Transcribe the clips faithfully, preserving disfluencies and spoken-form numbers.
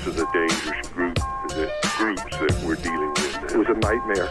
This is a dangerous group, the groups that we're dealing with now. It was a nightmare.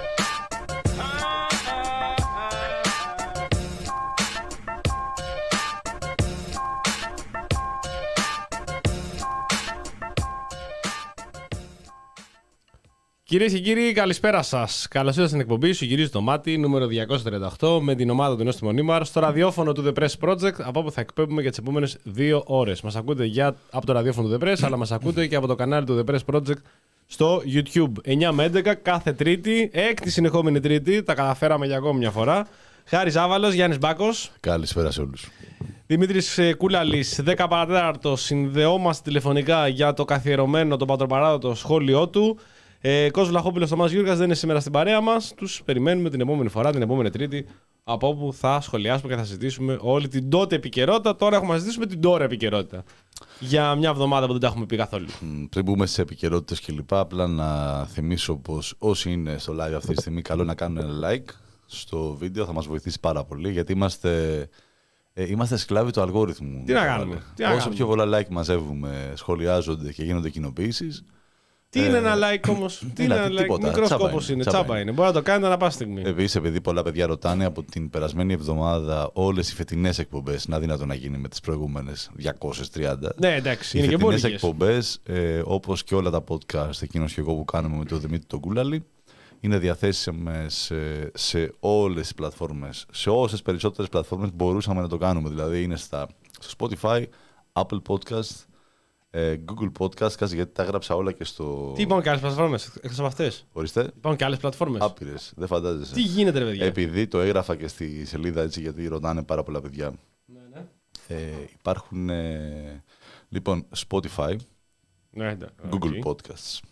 Κυρίες και κύριοι, καλησπέρα σας. Καλώς ήρθατε στην εκπομπή Σου Γυρίζει το Μάτι, νούμερο διακόσια τριάντα οκτώ, με την ομάδα του Νόστιμου Νίμαρ, στο ραδιόφωνο του The Press Project, από όπου θα εκπέμπουμε για τις επόμενες δύο ώρες. Μας ακούτε για, από το ραδιόφωνο του The Press, αλλά μας ακούτε και από το κανάλι του The Press Project στο YouTube. εννιά με έντεκα κάθε Τρίτη, έκτη συνεχόμενη Τρίτη, τα καταφέραμε για ακόμη μια φορά. Χάρης Άβαλος, Γιάννης Μπάκος. Καλησπέρα σε όλους. Δημήτρης Κούλαλης, δέκα παρατέταρτο, συνδεόμαστε τηλεφωνικά για το καθιερωμένο, το πατροπαράδοτο σχόλιο του. Ε, Κώσος Βλαχόπουλος, Θωμάς Γιούργας δεν είναι σήμερα στην παρέα μας. Τους περιμένουμε την επόμενη φορά, την επόμενη Τρίτη, από όπου θα σχολιάσουμε και θα συζητήσουμε όλη την τότε επικαιρότητα. Τώρα έχουμε να συζητήσουμε την τώρα επικαιρότητα. Για μια εβδομάδα που δεν τα έχουμε πει καθόλου. Πριν μπούμε στις επικαιρότητες κλπ., απλά να θυμίσω πως όσοι είναι στο live αυτή τη στιγμή, καλό να κάνουν ένα like στο βίντεο, θα μας βοηθήσει πάρα πολύ, γιατί είμαστε, ε, είμαστε σκλάβοι του αλγόριθμου. Τι να κάνουμε. Τι να Όσο κάνουμε. πιο πολλά like μαζεύουμε, σχολιάζονται και γίνονται κοινοποιήσεις. Τι είναι ένα like όμως, τι είναι ένα like, μικρός κόπος είναι, τσάμπα είναι. Μπορεί να το κάνετε ανά πάση στιγμή. Επίσης, επειδή πολλά παιδιά ρωτάνε, από την περασμένη εβδομάδα όλες οι φετινές εκπομπές, είναι αδύνατο να γίνει με τις προηγούμενες διακόσιες τριάντα. Ναι, εντάξει, οι είναι και φετινές μπόλικες. εκπομπές, ε, όπως και όλα τα podcast, εκείνος και εγώ που κάνουμε με τον Δημήτρη τον Κούλαλη, είναι διαθέσιμες σε, σε όλες τις πλατφόρμες, σε όσες περισσότερες πλατφόρμες μπορούσαμε να το κάνουμε. Δηλαδή είναι στα, στο Spotify, Apple Podcast, Google Podcast, κάτσε γιατί τα έγραψα όλα και στο... Τι υπάρχουν και άλλες πλατφόρμες εκτός από αυτές? Ορίστε. Υπάρχουν και άλλες πλατφόρμες. Άπειρες, δεν φαντάζεσαι. Τι γίνεται, ρε παιδιά? Επειδή το έγραφα και στη σελίδα, έτσι, γιατί ρωτάνε πάρα πολλά παιδιά. Ναι, ναι. Ε, υπάρχουν, ε, λοιπόν, Spotify, Ναι, ναι, Google okay. Podcasts,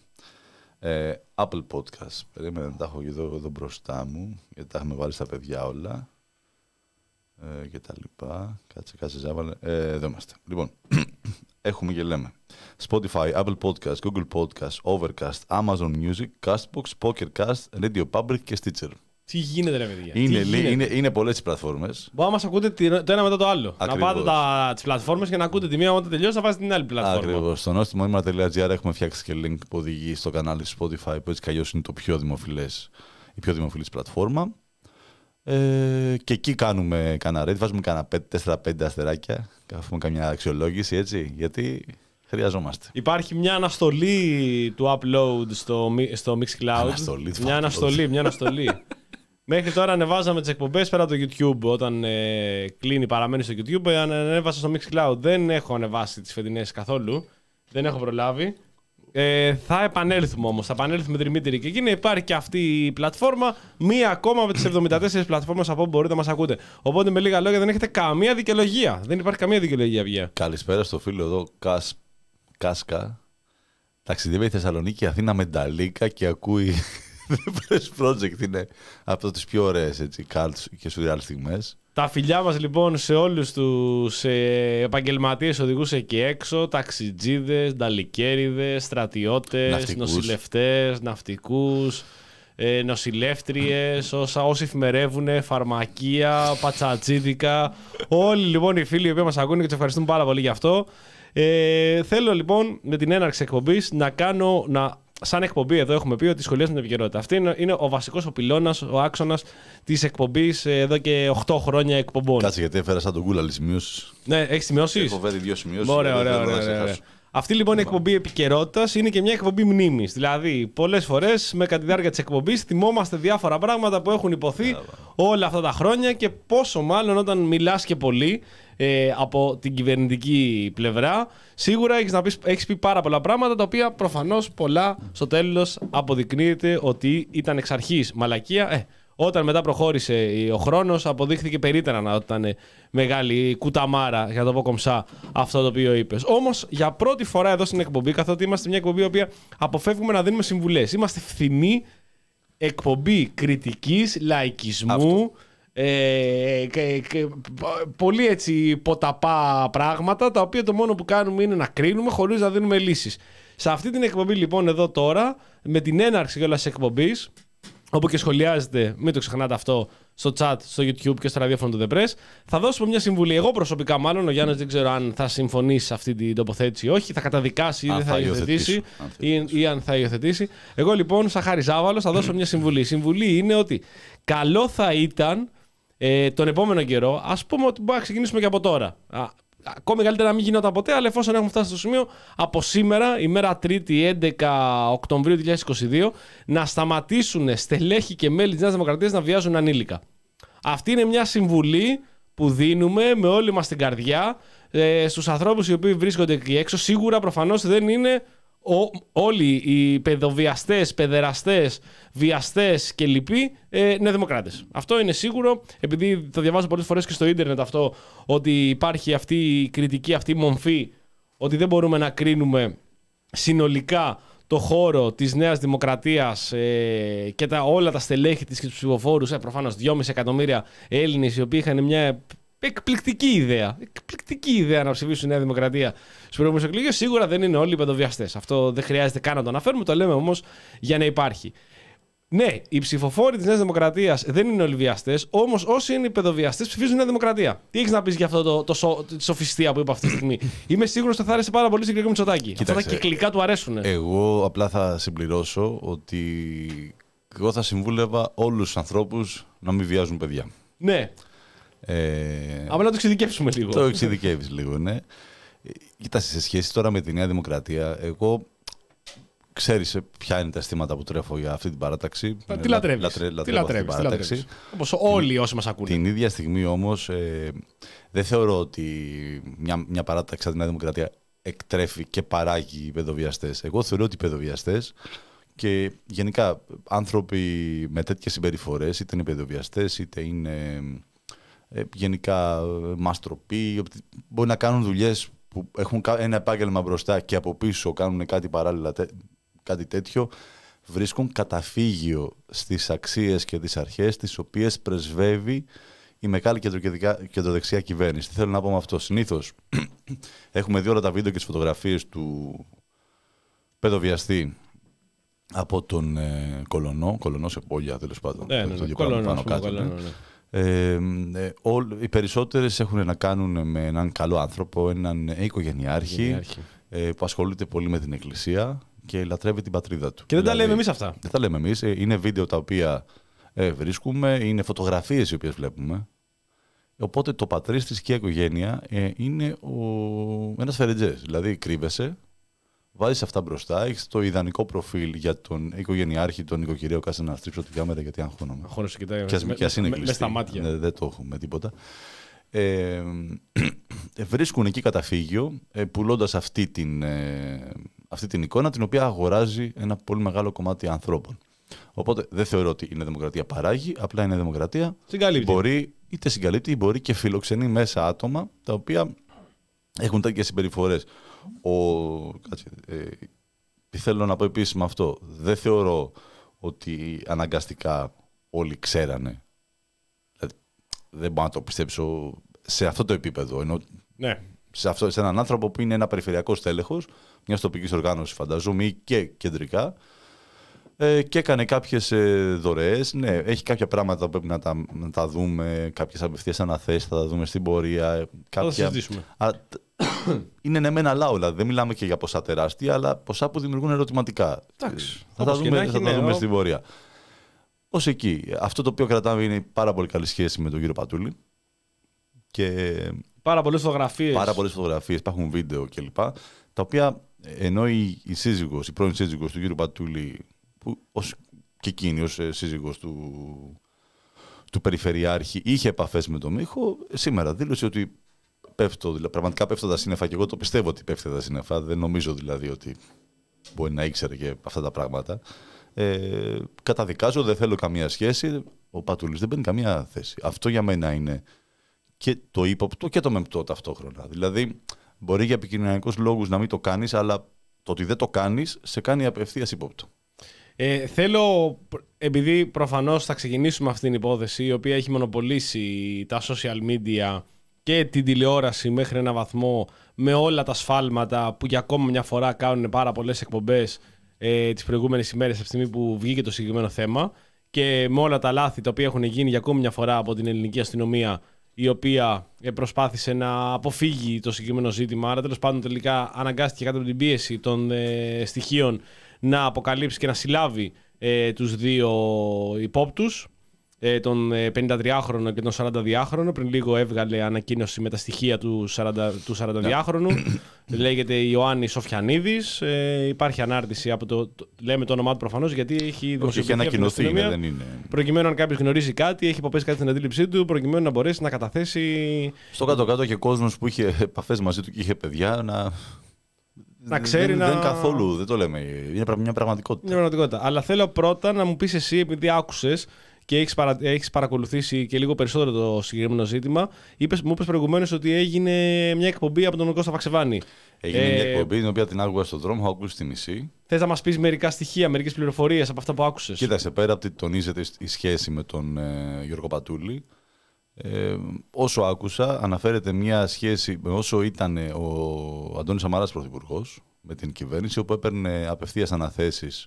ε, Apple Podcasts. Περίμενε, τα έχω εδώ, εδώ μπροστά μου, γιατί τα έχουμε βάλει στα παιδιά όλα. Ε, και τα λοιπά. Κάτσε, κάτσε, ζάβαλε. Ε, εδώ είμαστε. Λοιπόν, έχουμε και λέμε Spotify, Apple Podcasts, Google Podcasts, Overcast, Amazon Music, Castbox, Pokercast, Radio Public και Stitcher. Τι γίνεται, ρε παιδιά? Είναι, Τι γίνεται? είναι, είναι πολλές οι πλατφόρμες. Μπορεί να μας ακούτε το ένα μετά το άλλο. Ακριβώς. Να πάτε τα, τις πλατφόρμες και να ακούτε τη μία, όταν τελειώσει να βάζετε την άλλη πλατφόρμα. Ακριβώς. Στο νόστιμο νίμαρα τελεία τζι άρ έχουμε φτιάξει και link που οδηγεί στο κανάλι του Spotify, που έτσι κι αλλιώς είναι το πιο δημοφιλές, η πιο δημοφιλής πλατφόρμα. Ε, και εκεί κάνουμε κανένα rate, βάζουμε κανένα τέσσερα πέντε αστεράκια, κάνουμε καμιά αξιολόγηση, έτσι, γιατί χρειαζόμαστε. Υπάρχει μια αναστολή του upload στο, στο Mixcloud. Αναστολή του μια upload. αναστολή, μια αναστολή. Μέχρι τώρα ανεβάζαμε τις εκπομπές πέρα από το YouTube. Όταν ε, κλείνει, παραμένει στο YouTube. Ανέβασα στο Mixcloud. Δεν έχω ανεβάσει τις φετινές καθόλου. Δεν έχω προλάβει. Ε, θα επανέλθουμε όμως. Θα επανέλθουμε τριμήτερη και εκεί. Υπάρχει και αυτή η πλατφόρμα. Μία ακόμα από τις εβδομήντα τέσσερις πλατφόρμες από όπου μπορείτε να μας ακούτε. Οπότε με λίγα λόγια δεν έχετε καμία δικαιολογία. Δεν υπάρχει καμία δικαιολογία, βγαία. Καλησπέρα στο φίλο εδώ, Κας, Κάσκα. Ταξιδεύει η Θεσσαλονίκη, Αθήνα με Νταλίκα και ακούει The Press Project. Είναι από τις πιο ωραίες, έτσι, cults και σουρεάλ στιγμές. Τα φιλιά μας λοιπόν σε όλους τους ε, επαγγελματίες οδηγούς εκεί έξω, ταξιτζίδες, νταλικέριδες, στρατιώτες, Ναυτικούς. νοσηλευτές, ναυτικούς, ε, νοσηλεύτριες, όσα, όσοι εφημερεύουν, φαρμακεία, πατσατζίδικα. Όλοι λοιπόν οι φίλοι οι οποίοι μας ακούνε και τους ευχαριστούμε πάρα πολύ γι' αυτό. Ε, θέλω λοιπόν με την έναρξη εκπομπής να κάνω... Να, σαν εκπομπή εδώ έχουμε πει ότι σχολιάζουμε την επικαιρότητα. Αυτή είναι, είναι ο βασικός, ο πυλώνας, ο άξονας της εκπομπής εδώ και οκτώ χρόνια εκπομπών. Κάτσε, γιατί έφερα σαν τον Κούλαλη σημείωσεις. Ναι, έχεις σημειώσεις? Έχω φέρει δύο σημειώσεις. Ωραία, δεν ωραία, θέλω να ωραία, ωραία. ξεχάσω. Αυτή λοιπόν η εκπομπή επικαιρότητας είναι και μια εκπομπή μνήμης. Δηλαδή, πολλές φορές με κατά τη διάρκεια της εκπομπής θυμόμαστε διάφορα πράγματα που έχουν υποθεί όλα αυτά τα χρόνια και πόσο μάλλον όταν μιλάς και πολύ ε, από την κυβερνητική πλευρά, σίγουρα έχεις, να πεις, έχεις πει πάρα πολλά πράγματα τα οποία προφανώς πολλά στο τέλος αποδεικνύεται ότι ήταν εξ αρχής μαλακία. Ε, Όταν μετά προχώρησε ο χρόνος, αποδείχθηκε περίτερα να ήταν μεγάλη κουταμάρα, για να το πω κομψά, αυτό το οποίο είπες. Όμως, για πρώτη φορά εδώ στην εκπομπή, καθότι είμαστε μια εκπομπή η οποία αποφεύγουμε να δίνουμε συμβουλές, είμαστε φθηνή εκπομπή κριτικής, λαϊκισμού, ε, και, και, πολύ έτσι ποταπά πράγματα, τα οποία το μόνο που κάνουμε είναι να κρίνουμε χωρίς να δίνουμε λύσεις. Σε αυτή την εκπομπή λοιπόν εδώ τώρα, με την έναρξη όλας της εκπομπής, όπου και σχολιάζετε, μην το ξεχνάτε αυτό, στο chat, στο YouTube και στο ραδιόφωνο του The Press. Θα δώσουμε μια συμβουλή. Εγώ προσωπικά, μάλλον, ο Γιάννης δεν ξέρω αν θα συμφωνήσει σε αυτή την τοποθέτηση ή όχι, θα καταδικάσει ή δεν θα, θα υιοθετήσει, ή, ή αν θα υιοθετήσει. Εγώ λοιπόν, σαν Χάρης Ζάβαλος, θα δώσω μια συμβουλή. Η συμβουλή είναι ότι καλό θα ήταν ε, τον επόμενο καιρό, ας πούμε ότι μπορούμε να ξεκινήσουμε και από τώρα. Ακόμη καλύτερα να μην γινόταν ποτέ, αλλά εφόσον έχουμε φτάσει στο σημείο από σήμερα, ημέρα Τρίτη έντεκα Οκτωβρίου δύο χιλιάδες είκοσι δύο, να σταματήσουν στελέχη και μέλη της Νέας Δημοκρατίας να βιάζουν ανήλικα. Αυτή είναι μια συμβουλή που δίνουμε με όλη μας την καρδιά ε, στους ανθρώπους οι οποίοι βρίσκονται εκεί έξω. Σίγουρα προφανώς δεν είναι ο, όλοι οι παιδοβιαστές, παιδεραστές, βιαστές και λοιποί ε, νεοδημοκράτες. Αυτό είναι σίγουρο, επειδή το διαβάζω πολλές φορές και στο ίντερνετ αυτό, ότι υπάρχει αυτή η κριτική, αυτή η μομφή, ότι δεν μπορούμε να κρίνουμε συνολικά το χώρο της Νέας Δημοκρατίας ε, και τα, όλα τα στελέχη της και τους ψηφοφόρους, ε, προφανώς δυόμισι εκατομμύρια Έλληνες οι οποίοι είχαν μια εκπληκτική ιδέα. Εκπληκτική ιδέα να ψηφίσουν η Νέα Δημοκρατία στις προηγούμενες εκλογές. Σίγουρα δεν είναι όλοι οι παιδοβιαστές. Αυτό δεν χρειάζεται καν να το αναφέρουμε. Το λέμε όμως για να υπάρχει. Ναι, οι ψηφοφόροι της Νέας Δημοκρατίας δεν είναι όλοι βιαστές. Όμως όσοι είναι οι παιδοβιαστές ψηφίζουν Νέα Δημοκρατία. Τι έχεις να πεις για αυτό το, το, το, το, τη σοφιστία που είπα αυτή τη στιγμή? Είμαι σίγουρος ότι θα άρεσε πάρα πολύ στην Κυριακή Μητσοτάκη. Αυτά τα κυκλικά του αρέσουν. Εγώ απλά θα συμπληρώσω ότι εγώ θα συμβούλευα όλους τους ανθρώπους να μην βιάζουν παιδιά. Ναι. Ε, Απλά να το εξειδικεύσουμε λίγο. Το εξειδικεύεις λίγο, ναι. Κοίταξε, σε σχέση τώρα με τη Νέα Δημοκρατία, εγώ ξέρεις ποια είναι τα αισθήματα που τρέφω για αυτή την παράταξη. Τι λατρεύεις. Λατρε, τι λατρεύεις, τι λατρεύεις. Όπως όλοι όσοι μας ακούνε. Την ίδια στιγμή όμως ε, δεν θεωρώ ότι μια, μια παράταξη από τη Νέα Δημοκρατία εκτρέφει και παράγει παιδοβιαστές. Εγώ θεωρώ ότι οι παιδοβιαστές και γενικά άνθρωποι με τέτοιες συμπεριφορές, είτε είναι παιδοβιαστές, είτε είναι ε, γενικά μαστροποί, μπορεί να κάνουν δουλειές που έχουν ένα επάγγελμα μπροστά και από πίσω κάνουν κάτι παράλληλα, κάτι τέτοιο, βρίσκουν καταφύγιο στις αξίες και τις αρχές τις οποίες πρεσβεύει η μεγάλη κεντροδεξιά κυβέρνηση. Τι θέλω να πω με αυτό? Συνήθως έχουμε δει όλα τα βίντεο και τις φωτογραφίες του παιδοβιαστή από τον ε, Κολονό, Κολονό σε πόλια τέλος πάντων. Ναι, ναι, ναι, Κολονό, πάνω κάτω. Κολονό, ναι. Ε, ε, ό, οι περισσότερες έχουν να κάνουν με έναν καλό άνθρωπο, έναν οικογενειάρχη ε, που ασχολείται πολύ με την εκκλησία και λατρεύει την πατρίδα του. Και δεν δηλαδή, τα λέμε εμείς αυτά. Δεν τα λέμε εμείς. Ε, είναι βίντεο τα οποία ε, βρίσκουμε, είναι φωτογραφίες οι οποίες βλέπουμε. Οπότε το πατρίς της και η οικογένεια ε, είναι ο... ένας φερετζές. Δηλαδή κρύβεσαι, βάζεις αυτά μπροστά, έχεις το ιδανικό προφίλ για τον οικογενειάρχη, τον οικοκυρέο. Κάτσε να στρίψω την κάμερα γιατί αγχώνομαι. Αγχώνεσαι, κοιτάει. Και ας είναι κλειστή. Με στα μάτια. Ναι, δεν το έχουμε τίποτα. Ε, βρίσκουν εκεί καταφύγιο, ε, πουλώντας αυτή την, ε, αυτή την εικόνα, την οποία αγοράζει ένα πολύ μεγάλο κομμάτι ανθρώπων. Οπότε δεν θεωρώ ότι είναι δημοκρατία παράγει, απλά είναι δημοκρατία. Συγκαλύπτει. Μπορεί είτε συγκαλύπτει, μπορεί και φιλοξενεί μέσα άτομα τα οποία έχουν τέτοιες συμπεριφορές. Ο... Κάτσε, ε, τι θέλω να πω επίσης με αυτό? Δεν θεωρώ ότι αναγκαστικά όλοι ξέρανε. Δηλαδή, δεν μπορώ να το πιστέψω σε αυτό το επίπεδο. Ενώ ναι. σε, αυτό, σε έναν άνθρωπο που είναι ένα περιφερειακό στέλεχος μιας τοπικής οργάνωσης, φανταζόμαι, ή και κεντρικά, ε, και έκανε κάποιες ε, δωρεές. Ναι, έχει κάποια πράγματα που πρέπει να τα, να τα δούμε, κάποιες απευθείας αναθέσεις θα τα δούμε στην πορεία. Κάποια... Θα συζητήσουμε. Α, είναι ναι, με ένα λαό, δηλαδή δεν μιλάμε και για ποσά τεράστια, αλλά ποσά που δημιουργούν ερωτηματικά. Εντάξει, θα τα δούμε, θα τα δούμε στην πορεία. Ως εκεί. Αυτό το οποίο κρατάμε είναι πάρα πολύ καλή σχέση με τον κύριο Πατούλη. Και πάρα πολλές φωτογραφίες. Πάρα πολλές φωτογραφίες, υπάρχουν βίντεο κλπ. Τα οποία ενώ η, η σύζυγος, η πρώην σύζυγος του κύριου Πατούλη, που ως και εκείνη ως σύζυγος του, του Περιφερειάρχη είχε επαφές με τον Μίχο, σήμερα δήλωσε ότι πέφτω, δηλαδή, πραγματικά πέφτω τα σύννεφα, και εγώ το πιστεύω ότι πέφτει τα σύννεφα. Δεν νομίζω δηλαδή ότι μπορεί να ήξερε και αυτά τα πράγματα. Ε, καταδικάζω, δεν θέλω καμία σχέση. Ο Πατούλης δεν παίρνει καμία θέση. Αυτό για μένα είναι και το ύποπτο και το μεμπτό ταυτόχρονα. Δηλαδή, μπορεί για επικοινωνιακούς λόγους να μην το κάνεις, αλλά το ότι δεν το κάνεις σε κάνει απευθείας ύποπτο. Ε, θέλω, επειδή προφανώς θα ξεκινήσουμε αυτή την υπόθεση, η οποία έχει μονοπολίσει τα social media και την τηλεόραση μέχρι ένα βαθμό, με όλα τα σφάλματα που για ακόμα μια φορά κάνουν πάρα πολλές εκπομπές ε, τις προηγούμενες ημέρες, από τη στιγμή που βγήκε το συγκεκριμένο θέμα, και και με όλα τα λάθη τα οποία έχουν γίνει για ακόμη μια φορά από την ελληνική αστυνομία, η οποία προσπάθησε να αποφύγει το συγκεκριμένο ζήτημα. Άρα τέλος πάντων τελικά αναγκάστηκε κάτω από την πίεση των ε, στοιχείων να αποκαλύψει και να συλλάβει ε, τους δύο υπόπτους, ε, τον πενηντατριάχρονο και τον σαρανταδυάχρονο. Πριν λίγο έβγαλε ανακοίνωση με τα στοιχεία του, σαράντα, του σαρανταδυάχρονου. Λέγεται Ιωάννης Σοφιανίδης. Ε, υπάρχει ανάρτηση από το, το. Λέμε το όνομά του προφανώς γιατί έχει δημοσιοποιηθεί. Έχει ανακοινωθεί, είναι, δεν είναι. Προκειμένου αν κάποιος γνωρίζει κάτι, έχει υποπέσει κάτι στην αντίληψή του, προκειμένου να μπορέσει να καταθέσει. Στο κάτω-κάτω είχε κόσμος που είχε επαφές μαζί του και είχε παιδιά να. Να ξέρει δεν, να. Δεν καθόλου, δεν το λέμε. Είναι μια πραγματικότητα. Είναι πραγματικότητα. Αλλά θέλω πρώτα να μου πεις εσύ, επειδή άκουσες και έχεις, παρα... έχεις παρακολουθήσει και λίγο περισσότερο το συγκεκριμένο ζήτημα, είπες, μου είπες προηγουμένως ότι έγινε μια εκπομπή από τον Κώστα Βαξεβάνη. Έγινε ε... μια εκπομπή την οποία την άκουγα στον δρόμο, έχω ακούσει τη μισή. Θες να μας πεις μερικά στοιχεία, μερικές πληροφορίες από αυτά που άκουσες? Κοίταξε, πέρα από ότι τονίζεται η σχέση με τον ε, Γιώργο Πατούλη, ε, όσο άκουσα, αναφέρεται μια σχέση με όσο ήταν ο Αντώνης Σαμαράς πρωθυπουργός με την κυβέρνηση, όπου έπαιρνε απευθείας αναθέσεις,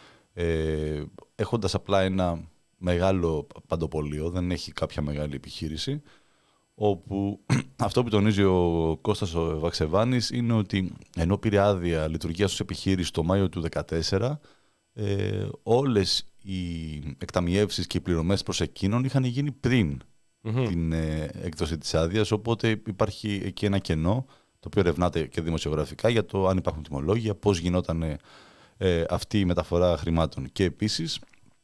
ε, έχοντας απλά ένα μεγάλο παντοπολείο, δεν έχει κάποια μεγάλη επιχείρηση, όπου αυτό που τονίζει ο Κώστας ο Βαξεβάνης είναι ότι ενώ πήρε άδεια λειτουργίας ως επιχείρηση το Μάιο του δύο χιλιάδες δεκατέσσερα, ε, όλες οι εκταμιεύσεις και οι πληρωμές προς εκείνον είχαν γίνει πριν mm-hmm. την ε, έκδοση της άδειας, οπότε υπάρχει εκεί ένα κενό, το οποίο ερευνάται και δημοσιογραφικά, για το αν υπάρχουν τιμολόγια, πώς γινόταν ε, αυτή η μεταφορά χρημάτων. Και επίσης,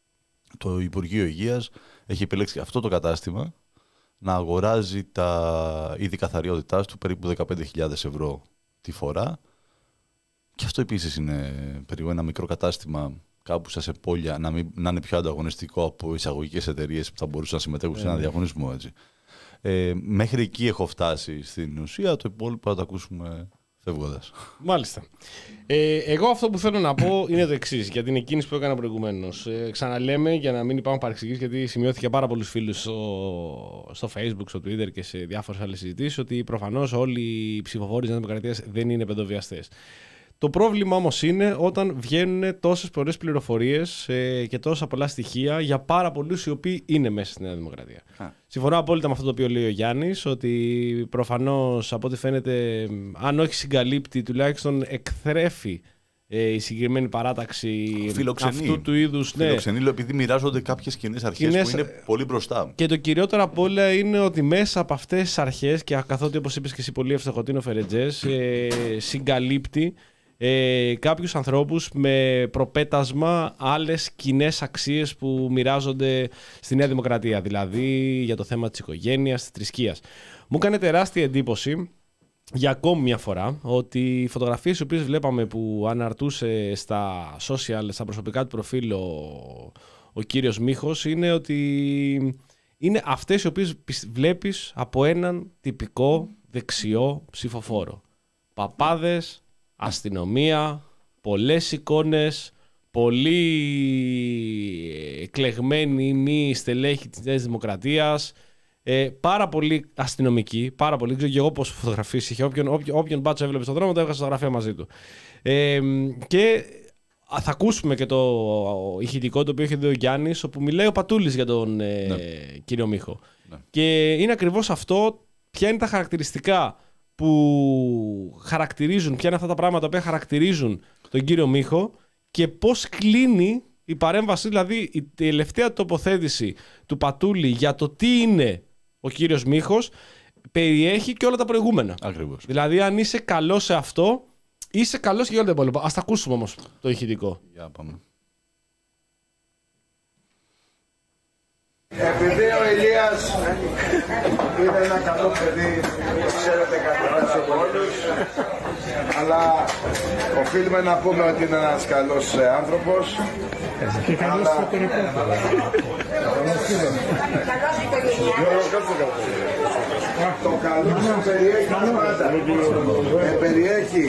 το Υπουργείο Υγείας έχει επιλέξει αυτό το κατάστημα να αγοράζει τα είδη καθαριότητάς του περίπου δεκαπέντε χιλιάδες ευρώ τη φορά. Και αυτό επίσης είναι περίπου ένα μικρό κατάστημα κάπου στα Σεπόλια, να, μην, να είναι πιο ανταγωνιστικό από εισαγωγικές εταιρείες που θα μπορούσαν να συμμετέχουν σε ένα διαγωνισμό. Έτσι. Ε, μέχρι εκεί έχω φτάσει στην ουσία, το υπόλοιπο θα το ακούσουμε φεύγοντας. Μάλιστα. Ε, εγώ αυτό που θέλω να πω είναι το εξής, για την εκκίνηση που έκανα προηγουμένως. Ε, ξαναλέμε, για να μην υπάρχουν παρεξηγήσεις, γιατί σημειώθηκε πάρα πολλούς φίλους στο, στο Facebook, στο Twitter και σε διάφορες άλλες συζητήσεις, ότι προφανώς όλοι οι ψηφοφόροι της Νέας Δημοκρατίας δεν είναι παιδοβιαστές. Το πρόβλημα όμως είναι όταν βγαίνουν τόσες πολλές πληροφορίες ε, και τόσα πολλά στοιχεία για πάρα πολλούς οι οποίοι είναι μέσα στη Νέα Δημοκρατία. Α. Συμφωνώ απόλυτα με αυτό το οποίο λέει ο Γιάννης, ότι προφανώς από ό,τι φαίνεται, αν όχι συγκαλύπτει, τουλάχιστον εκθρέφει ε, η συγκεκριμένη παράταξη φιλοξενεί. Αυτού του είδους. Φιλοξενεί, ναι. επειδή μοιράζονται κάποιες κοινές αρχές κοινές... που είναι πολύ μπροστά. Και το κυριότερο απ' όλα είναι ότι μέσα από αυτές τις αρχές, και καθότι όπως είπες και εσύ πολύ ευθεχοτήνο Φερετζές, ε, συγκαλύπτει Ε, κάποιους ανθρώπους με προπέτασμα άλλες κοινές αξίες που μοιράζονται στη Νέα Δημοκρατία, δηλαδή για το θέμα της οικογένειας, της θρησκείας. Μου έκανε τεράστια εντύπωση για ακόμη μια φορά ότι οι φωτογραφίες οι οποίες βλέπαμε που αναρτούσε στα social, στα προσωπικά του προφίλ ο, ο κύριος Μίχος, είναι ότι είναι αυτές οι οποίες βλέπεις από έναν τυπικό δεξιό ψηφοφόρο. Παπάδες, αστυνομία, πολλές εικόνες, πολύ εκλεγμένοι μη στελέχοι της Νέας Δημοκρατίας, ε, πάρα πολύ αστυνομικοί, πάρα πολύ, ξέρω και εγώ πόσο φωτογραφίες είχε, όποιον, όποιον, όποιον μπάτσο έβλεπε στον δρόμο το έβγαζε φωτογραφία μαζί του. Ε, και θα ακούσουμε και το ηχητικό το οποίο είχε δει ο Γιάννης, όπου μιλάει ο Πατούλης για τον ε, ναι. κύριο Μίχο. Ναι. Και είναι ακριβώς αυτό, ποια είναι τα χαρακτηριστικά που χαρακτηρίζουν, ποια είναι αυτά τα πράγματα που χαρακτηρίζουν τον κύριο Μίχο και πώς κλείνει η παρέμβαση, δηλαδή η τελευταία τοποθέτηση του Πατούλη για το τι είναι ο κύριος Μίχος περιέχει και όλα τα προηγούμενα. Ακριβώς. Δηλαδή αν είσαι καλός σε αυτό, είσαι καλός και για όλα τα υπόλοιπα. Ας τα ακούσουμε όμως το ηχητικό. Για πάμε. Επειδή ο Ηλίας είναι ένα καλό παιδί, το ξέρετε καταρχάς από όλους, αλλά οφείλουμε να πούμε ότι είναι ένας καλός άνθρωπος. Και καλός φωτορεπόρτερ. Το καλό σου περιέχει πάντα. Περιέχει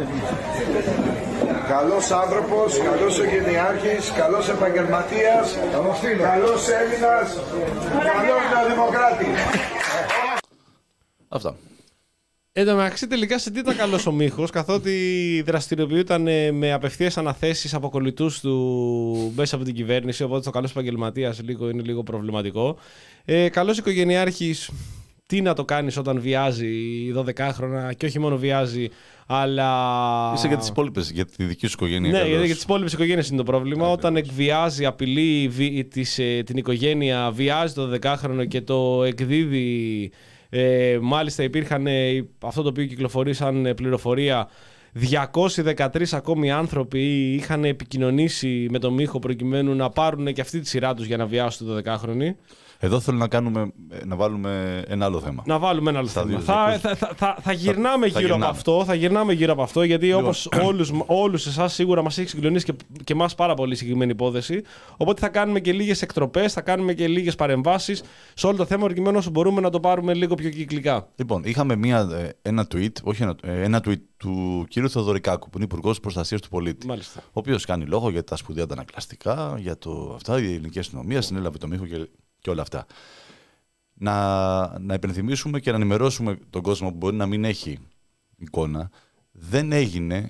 καλός άνθρωπος, καλός οικογενειάρχης, καλός επαγγελματίας, καλός Έλληνας, καλός δημοκράτης. Αυτά. Εν τω μεταξύ, τελικά σε τι ήταν καλός ο Μίχος, καθότι δραστηριοποιούταν με απευθείας αναθέσεις από κολλητούς του μέσα από την κυβέρνηση. Οπότε το καλός επαγγελματίας λίγο, είναι λίγο προβληματικό. Ε, καλός οικογενειάρχης, τι να το κάνεις όταν βιάζει δωδεκάχρονα και όχι μόνο βιάζει, αλλά. Είσαι για τις υπόλοιπες, για τη δική σου οικογένεια. Ναι, καλώς. για τις υπόλοιπες οικογένειες είναι το πρόβλημα. Ά, όταν εκβιάζει, απειλεί βι... της, ε, την οικογένεια, βιάζει το δωδεκάχρονο και το εκδίδει. Ε, μάλιστα υπήρχαν, ε, αυτό το οποίο κυκλοφορεί σαν πληροφορία, διακόσιοι δεκατρείς ακόμη άνθρωποι είχαν επικοινωνήσει με τον Μίχο προκειμένου να πάρουν και αυτή τη σειρά τους για να βιάσουν το δωδεκάχρονη. Εδώ θέλω να, κάνουμε, να βάλουμε ένα άλλο θέμα. Να βάλουμε ένα άλλο Στα θέμα. δύο Θα, θα, θα, θα, θα γυρνάμε θα, γύρω θα από αυτό, θα γυρνάμε γύρω από αυτό, γιατί Λοιπόν. όπως όλους, όλους εσάς σίγουρα μας έχει συγκλονίσει και, και εμάς πάρα πολύ συγκεκριμένη υπόθεση. Οπότε θα κάνουμε και λίγες εκτροπές, θα κάνουμε και λίγες παρεμβάσεις σε όλο το θέμα, προκειμένου όσο μπορούμε να το πάρουμε λίγο πιο κυκλικά. Λοιπόν, είχαμε μία, ένα tweet, όχι ένα, ένα tweet του κ. Θεοδωρικάκου, που είναι Υπουργός Προστασίας του Πολίτη. Μάλιστα. Ο οποίος κάνει λόγο για τα σπουδαία αντανακλαστικά, για το, αυτά, η ελληνική αστυνομία συνέλαβε το Μίχο και, και όλα αυτά. Να, να υπενθυμίσουμε και να ενημερώσουμε τον κόσμο που μπορεί να μην έχει εικόνα. Δεν έγινε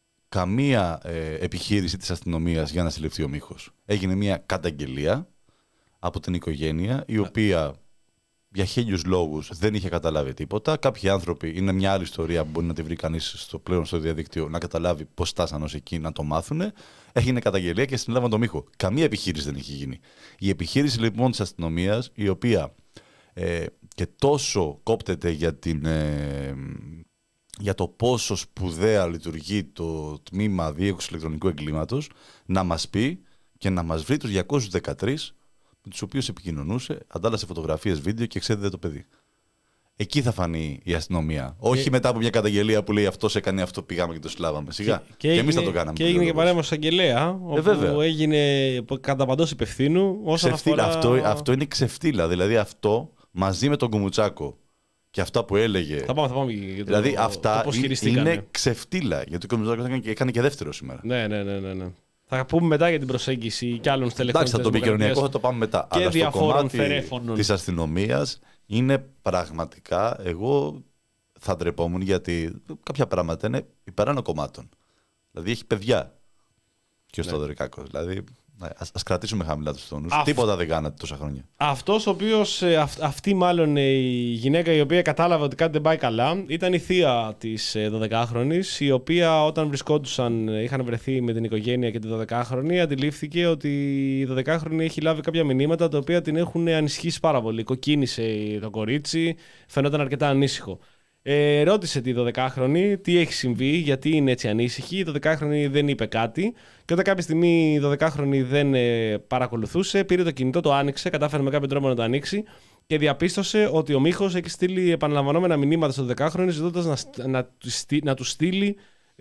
καμία ε, επιχείρηση της αστυνομίας για να συλληφθεί ο Μίχος. Έγινε μια καταγγελία από την οικογένεια, η οποία για χίλιους λόγους δεν είχε καταλάβει τίποτα. Κάποιοι άνθρωποι, είναι μια άλλη ιστορία που μπορεί να τη βρει κανείς στο, πλέον στο διαδίκτυο, να καταλάβει πώς στάσαν ως εκεί, να το μάθουν. Έγινε καταγγελία και συνέλαβαν τον Μίχο. Καμία επιχείρηση δεν είχε γίνει. Η επιχείρηση λοιπόν της αστυνομίας, η οποία ε, και τόσο κόπτεται για, την, ε, για το πόσο σπουδαία λειτουργεί το τμήμα διέκωσης ηλεκτρονικού εγκλήματος, να μας πει και να μας βρει τους διακόσιους δεκατρείς με τους οποίους επικοινωνούσε, αντάλλασε φωτογραφίες, βίντεο και εξέδιδε το παιδί. Εκεί θα φανεί η αστυνομία. Και... όχι μετά από μια καταγγελία που λέει αυτός έκανε αυτό, πήγαμε και το συλλάβαμε. Σιγά. Και, και, και εμείς θα το κάναμε. Και έγινε και παρέμβαση αγγελέα, όπου ε, έγινε κατά παντός υπευθύνου. Όσον αφορά... αυτό, αυτό είναι ξεφτύλα. Δηλαδή αυτό μαζί με τον Κουμουτσάκο και αυτά που έλεγε. Θα πάμε, θα πάμε για το, δηλαδή το, αυτά το είναι, είναι ξεφτύλα. Γιατί ο Κουμουτσάκος έκανε, έκανε και δεύτερο σήμερα. Ναι, ναι, ναι, ναι, ναι. Θα πούμε μετά για την προσέγγιση κι άλλων στελεχών. Εντάξει, το επικοινωνιακό θα το πάμε μετά. Και αλλά στο κομμάτι φερέφωνων της αστυνομίας είναι πραγματικά, εγώ θα ντρεπόμουν, γιατί κάποια πράγματα είναι υπεράνω κομμάτων. Δηλαδή έχει παιδιά και ο ναι. Θεοδωρικάκος. Δηλαδή ας, ας κρατήσουμε χαμηλά τους τόνους. Αυ... Τίποτα δεν κάνατε τόσα χρόνια. Αυτός ο οποίος, αυ, αυτή μάλλον η γυναίκα η οποία κατάλαβε ότι κάτι δεν πάει καλά, ήταν η θεία της δωδεκάχρονης, η οποία όταν βρισκόντουσαν, είχαν βρεθεί με την οικογένεια και τη δωδεκάχρονη, αντιλήφθηκε ότι η δωδεκάχρονη έχει λάβει κάποια μηνύματα τα οποία την έχουν ανησυχήσει πάρα πολύ. Κοκκίνησε το κορίτσι, φαινόταν αρκετά ανήσυχο. Ε, ρώτησε τη δωδεκάχρονη τι έχει συμβεί, γιατί είναι έτσι ανήσυχη. Η δωδεκάχρονη δεν είπε κάτι. Και όταν κάποια στιγμή η δωδεκάχρονη δεν ε, παρακολουθούσε, πήρε το κινητό, το άνοιξε, κατάφερε με κάποιο τρόπο να το ανοίξει και διαπίστωσε ότι ο Μίχος έχει στείλει επαναλαμβανόμενα μηνύματα στο δωδεκάχρονη, ζητώντας να, να, να του στείλει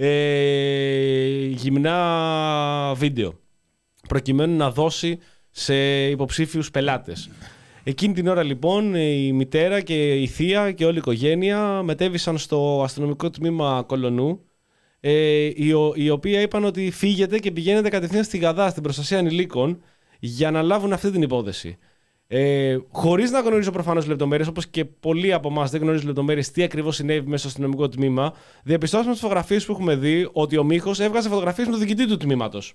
ε, γυμνά βίντεο, προκειμένου να δώσει σε υποψήφιους πελάτες. Εκείνη την ώρα λοιπόν η μητέρα και η θεία και όλη η οικογένεια μετέβησαν στο αστυνομικό τμήμα Κολονού, ε, η, ο, η οποία είπαν ότι φύγετε και πηγαίνετε κατευθείαν στη Γαδά, στην προστασία ανηλίκων, για να λάβουν αυτή την υπόθεση. Ε, χωρίς να γνωρίζω προφανώς λεπτομέρειες, όπως και πολλοί από εμάς δεν γνωρίζουν λεπτομέρειες τι ακριβώς συνέβη μέσα στο αστυνομικό τμήμα, διαπιστώσαμε στις φωτογραφίες που έχουμε δει ότι ο Μίχος έβγαζε φωτογραφίες με τον διοικητή του τμήματος.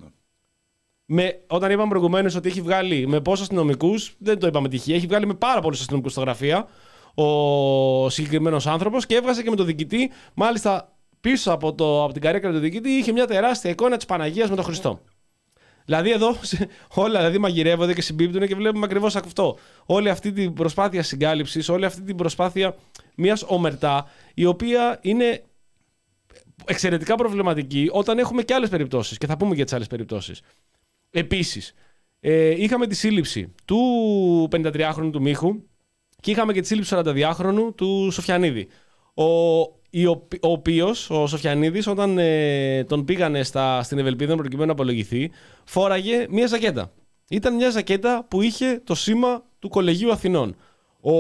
Με, όταν είπαμε προηγουμένως ότι έχει βγάλει με πόσους αστυνομικούς, δεν το είπαμε τυχαία, έχει βγάλει με πάρα πολλούς αστυνομικούς φωτογραφία ο συγκεκριμένος άνθρωπος και έβγαζε και με τον διοικητή. Μάλιστα, πίσω από, το, από την καρέκλα του διοικητή είχε μια τεράστια εικόνα της Παναγίας με τον Χριστό. Δηλαδή, εδώ όλα δηλαδή, μαγειρεύονται και συμπίπτουν και βλέπουμε ακριβώς αυτό. Όλη αυτή την προσπάθεια συγκάλυψης, όλη αυτή την προσπάθεια μιας ομερτά, η οποία είναι εξαιρετικά προβληματική όταν έχουμε και άλλες περιπτώσεις. Και θα πούμε για τις άλλες περιπτώσεις. Επίσης, ε, είχαμε τη σύλληψη του πενηντατριάχρονου του Μίχου και είχαμε και τη σύλληψη του σαρανταδυάχρονου του Σοφιανίδη. Ο, η, ο, ο οποίος, ο Σοφιανίδης, όταν ε, τον πήγανε στα, στην Ευελπίδα προκειμένου να απολογηθεί, φόραγε μια ζακέτα. Ήταν μια ζακέτα που είχε το σήμα του Κολεγίου Αθηνών. Ο,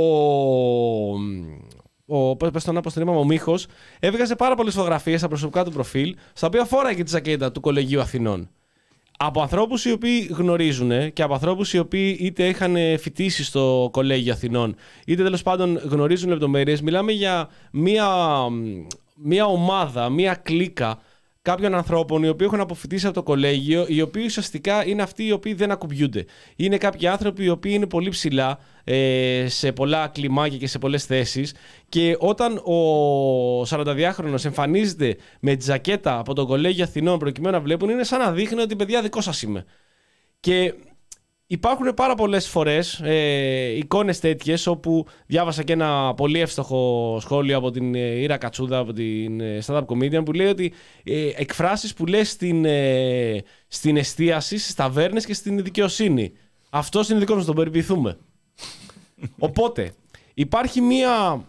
ο, πες τον, τον είπαμε, ο Μίχος έβγαζε πάρα πολλές φωτογραφίες στα προσωπικά του προφίλ, στα οποία φόραγε τη ζακέτα του Κολεγίου Αθηνών. από ανθρώπους οι οποίοι γνωρίζουν και από ανθρώπους οι οποίοι είτε είχαν φοιτήσει στο Κολέγιο Αθηνών, είτε τέλος πάντων γνωρίζουν λεπτομέρειες, μιλάμε για μία, μία ομάδα, μία κλίκα κάποιων ανθρώπων οι οποίοι έχουν αποφοιτήσει από το κολέγιο, οι οποίοι ουσιαστικά είναι αυτοί οι οποίοι δεν ακουμπιούνται. Είναι κάποιοι άνθρωποι οι οποίοι είναι πολύ ψηλά ε, σε πολλά κλιμάκια και σε πολλές θέσεις, και όταν ο σαρανταδυάχρονος εμφανίζεται με τη ζακέτα από το Κολέγιο Αθηνών προκειμένου να βλέπουν, είναι σαν να δείχνει ότι παιδιά δικό σας είμαι. Και υπάρχουν πάρα πολλές φορές ε, εικόνες τέτοιες, όπου διάβασα και ένα πολύ εύστοχο σχόλιο από την Ήρα Κατσούδα, από την stand-up comedian, που λέει ότι ε, εκφράσεις που λες στην, ε, στην εστίαση, στις ταβέρνες και στην δικαιοσύνη. Αυτός είναι δικός μας, τον περιποιηθούμε. Οπότε υπάρχει μια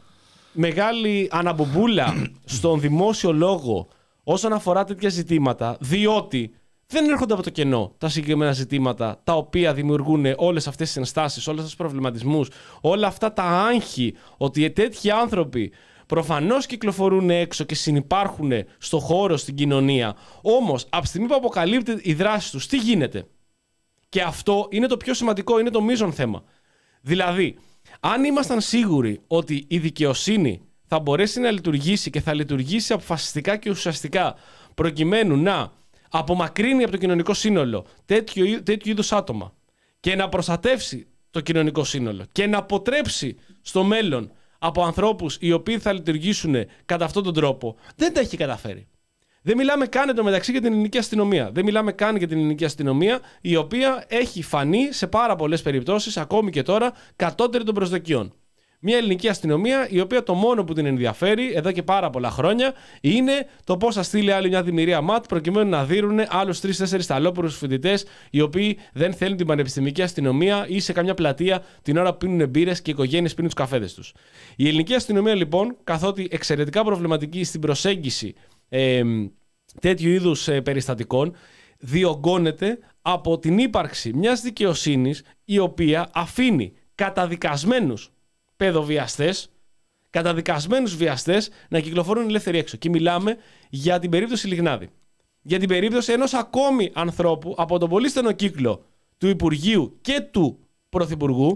μεγάλη αναμπομπούλα στον δημόσιο λόγο όσον αφορά τέτοια ζητήματα, διότι δεν έρχονται από το κενό τα συγκεκριμένα ζητήματα τα οποία δημιουργούν όλες αυτές τις ενστάσεις, όλους αυτούς τους προβληματισμούς, όλα αυτά τα άγχη, ότι τέτοιοι άνθρωποι προφανώς κυκλοφορούν έξω και συνυπάρχουν στο χώρο, στην κοινωνία. Όμως, από τη στιγμή που αποκαλύπτεται η δράση τους, τι γίνεται? Και αυτό είναι το πιο σημαντικό, είναι το μείζον θέμα. Δηλαδή, αν ήμασταν σίγουροι ότι η δικαιοσύνη θα μπορέσει να λειτουργήσει και θα λειτουργήσει αποφασιστικά και ουσιαστικά προκειμένου να απομακρύνει από το κοινωνικό σύνολο τέτοιου, τέτοιου είδους άτομα και να προστατεύσει το κοινωνικό σύνολο και να αποτρέψει στο μέλλον από ανθρώπους οι οποίοι θα λειτουργήσουν κατά αυτόν τον τρόπο, δεν τα έχει καταφέρει. Δεν μιλάμε καν εντωμεταξύ για την ελληνική αστυνομία. Δεν μιλάμε καν για την ελληνική αστυνομία, η οποία έχει φανεί σε πάρα πολλές περιπτώσεις, ακόμη και τώρα, κατώτερη των προσδοκιών. Μια ελληνική αστυνομία η οποία το μόνο που την ενδιαφέρει εδώ και πάρα πολλά χρόνια είναι το πώς θα στείλει άλλη μια δημιουργία ΜΑΤ προκειμένου να δίνουν άλλους τρεις-τέσσερις ταλόπουρους φοιτητές οι οποίοι δεν θέλουν την πανεπιστημιακή αστυνομία ή σε καμιά πλατεία την ώρα που πίνουν μπύρες και οι οικογένειες πίνουν τους καφέδες τους. Η ελληνική αστυνομία λοιπόν, καθότι εξαιρετικά προβληματική στην προσέγγιση ε, τέτοιου είδους ε, περιστατικών, διωγγώνεται από την ύπαρξη μιας δικαιοσύνης η οποία αφήνει καταδικασμένους παιδοβιαστές, καταδικασμένους βιαστές να κυκλοφορούν ελεύθεροι έξω. Και μιλάμε για την περίπτωση Λιγνάδη. Για την περίπτωση ενός ακόμη ανθρώπου από τον πολύ στενό κύκλο του Υπουργείου και του Πρωθυπουργού.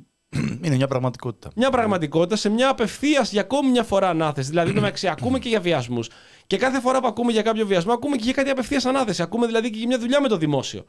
Είναι μια πραγματικότητα. Μια πραγματικότητα σε μια απευθείας για ακόμη μια φορά ανάθεση. Δηλαδή, μεταξύ, ακούμε και για βιασμούς. Και κάθε φορά που ακούμε για κάποιο βιασμό, ακούμε και για κάτι απευθείας ανάθεση. Ακούμε δηλαδή και για μια δουλειά με το δημόσιο.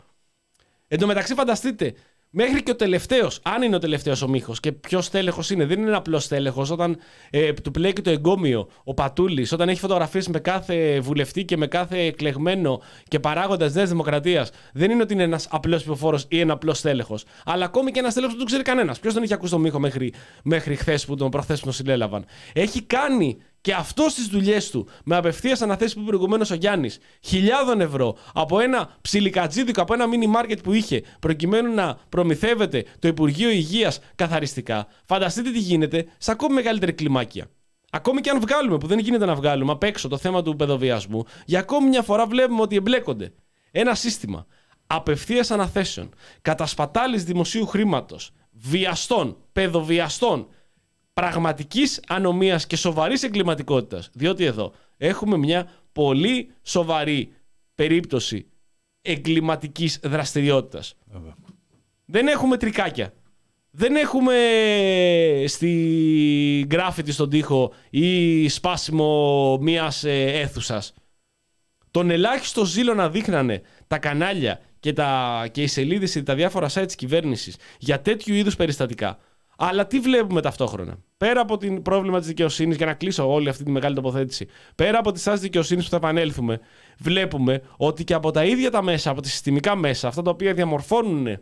Εν τω μεταξύ, φανταστείτε, μέχρι και ο τελευταίος, αν είναι ο τελευταίος ο Μίχος και ποιος τέλεχος είναι, δεν είναι απλός τέλεχος. Όταν ε, του πλέει και το εγκόμιο ο Πατούλης, όταν έχει φωτογραφίες με κάθε βουλευτή και με κάθε εκλεγμένο και παράγοντα της Νέας Δημοκρατίας, δεν είναι ότι είναι ένας απλός ψηφοφόρος ή ένα απλός τέλεχος. Αλλά ακόμη και ένας τέλεχος που δεν ξέρει κανένας. Ποιος τον είχε ακούσει τον Μίχο μέχρι, μέχρι χθες που τον προχθές που τον συλλέλαβαν? Έχει κάνει και αυτό στις δουλειές του με απευθείας αναθέσεις που προηγουμένως ο Γιάννης χιλιάδων ευρώ από ένα ψιλικατζίδικο, από ένα μίνι μάρκετ που είχε, προκειμένου να προμηθεύεται το Υπουργείο Υγείας καθαριστικά. Φανταστείτε τι γίνεται σε ακόμη μεγαλύτερη κλιμάκια. Ακόμη και αν βγάλουμε, που δεν γίνεται να βγάλουμε απ' έξω το θέμα του παιδοβιασμού, για ακόμη μια φορά βλέπουμε ότι εμπλέκονται ένα σύστημα απευθείας αναθέσεων, κατασπατάλης δημοσίου χρήματος, βιαστών, παιδοβιαστών, πραγματικής ανομίας και σοβαρής εγκληματικότητας. Διότι εδώ έχουμε μια πολύ σοβαρή περίπτωση εγκληματικής δραστηριότητας. Βέβαια. Δεν έχουμε τρικάκια. Δεν έχουμε στη γκράφιτι στον τοίχο ή σπάσιμο μιας αίθουσας. Τον ελάχιστο ζήλο να δείχνανε τα κανάλια και, τα, και οι σελίδες και τα διάφορα site της κυβέρνησης για τέτοιου είδους περιστατικά. Αλλά τι βλέπουμε ταυτόχρονα? Πέρα από το πρόβλημα της δικαιοσύνης, για να κλείσω όλη αυτή τη μεγάλη τοποθέτηση, πέρα από τη στάση δικαιοσύνης που θα επανέλθουμε, βλέπουμε ότι και από τα ίδια τα μέσα, από τα συστημικά μέσα, αυτά τα οποία διαμορφώνουν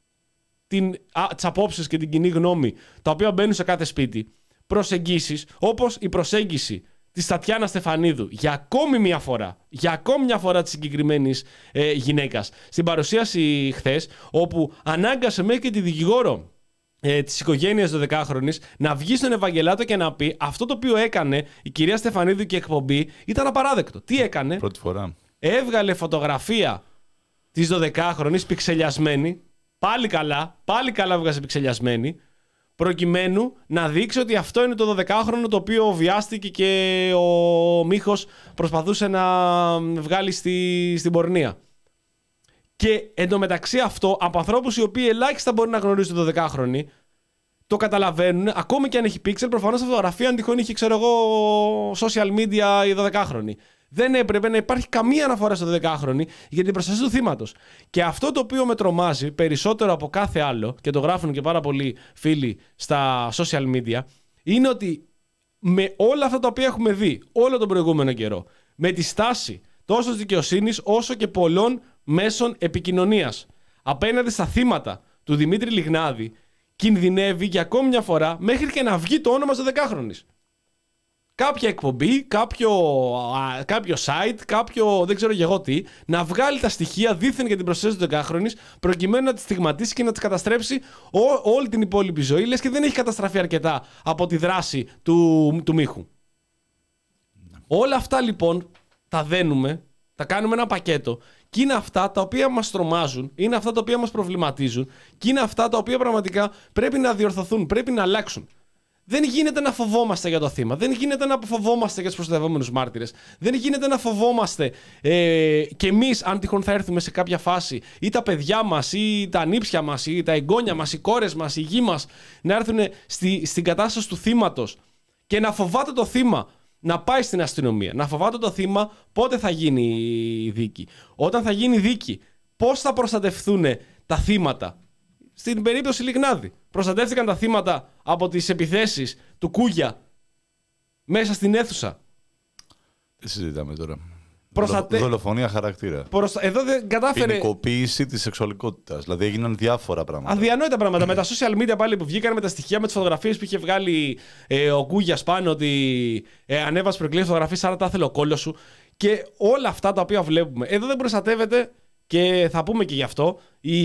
τις απόψεις και την κοινή γνώμη, τα οποία μπαίνουν σε κάθε σπίτι, προσεγγίσεις όπως η προσέγγιση της Τατιάνα Στεφανίδου για ακόμη μια φορά, για ακόμη μια φορά της συγκεκριμένης ε, γυναίκας, στην παρουσίαση χθες, όπου ανάγκασε μέχρι και τη δικηγόρο Ε, της οικογένειας δωδεκάχρονης να βγει στον Ευαγγελάτο και να πει αυτό το οποίο έκανε η κυρία Στεφανίδου και η εκπομπή ήταν απαράδεκτο. Τι έκανε? Πρώτη φορά. Έβγαλε φωτογραφία της δωδεκάχρονης πιξελιασμένη. Πάλι καλά, πάλι καλά βγάζει πιξελιασμένη, προκειμένου να δείξει ότι αυτό είναι το δωδεκάχρονο το οποίο βιάστηκε και ο Μίχος προσπαθούσε να βγάλει στη, στην πορνεία. Και εντωμεταξύ αυτό, από ανθρώπους οι οποίοι ελάχιστα μπορεί να γνωρίζουν το δωδεκάχρονη, το καταλαβαίνουν, ακόμη και αν έχει pixel, προφανώς φωτογραφία αν τυχόν είχε, ξέρω εγώ, social media η δωδεκάχρονη. Δεν έπρεπε να υπάρχει καμία αναφορά στο δωδεκάχρονη για την προστασία του θύματος. Και αυτό το οποίο με τρομάζει περισσότερο από κάθε άλλο, και το γράφουν και πάρα πολλοί φίλοι στα social media, είναι ότι με όλα αυτά τα οποία έχουμε δει όλο τον προηγούμενο καιρό, με τη στάση τόσο της δικαιοσύνης όσο και πολλών μέσων επικοινωνίας απέναντι στα θύματα του Δημήτρη Λιγνάδη, κινδυνεύει για ακόμη μια φορά μέχρι και να βγει το όνομα της δωδεκάχρονης. Κάποια εκπομπή, κάποιο, α, κάποιο site, κάποιο δεν ξέρω και εγώ τι, να βγάλει τα στοιχεία δήθεν για την προστασία της δωδεκάχρονης προκειμένου να τη στιγματίσει και να τη καταστρέψει ό, όλη την υπόλοιπη ζωή, λες και δεν έχει καταστραφεί αρκετά από τη δράση του, του Μίχου. Ναι. Όλα αυτά λοιπόν τα δένουμε, τα κάνουμε ένα πακέτο και είναι αυτά τα οποία μας τρομάζουν, είναι αυτά τα οποία μας προβληματίζουν και είναι αυτά τα οποία πραγματικά πρέπει να διορθωθούν, πρέπει να αλλάξουν. Δεν γίνεται να φοβόμαστε για το θύμα. Δεν γίνεται να φοβόμαστε για τους προστατευόμενους μάρτυρες. Δεν γίνεται να φοβόμαστε ε, κι εμείς, αν τυχόν θα έρθουμε σε κάποια φάση, ή τα παιδιά μας, ή τα νύψια μας, ή τα εγγόνια μας, οι κόρες μας, η γη μας, να έρθουν στη, στην κατάσταση του θύματος και να φοβάται το θύμα να πάει στην αστυνομία. Να φοβάται το θύμα πότε θα γίνει η δίκη. Όταν θα γίνει η δίκη, πώς θα προστατευθούν τα θύματα. Στην περίπτωση Λιγνάδη, προστατεύτηκαν τα θύματα από τις επιθέσεις του Κούγια μέσα στην αίθουσα. Τι συζητάμε τώρα. Προστατε... Δολοφονία χαρακτήρα. Προστα... Εδώ δεν κατάφερε. Ποινικοποίηση της σεξουαλικότητας. Δηλαδή έγιναν διάφορα πράγματα. Αδιανόητα πράγματα. Με τα social media πάλι που βγήκαν με τα στοιχεία, με τις φωτογραφίες που είχε βγάλει ε, ο Κούγιας πάνω, ότι ε, ανέβασε προκλήσεις φωτογραφίες, άρα τα ήθελε ο κόλλος σου. Και όλα αυτά τα οποία βλέπουμε. Εδώ δεν προστατεύεται και θα πούμε και γι' αυτό. Η.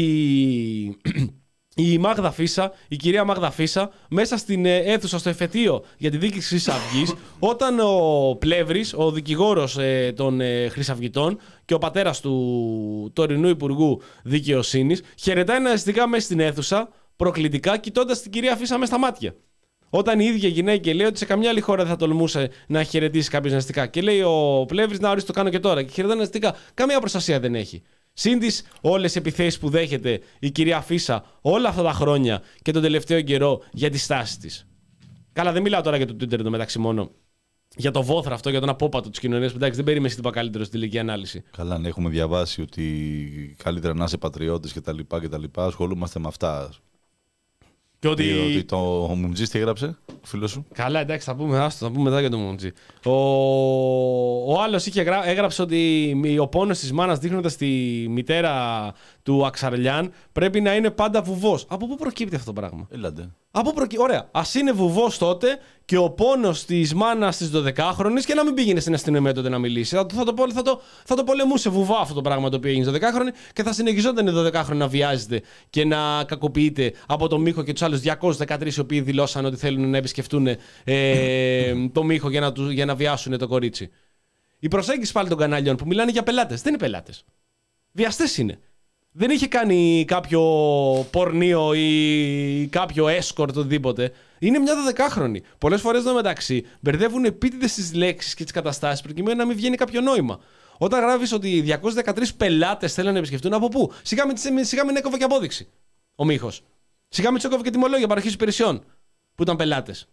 Η Μάγδα Φίσα, η κυρία Μάγδα Φίσα, μέσα στην αίθουσα στο εφετείο για τη δίκη της Χρυσής Αυγής, όταν ο Πλεύρης, ο δικηγόρος ε, των ε, Χρυσαυγητών και ο πατέρας του τωρινού Υπουργού Δικαιοσύνης, χαιρετάει ναζιστικά μέσα στην αίθουσα, προκλητικά, κοιτώντας την κυρία Φίσα μέσα στα μάτια. Όταν η ίδια γυναίκα λέει ότι σε καμιά άλλη χώρα δεν θα τολμούσε να χαιρετήσει κάποιος ναζιστικά. Και λέει ο Πλεύρης, να ορίστε το κάνω και τώρα. Και χαιρετάει ναζιστικά. Καμία προστασία δεν έχει. Συν τις όλες οι επιθέσεις που δέχεται η κυρία Φίσα όλα αυτά τα χρόνια και τον τελευταίο καιρό για τη στάση της. Καλά, δεν μιλάω τώρα για το Twitter εντωμεταξύ μόνο. Για το βόθρο αυτό, για τον απόπατο της κοινωνίας που εντάξει δεν περίμενε τίποτα καλύτερο στην τελική ανάλυση. Καλά, ναι, έχουμε διαβάσει ότι καλύτερα να είσαι πατριώτης κτλ. Ασχολούμαστε με αυτά. Και ότι... ότι το Μουντζής τι έγραψε, ο φίλος σου. Καλά, εντάξει, θα πούμε, άστο, θα πούμε μετά για το Μουντζή. Ο, ο άλλος είχε γρα... έγραψε ότι ο πόνος της μάνας δείχνοντας τη μητέρα του Αξαρλιάν πρέπει να είναι πάντα βουβός. Από πού προκύπτει αυτό το πράγμα. Έλατε. Από προκύ... Ωραία. Ας είναι βουβός τότε και ο πόνος της μάνας της δωδεκάχρονης και να μην πήγαινε στην αστυνομία τότε να μιλήσει. Θα το, θα το, θα το, θα το πολεμούσε βουβά αυτό το πράγμα το οποίο έγινε δωδεκάχρονη και θα συνεχιζόταν η δωδεκάχρονη να βιάζεται και να κακοποιείται από τον Μίχο και τους άλλους διακόσιους δεκατρείς οι οποίοι δηλώσαν ότι θέλουν να επισκεφτούν ε, το Μίχο για να, του, για να βιάσουν το κορίτσι. Η προσέγγιση πάλι των κανάλιων που μιλάνε για πελάτες. Δεν είναι πελάτες. Βιαστές είναι. Δεν είχε κάνει κάποιο πορνείο ή κάποιο escort οτιδήποτε. Είναι μια δωδεκάχρονη. Πολλές φορές εδώ μεταξύ μπερδεύουν επίτηδες τις λέξεις και τις καταστάσεις προκειμένου να μην βγαίνει κάποιο νόημα. Όταν γράφεις ότι διακόσιοι δεκατρείς πελάτες θέλουν να επισκεφτούν, από πού? Σιγά μην έκοβε και απόδειξη ο Μίχος. Σιγά μην έκοβε και τιμολόγια παροχής υπηρεσιών που ήταν πελάτες.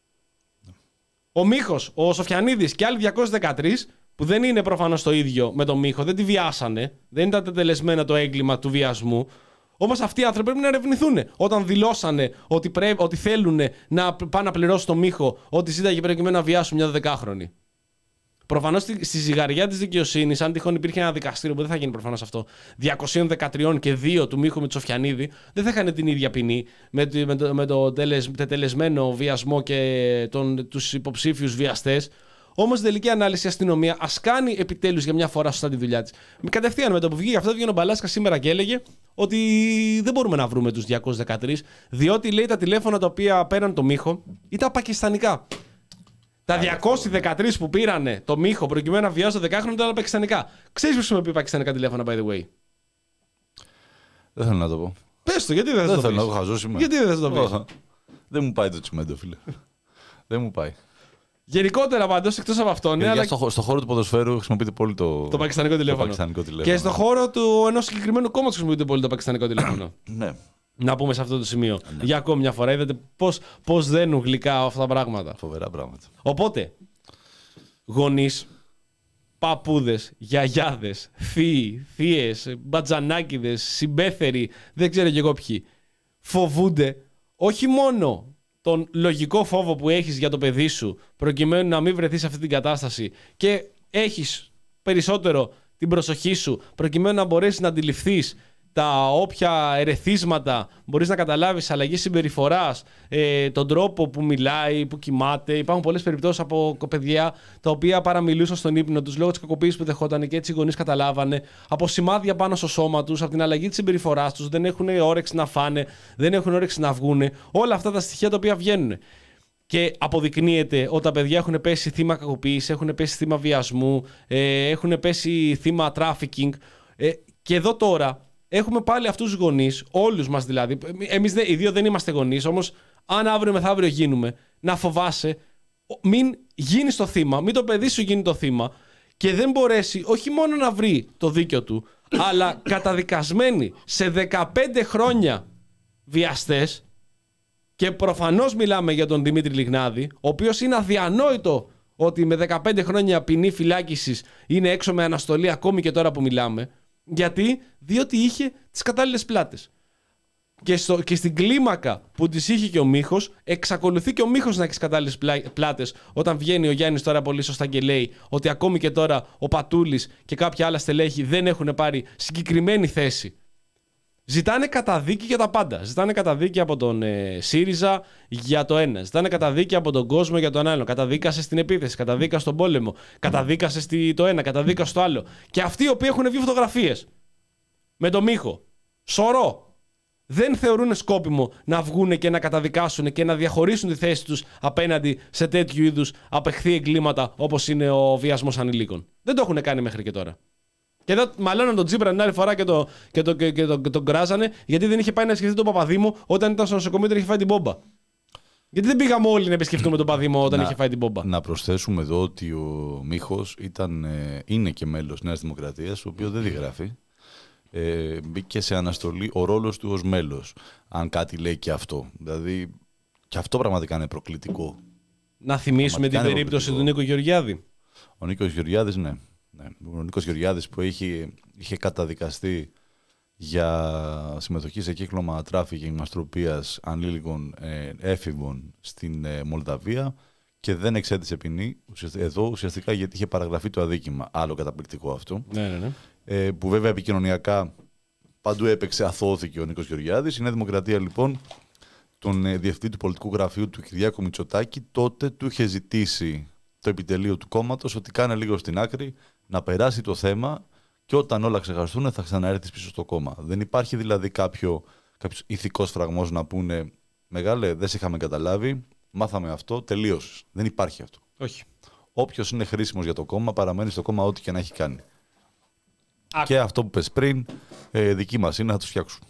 Ο Μίχος, ο Σοφιανίδης και άλλοι διακόσιοι δεκατρείς. Που δεν είναι προφανώς το ίδιο με τον Μίχο, δεν τη βιάσανε, δεν ήταν τετελεσμένο το έγκλημα του βιασμού. Όμως αυτοί οι άνθρωποι πρέπει να ερευνηθούν. Όταν δηλώσανε ότι, πρέπει, ότι θέλουν να πάνε να πληρώσουν τον Μίχο, ότι ζήταγε προκειμένου να βιάσουν μια δωδεκάχρονη. Προφανώς στη, στη ζυγαριά της δικαιοσύνης, αν τυχόν υπήρχε ένα δικαστήριο που δεν θα γίνει προφανώς αυτό, διακόσιοι δεκατρείς και δύο του Μίχου με του Σοφιανίδη, δεν θα είχαν την ίδια ποινή με, με το, με το τελεσ, τετελεσμένο βιασμό και τον, τους υποψήφιους βιαστές. Όμως στην τελική ανάλυση η αστυνομία ας κάνει επιτέλους για μια φορά σωστά τη δουλειά της. Κατευθείαν με το που βγήκε αυτό, βγήκε ο Μπαλάσκα σήμερα και έλεγε ότι δεν μπορούμε να βρούμε τους διακόσιους δεκατρείς, διότι λέει τα τηλέφωνα τα οποία πέραν το Μίχο ήταν πακιστανικά. Τα διακόσιοι δεκατρείς που πήρανε το Μίχο προκειμένου να βιάσουν το δεκάχρονο ήταν πακιστανικά. Ξέρεις ποιος με πει πακιστανικά τηλέφωνα, by the way? Δεν θέλω να το πω. Πες το, γιατί δεν θα το θέλω να το χαζώ σήμερα. Γιατί δεν θα το πεις? Δεν μου πάει το τσιμέντο, φίλε. Δεν μου πάει. Γενικότερα πάντως, εκτός από αυτό. Ναι, αλλά... στο, στο χώρο του ποδοσφαίρου χρησιμοποιείται πολύ το, το πακιστανικό τηλέφωνο. Το πακιστανικό τηλέφωνο. Και στο χώρο του ενός συγκεκριμένου κόμματος χρησιμοποιείται πολύ το πακιστανικό τηλέφωνο. Ναι. Να πούμε σε αυτό το σημείο. Ναι. Για ακόμη μια φορά, είδατε πώς, πώς δένουν γλυκά αυτά τα πράγματα. Φοβερά πράγματα. Οπότε, γονείς, παππούδες, γιαγιάδες, θείοι, θείες, μπατζανάκηδες, συμπέθεροι, δεν ξέρω και εγώ ποιοι, φοβούνται όχι μόνο τον λογικό φόβο που έχεις για το παιδί σου προκειμένου να μην βρεθείς σε αυτή την κατάσταση και έχεις περισσότερο την προσοχή σου προκειμένου να μπορέσεις να αντιληφθείς τα όποια ερεθίσματα, μπορείς να καταλάβεις αλλαγή συμπεριφοράς, ε, τον τρόπο που μιλάει, που κοιμάται. Υπάρχουν πολλές περιπτώσεις από παιδιά τα οποία παραμιλούσαν στον ύπνο τους λόγω της κακοποίησης που δεχόταν και έτσι οι γονείς καταλάβανε. Από σημάδια πάνω στο σώμα τους, από την αλλαγή της συμπεριφοράς τους, δεν έχουν όρεξη να φάνε, δεν έχουν όρεξη να βγούνε. Όλα αυτά τα στοιχεία τα οποία βγαίνουν. Και αποδεικνύεται ότι τα παιδιά έχουν πέσει θύμα κακοποίησης, έχουν πέσει θύμα βιασμού, ε, έχουν πέσει θύμα trafficking. Ε, και εδώ τώρα. Έχουμε πάλι αυτούς τους γονείς, όλους μας δηλαδή. Εμείς οι δύο δεν είμαστε γονείς, όμως αν αύριο μεθαύριο γίνουμε, να φοβάσαι, μην γίνεις το θύμα, μην το παιδί σου γίνει το θύμα και δεν μπορέσει όχι μόνο να βρει το δίκιο του, αλλά καταδικασμένοι σε δεκαπέντε χρόνια βιαστές. Και προφανώς μιλάμε για τον Δημήτρη Λιγνάδη, ο οποίος είναι αδιανόητο ότι με δεκαπέντε χρόνια ποινή φυλάκισης είναι έξω με αναστολή ακόμη και τώρα που μιλάμε. Γιατί, διότι είχε τις κατάλληλες πλάτες. Και, στο, και στην κλίμακα που τις είχε και ο Μίχος, εξακολουθεί και ο Μίχος να έχει τις κατάλληλες πλάτες όταν βγαίνει ο Γιάννης τώρα πολύ σωστά και λέει ότι ακόμη και τώρα ο Πατούλης και κάποια άλλα στελέχη δεν έχουν πάρει συγκεκριμένη θέση. Ζητάνε καταδίκη για τα πάντα. Ζητάνε καταδίκη από τον ε, ΣΥΡΙΖΑ για το ένα. Ζητάνε καταδίκη από τον κόσμο για τον άλλο. Καταδίκασε στην επίθεση, καταδίκασε στον πόλεμο, καταδίκασε στη, το ένα, καταδίκασε το άλλο. Και αυτοί οι οποίοι έχουν βγει φωτογραφίες με τον Μίχο, σωρό, δεν θεωρούν σκόπιμο να βγουν και να καταδικάσουν και να διαχωρίσουν τη θέση τους απέναντι σε τέτοιου είδους απεχθή εγκλήματα όπως είναι ο βιασμός ανηλίκων. Δεν το έχουν κάνει μέχρι και τώρα. Και εδώ μαλώναν τον Τσίπρα την άλλη φορά και, το, και, το, και, και το, και τον κράζανε γιατί δεν είχε πάει να επισκεφτεί τον Παπαδήμο όταν ήταν στο νοσοκομείο και είχε φάει την μπόμπα. Γιατί δεν πήγαμε όλοι να επισκεφτούμε τον Παπαδήμο όταν να, είχε φάει την μπόμπα. Να προσθέσουμε εδώ ότι ο Μίχος ήταν, ε, είναι και μέλος Νέας Δημοκρατίας, ο οποίος δεν διαγράφει. Ε, μπήκε σε αναστολή ο ρόλος του ως μέλος. Αν κάτι λέει και αυτό. Δηλαδή, και αυτό πραγματικά είναι προκλητικό. Να θυμίσουμε την περίπτωση του Νίκο Γεωργιάδη. Ο Νίκος Γεωργιάδης, ναι. Ναι. Ο Νίκος Γεωργιάδης που είχε, είχε καταδικαστεί για συμμετοχή σε κύκλωμα τράφικινγκ μαστροπίας ανήλικων ε, έφηβων στην ε, Μολδαβία και δεν εξέτησε ποινή εδώ ουσιαστικά γιατί είχε παραγραφεί το αδίκημα. Άλλο καταπληκτικό αυτό. Ναι, ναι, ναι. Ε, που βέβαια επικοινωνιακά παντού έπαιξε, αθώθηκε ο Νίκος Γεωργιάδης. Η Νέα Δημοκρατία λοιπόν τον ε, διευθυντή του πολιτικού γραφείου του Κυριάκου Μητσοτάκη τότε του είχε ζητήσει το επιτελείο του κόμματος ότι κάνε λίγο στην άκρη να περάσει το θέμα και όταν όλα ξεχαστούν θα ξαναέρθεις πίσω στο κόμμα. Δεν υπάρχει δηλαδή κάποιο, κάποιος ηθικός φραγμός να πούνε μεγάλε δεν σε είχαμε καταλάβει, μάθαμε αυτό, τελείωσες. Δεν υπάρχει αυτό. Όχι. Όποιος είναι χρήσιμος για το κόμμα παραμένει στο κόμμα ό,τι και να έχει κάνει. Α. Και αυτό που πες πριν, ε, δική μας είναι να τους φτιάξουν.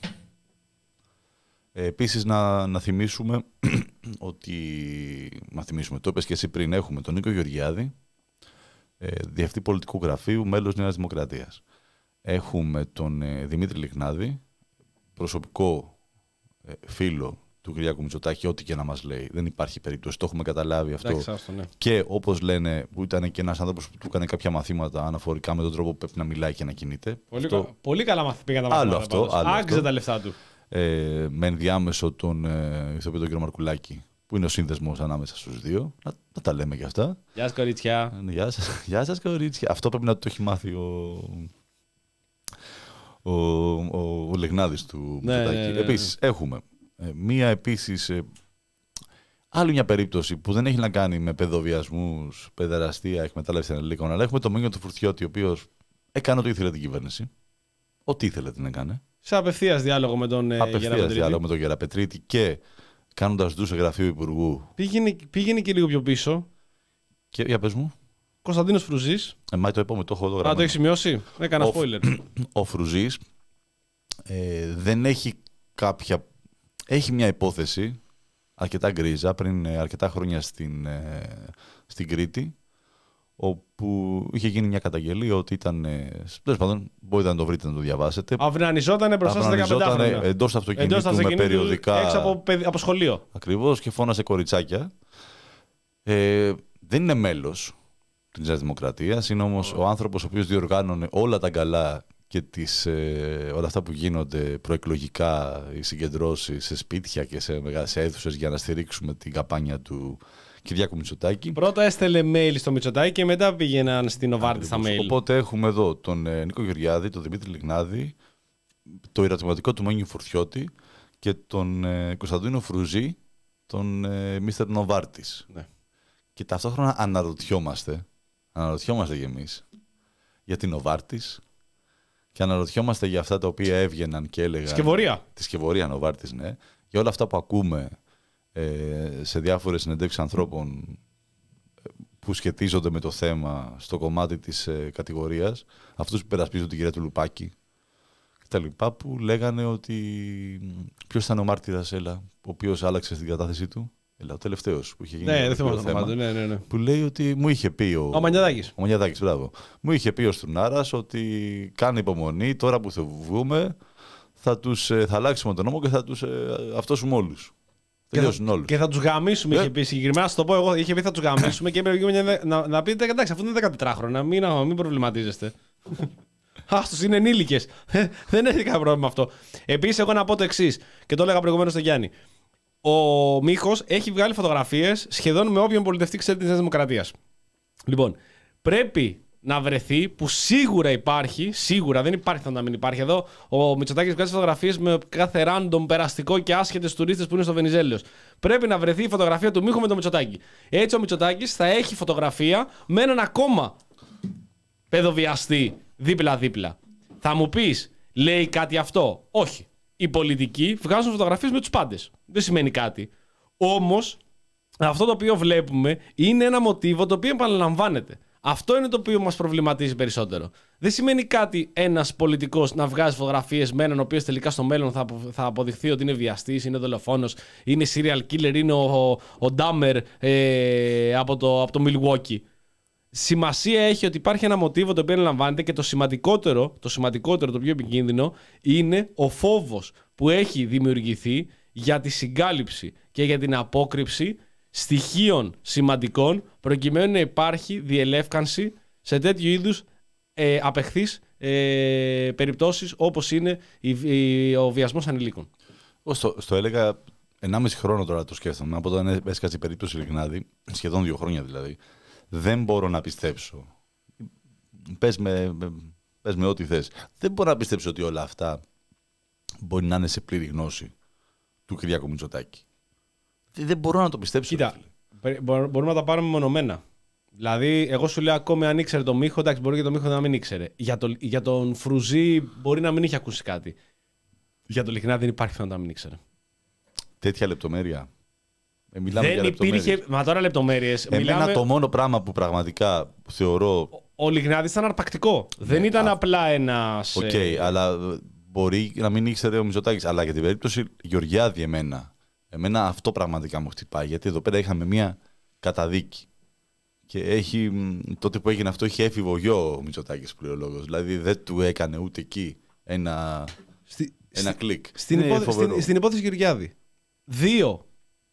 Ε, επίσης να, να θυμίσουμε ότι, να θυμίσουμε, το είπες και εσύ πριν, έχουμε τον Νίκο Γεωργιάδη, ε, διευθυντή πολιτικού γραφείου, μέλος Νέας Δημοκρατίας. Έχουμε τον ε, Δημήτρη Λιγνάδη, προσωπικό ε, φίλο του Κυριάκου Μητσοτάκη, ό,τι και να μας λέει. Δεν υπάρχει περίπτωση, το έχουμε καταλάβει αυτό. Εντάξει, άστο, ναι. Και όπως λένε, που ήταν και ένας άνθρωπος που του έκανε κάποια μαθήματα αναφορικά με τον τρόπο που πρέπει να μιλάει και να κινείται. Πολύ, αυτό... κα... Πολύ καλά μαθ... πήγαν τα μαθήματα. Άλλο αυτό, άλλο Άγγιζε αυτό. τα λεφτά του. Ε, με ενδιάμεσο τον ε, ηθοποιό τον κύριο Μαρκουλάκη, που είναι ο σύνδεσμος ανάμεσα στους δύο. Να, να τα λέμε και αυτά. Γεια σας κορίτσια. Ε, γεια σας, γεια σας κορίτσια. Αυτό πρέπει να το έχει μάθει ο, ο, ο, ο Λιγνάδης του ναι, Μητσοτάκη. ναι, ναι, ναι. Επίσης έχουμε ε, μία επίσης ε, άλλη μια περίπτωση που δεν έχει να κάνει με παιδοβιασμούς, παιδεραστία, εκμετάλλευση ανηλίκων, αλλά έχουμε το Μήνιο του Φουρτιώτη, ο οποίος έκανε ό,τι ήθελε την κυβέρνηση. Ό,τι ήθελε την έκανε. Σε απευθείας διάλογο με τον Γεραπετρίτη. Απευθείας διάλογο με τον Γεραπετρίτη και κάνοντας ντου σε γραφείο Υπουργού. Πήγαινε, πήγαινε και λίγο πιο πίσω. Και για πες μου. Κωνσταντίνος Φρουζής. Ε, μα το επόμενο, το έχω εδώ γραμμένο. Α, το έχει σημειώσει. Έκανα Ο, spoiler. Ο Φρουζής ε, δεν έχει κάποια. Έχει μια υπόθεση αρκετά γκρίζα πριν ε, αρκετά χρόνια στην, ε, στην Κρήτη, όπου είχε γίνει μια καταγγελία ότι ήταν. Τέλος πάντων, μπορείτε να το βρείτε να το διαβάσετε. Αυνανιζόταν μπροστά στα δεκαπέντε χρόνια. Εντός του αυτοκινήτου, εντός με περιοδικά. Έξω από, από σχολείο. Ακριβώς, και φώνασε κοριτσάκια. Ε, δεν είναι μέλος της Νέας Δημοκρατίας, είναι όμως ο άνθρωπος ο οποίος διοργάνωνε όλα τα καλά και τις, ε, όλα αυτά που γίνονται προεκλογικά, οι συγκεντρώσεις σε σπίτια και σε, σε αίθουσες για να στηρίξουμε την καμπάνια του Κυριάκου Μητσοτάκη. Πρώτα έστελε mail στο Μητσοτάκη και μετά πήγαιναν στην Νοβάρτη στα mail. Οπότε έχουμε εδώ τον ε, Νίκο Γεωργιάδη, τον Δημήτρη Λιγνάδη, το ερωτηματικό του Μόνιου Φουρτιώτη και τον ε, Κωνσταντίνο Φρουζή, τον ε, μίστερ Νοβάρτης. Ναι. Και ταυτόχρονα αναρωτιόμαστε, αναρωτιόμαστε κι εμείς για την Νοβάρτης και αναρωτιόμαστε για αυτά τα οποία έβγαιναν και έλεγαν. Σκευωρία. Τη Σκευωρία Νοβάρτης, ναι. Για όλα αυτά που ακούμε ε, σε διάφορες συνεντεύξεις ανθρώπων που σχετίζονται με το θέμα στο κομμάτι της ε, κατηγορίας, αυτούς που περασπίζουν την κυρία του Λουπάκη και τα λοιπά, που λέγανε ότι ποιος ήταν ο μάρτυρας, έλα, ο οποίος άλλαξε στην κατάθεσή του. Έλα, ο τελευταίος που είχε γίνει. Ναι, δεν θυμάμαι το θέμα. Ναι, ναι, ναι. Που λέει ότι μου είχε πει ο. Ο Μανιαδάκης. Ο Μανιαδάκης, μπράβο. Μου είχε πει ο Στρουνάρας ότι κάνει υπομονή, τώρα που θα βγούμε, θα, τους, θα αλλάξουμε τον νόμο και θα τους αυτόσουμε όλους. Τελειώσουν όλους. Και θα τους γαμίσουμε, yeah. είχε πει συγκεκριμένα. Θα το πω εγώ, είχε πει θα τους γαμίσουμε και έπρεπε να, να πείτε εντάξει, αφού είναι δεκατετράχρονα, μην, μην προβληματίζεστε. Άστος, είναι ενήλικες. Δεν έχει κανένα πρόβλημα αυτό. Επίσης, εγώ να πω το εξής, και το έλεγα προηγουμένως στον Γιάννη. Ο Μίχος έχει βγάλει φωτογραφίες σχεδόν με όποιον πολιτευτή ξέρει της Νέας Δημοκρατίας. Λοιπόν, πρέπει να βρεθεί, που σίγουρα υπάρχει, σίγουρα δεν υπάρχει να μην υπάρχει εδώ, ο Μητσοτάκης βγάζει φωτογραφίες με κάθε random, περαστικό και άσχετες τουρίστες που είναι στο Βενιζέλιος. Πρέπει να βρεθεί η φωτογραφία του Μίχου με τον Μητσοτάκη. Έτσι ο Μητσοτάκης θα έχει φωτογραφία με έναν ακόμα παιδοβιαστή δίπλα-δίπλα. Θα μου πεις, λέει κάτι αυτό? Όχι. Οι πολιτικοί βγάζουν φωτογραφίες με τους πάντες. Δεν σημαίνει κάτι. Όμως, αυτό το οποίο βλέπουμε είναι ένα μοτίβο το οποίο επαναλαμβάνεται. Αυτό είναι το οποίο μας προβληματίζει περισσότερο. Δεν σημαίνει κάτι ένας πολιτικός να βγάζει φωτογραφίες με έναν ο οποίος τελικά στο μέλλον θα, θα αποδειχθεί ότι είναι βιαστής, είναι δολοφόνος, είναι serial killer, είναι ο, ο Dahmer ε, από, το, από το Milwaukee. Σημασία έχει ότι υπάρχει ένα μοτίβο το οποίο ελαμβάνεται και το σημαντικότερο, το σημαντικότερο, το πιο επικίνδυνο, είναι ο φόβος που έχει δημιουργηθεί για τη συγκάλυψη και για την απόκρυψη στοιχείων σημαντικών προκειμένου να υπάρχει διελεύκανση σε τέτοιου είδους ε, απεχθείς ε, περιπτώσεις όπως είναι η, η, ο βιασμός ανηλίκων. Στο, στο έλεγα ενάμιση χρόνο τώρα το σκέφτομαι, από όταν έσκασε η περίπτωση Λιγνάδη, σχεδόν δύο χρόνια δηλαδή. Δεν μπορώ να πιστέψω. Πες με, πες με ό,τι θες. Δεν μπορώ να πιστέψω ότι όλα αυτά μπορεί να είναι σε πλήρη γνώση του Κυριάκου Μητσοτάκη. Δεν μπορώ να το πιστέψω. Κοίτα, μπορούμε να τα πάρουμε μονομένα. Δηλαδή, εγώ σου λέω ακόμη αν ήξερε τον Μίχο, εντάξει, μπορεί και τον Μίχο να μην ήξερε. Για, το, για τον Φρουζή μπορεί να μην είχε ακούσει κάτι. Για τον Λιγνάδη δεν υπάρχει πιθανότητα να μην ήξερε. Τέτοια λεπτομέρεια. Ε, μιλάμε δεν για υπήρχε. Μα τώρα λεπτομέρειες. Εμένα μιλάμε... το μόνο πράγμα που πραγματικά θεωρώ. Ο, ο Λιγνάδης ήταν αρπακτικό. Ναι, δεν ήταν α... απλά ένας. Οκ, okay, ε... αλλά μπορεί να μην ήξερε ο Μητσοτάκης. Αλλά για την περίπτωση Γεωργιάδη, εμένα. Εμένα αυτό πραγματικά μου χτυπάει. Γιατί εδώ πέρα είχαμε μια καταδίκη. Και έχει, τότε που έγινε αυτό, είχε έφηβο γιο ο Μητσοτάκης πληρολόγος. Δηλαδή δεν του έκανε ούτε εκεί ένα, Στη... ένα κλικ. Στην, υπόθε... στην... στην υπόθεση Γεωργιάδη. Δύο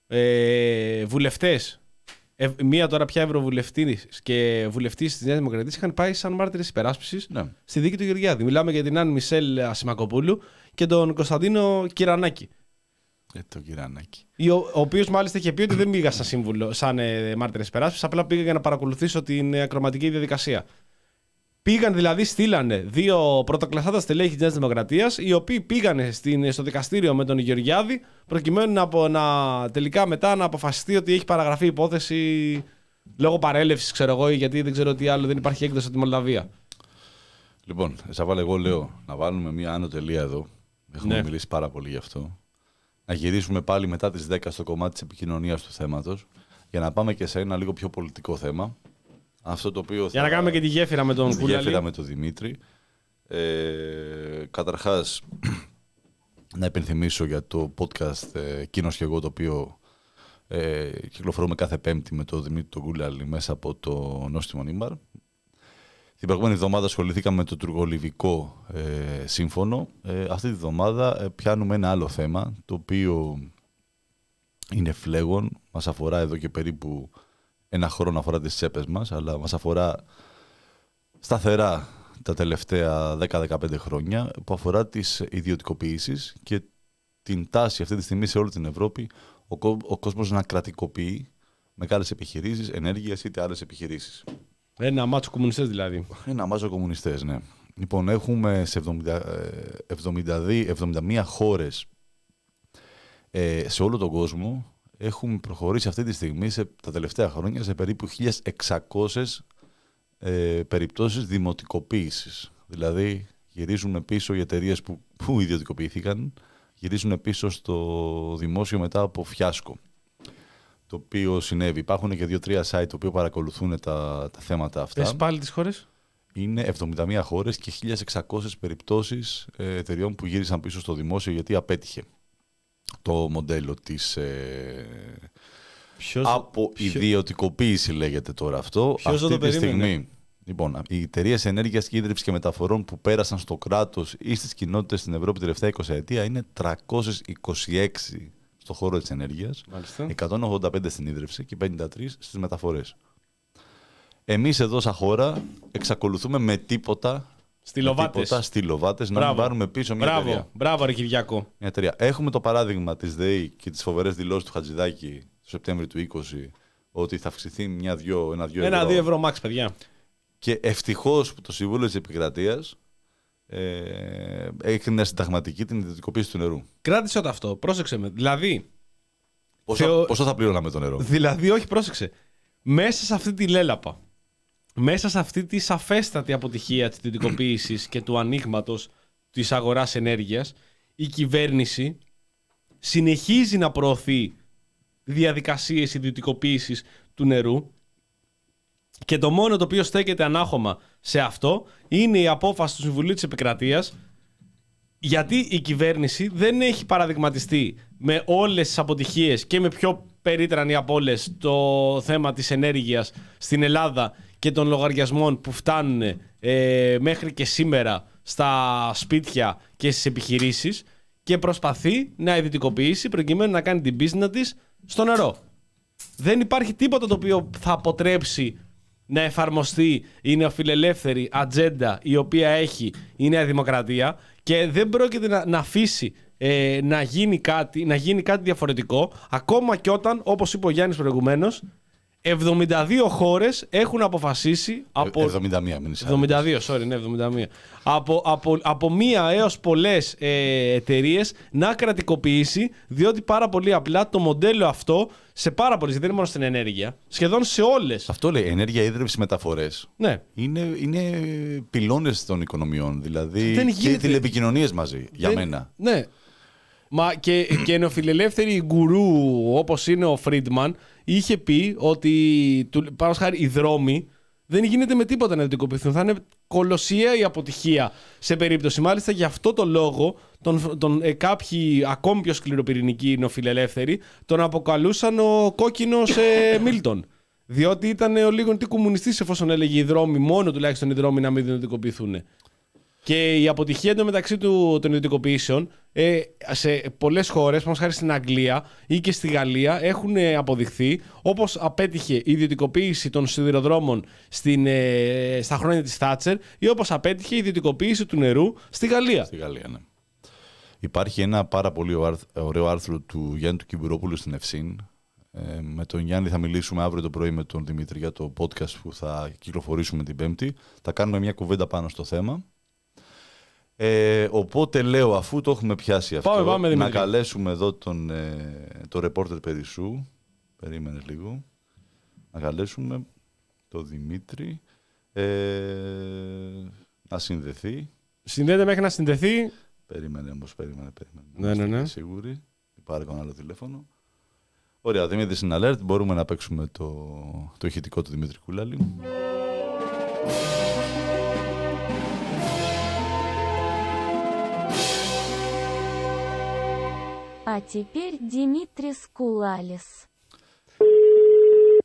ε, βουλευτές, ε, μία τώρα πια ευρωβουλευτής και βουλευτής της Νέας Δημοκρατίας, είχαν πάει σαν μάρτυρες υπεράσπισης ναι. στη δίκη του Γεωργιάδη. Μιλάμε για την Αν Μισελ Ασημακοπούλου και τον Κωνσταντίνο Κυρανάκη. Ε, το Κυρανάκη. Ο, ο οποίος μάλιστα είχε πει ότι δεν πήγα σαν σύμβουλο, σαν ε, μάρτυρες υπεράσπισης, απλά πήγα για να παρακολουθήσω την ακροματική διαδικασία. Πήγαν δηλαδή, στείλανε δύο πρωτοκλασσάτα στελέχη της Νέας Δημοκρατίας, οι οποίοι πήγανε στην, στο δικαστήριο με τον Γεωργιάδη, προκειμένου να, να, τελικά μετά να αποφασιστεί ότι έχει παραγραφεί υπόθεση λόγω παρέλευσης, ξέρω εγώ, ή γιατί δεν ξέρω τι άλλο, δεν υπάρχει έκδοση από τη Μολδαβία. Λοιπόν, Σαββάλ, εγώ λέω να βάλουμε μια άνω τελεία εδώ. Έχουμε ναι. μιλήσει πάρα πολύ γι' αυτό. Να γυρίσουμε πάλι μετά τις δέκα στο κομμάτι της επικοινωνίας του θέματος, για να πάμε και σε ένα λίγο πιο πολιτικό θέμα. Αυτό το οποίο για θα... να κάνουμε και τη γέφυρα με τον Κούλαλη. Τη γέφυρα με τον Δημήτρη. Ε, καταρχάς, να υπενθυμίσω για το podcast ε, «Κίνος και εγώ», το οποίο Ε, κυκλοφορούμε κάθε Πέμπτη με τον Δημήτρη τον Κούλαλη μέσα από το Νόστιμο Νίμπαρ. Την προηγούμενη εβδομάδα ασχοληθήκαμε με το τουρκολιβικό ε, σύμφωνο. Ε, αυτή τη εβδομάδα ε, πιάνουμε ένα άλλο θέμα, το οποίο είναι φλέγον. Μας αφορά εδώ και περίπου ένα χρόνο, αφορά τις τσέπες μας, αλλά μας αφορά σταθερά τα τελευταία δέκα με δεκαπέντε χρόνια, που αφορά τις ιδιωτικοποιήσεις και την τάση αυτή τη στιγμή σε όλη την Ευρώπη ο, κο- ο κόσμος να κρατικοποιεί μεγάλες επιχειρήσεις, ενέργειας είτε άλλες επιχειρήσεις. Ένα μάτσο κομμουνιστές δηλαδή. Ένα μάζο κομμουνιστές, ναι. Λοιπόν, έχουμε σε εβδομήντα, εβδομήντα δύο, εβδομήντα μία χώρες ε, σε όλο τον κόσμο. Έχουμε προχωρήσει αυτή τη στιγμή σε, τα τελευταία χρόνια σε περίπου χίλιες εξακόσιες ε, περιπτώσεις δημοτικοποίησης. Δηλαδή γυρίζουν πίσω οι εταιρείες που, που ιδιωτικοποιήθηκαν, γυρίζουν πίσω στο δημόσιο μετά από φιάσκο. Το οποίο συνέβη. Υπάρχουν και δύο-τρία site το οποίο παρακολουθούν τα, τα θέματα αυτά. Πες πάλι τις χώρες. Είναι εβδομήντα μία χώρες και χίλιες εξακόσιες περιπτώσεις ε, εταιρεών που γύρισαν πίσω στο δημόσιο γιατί απέτυχε το μοντέλο της ε, Ποιος, από ποιο... ιδιωτικοποίηση λέγεται τώρα αυτό. Ποιος Αυτή το τη περίμενε? στιγμή, λοιπόν, οι εταιρείες ενέργειας, ίδρυψης και μεταφορών που πέρασαν στο κράτος ή στις κοινότητες στην Ευρώπη τελευταία εικοσαετία είναι τριακόσιες είκοσι έξι στο χώρο της ενέργειας, Μάλιστα. εκατόν ογδόντα πέντε στην ίδρυψη και πενήντα τρία στις μεταφορές. Εμείς εδώ σαν χώρα εξακολουθούμε με τίποτα, Στυλοβάτες. τίποτα στυλοβάτες να μην πάρουμε πίσω μια Μπράβο. εταιρεία. Μπράβο, ρε Κυριακό. Μια εταιρεία. Έχουμε το παράδειγμα της ΔΕΗ και τις φοβερές δηλώσεις του Χατζηδάκη το Σεπτέμβριο του είκοσι ότι θα αυξηθεί μια-δυο, ένα-δυο ευρώ. Ένα-δύο ευρώ max, παιδιά. Και ευτυχώς που το Συμβούλιο της Επικρατείας ε, έκρινε συνταγματική την ιδιωτικοποίηση του νερού. Κράτησε το αυτό. Πρόσεξε με. Δηλαδή. Πόσο, Θεω... πόσο θα πληρώναμε το νερό? Δηλαδή, όχι, πρόσεξε. Μέσα σε αυτή τη λέλαπα, μέσα σε αυτή τη σαφέστατη αποτυχία της ιδιωτικοποίησης και του ανοίγματος της αγοράς ενέργειας, η κυβέρνηση συνεχίζει να προωθεί διαδικασίες ιδιωτικοποίησης του νερού και το μόνο το οποίο στέκεται ανάχωμα σε αυτό είναι η απόφαση του Συμβουλίου της Επικρατείας, γιατί η κυβέρνηση δεν έχει παραδειγματιστεί με όλες τις αποτυχίες και με πιο περίτρανη από όλες το θέμα της ενέργειας στην Ελλάδα και των λογαριασμών που φτάνουν ε, μέχρι και σήμερα στα σπίτια και στις επιχειρήσεις και προσπαθεί να ιδιωτικοποιήσει προκειμένου να κάνει την business της στο νερό. Δεν υπάρχει τίποτα το οποίο θα αποτρέψει να εφαρμοστεί η νεοφιλελεύθερη ατζέντα η οποία έχει η Νέα Δημοκρατία και δεν πρόκειται να, να αφήσει ε, να, γίνει κάτι, να γίνει κάτι διαφορετικό, ακόμα και όταν, όπως είπε ο Γιάννης προηγουμένως, εβδομήντα δύο χώρες έχουν αποφασίσει από... εβδομήντα μία, μην είσαι εβδομήντα δύο, sorry, ναι, εβδομήντα μία. Από, από, από μία έως πολλές ε, εταιρείες να κρατικοποιήσει, διότι πάρα πολύ απλά το μοντέλο αυτό σε πάρα πολλές, δεν είναι μόνο στην ενέργεια, σχεδόν σε όλες. Αυτό λέει, ενέργεια, ίδρυψη, μεταφορές. Ναι. Είναι, είναι πυλώνες των οικονομιών, δηλαδή Δεν και γίνεται. τηλεπικοινωνίες μαζί, για Δεν- μένα. Ναι. Μα και, και νεοφιλελεύθεροι γκουρού όπως είναι ο Φρίντμαν είχε πει ότι του- πάνω χάρη οι δρόμοι δεν γίνεται με τίποτα να ιδιωτικοποιηθούν. Θα είναι κολοσιαία η αποτυχία σε περίπτωση. Μάλιστα γι' αυτό το λόγο τον, τον, ε, κάποιοι ακόμη πιο σκληροπυρηνικοί νεοφιλελεύθεροι τον αποκαλούσαν ο κόκκινος ε, Μίλτον. Διότι ήταν ο λίγο τι κομμουνιστής εφόσον έλεγε οι δρόμοι, μόνο τουλάχιστον οι δρόμοι να μην ιδιωτικοποιηθούν. Και η αποτυχία εντωμεταξύ του, των ιδιωτικοποιήσεων ε, σε πολλές χώρες, όπως χάρη στην Αγγλία ή και στη Γαλλία, έχουν ε, αποδειχθεί, όπως απέτυχε η ιδιωτικοποίηση των σιδηροδρόμων στην, ε, στα χρόνια της Θάτσερ ή όπως απέτυχε η ιδιωτικοποίηση του νερού στη Γαλλία. Στη Γαλλία, ναι. Υπάρχει ένα πάρα πολύ ωραίο άρθρο του Γιάννη του Κυμπουρόπουλου στην Ευσύν. Ε, με τον Γιάννη θα μιλήσουμε αύριο το πρωί με τον Δημήτρη για το podcast που θα κυκλοφορήσουμε την Πέμπτη. Θα κάνουμε μια κουβέντα πάνω στο θέμα. Ε, οπότε λέω, αφού το έχουμε πιάσει αυτό, Πάμε, πάμε, να Δημήτρη. καλέσουμε εδώ τον, ε, το ρεπόρτερ Περισσού. Περίμενε λίγο. Να καλέσουμε τον Δημήτρη ε, να συνδεθεί. Συνδέεται μέχρι να συνδεθεί. Περίμενε όμως, περίμενε, περίμενε. Ναι, ναι, ναι. Είστε σίγουροι. Πάρε κανένα άλλο τηλέφωνο. Ωραία, Δημήτρη είναι alert. Μπορούμε να παίξουμε το, το ηχητικό του Δημήτρη Κούλαλη. А теперь Димитрис Кулалис.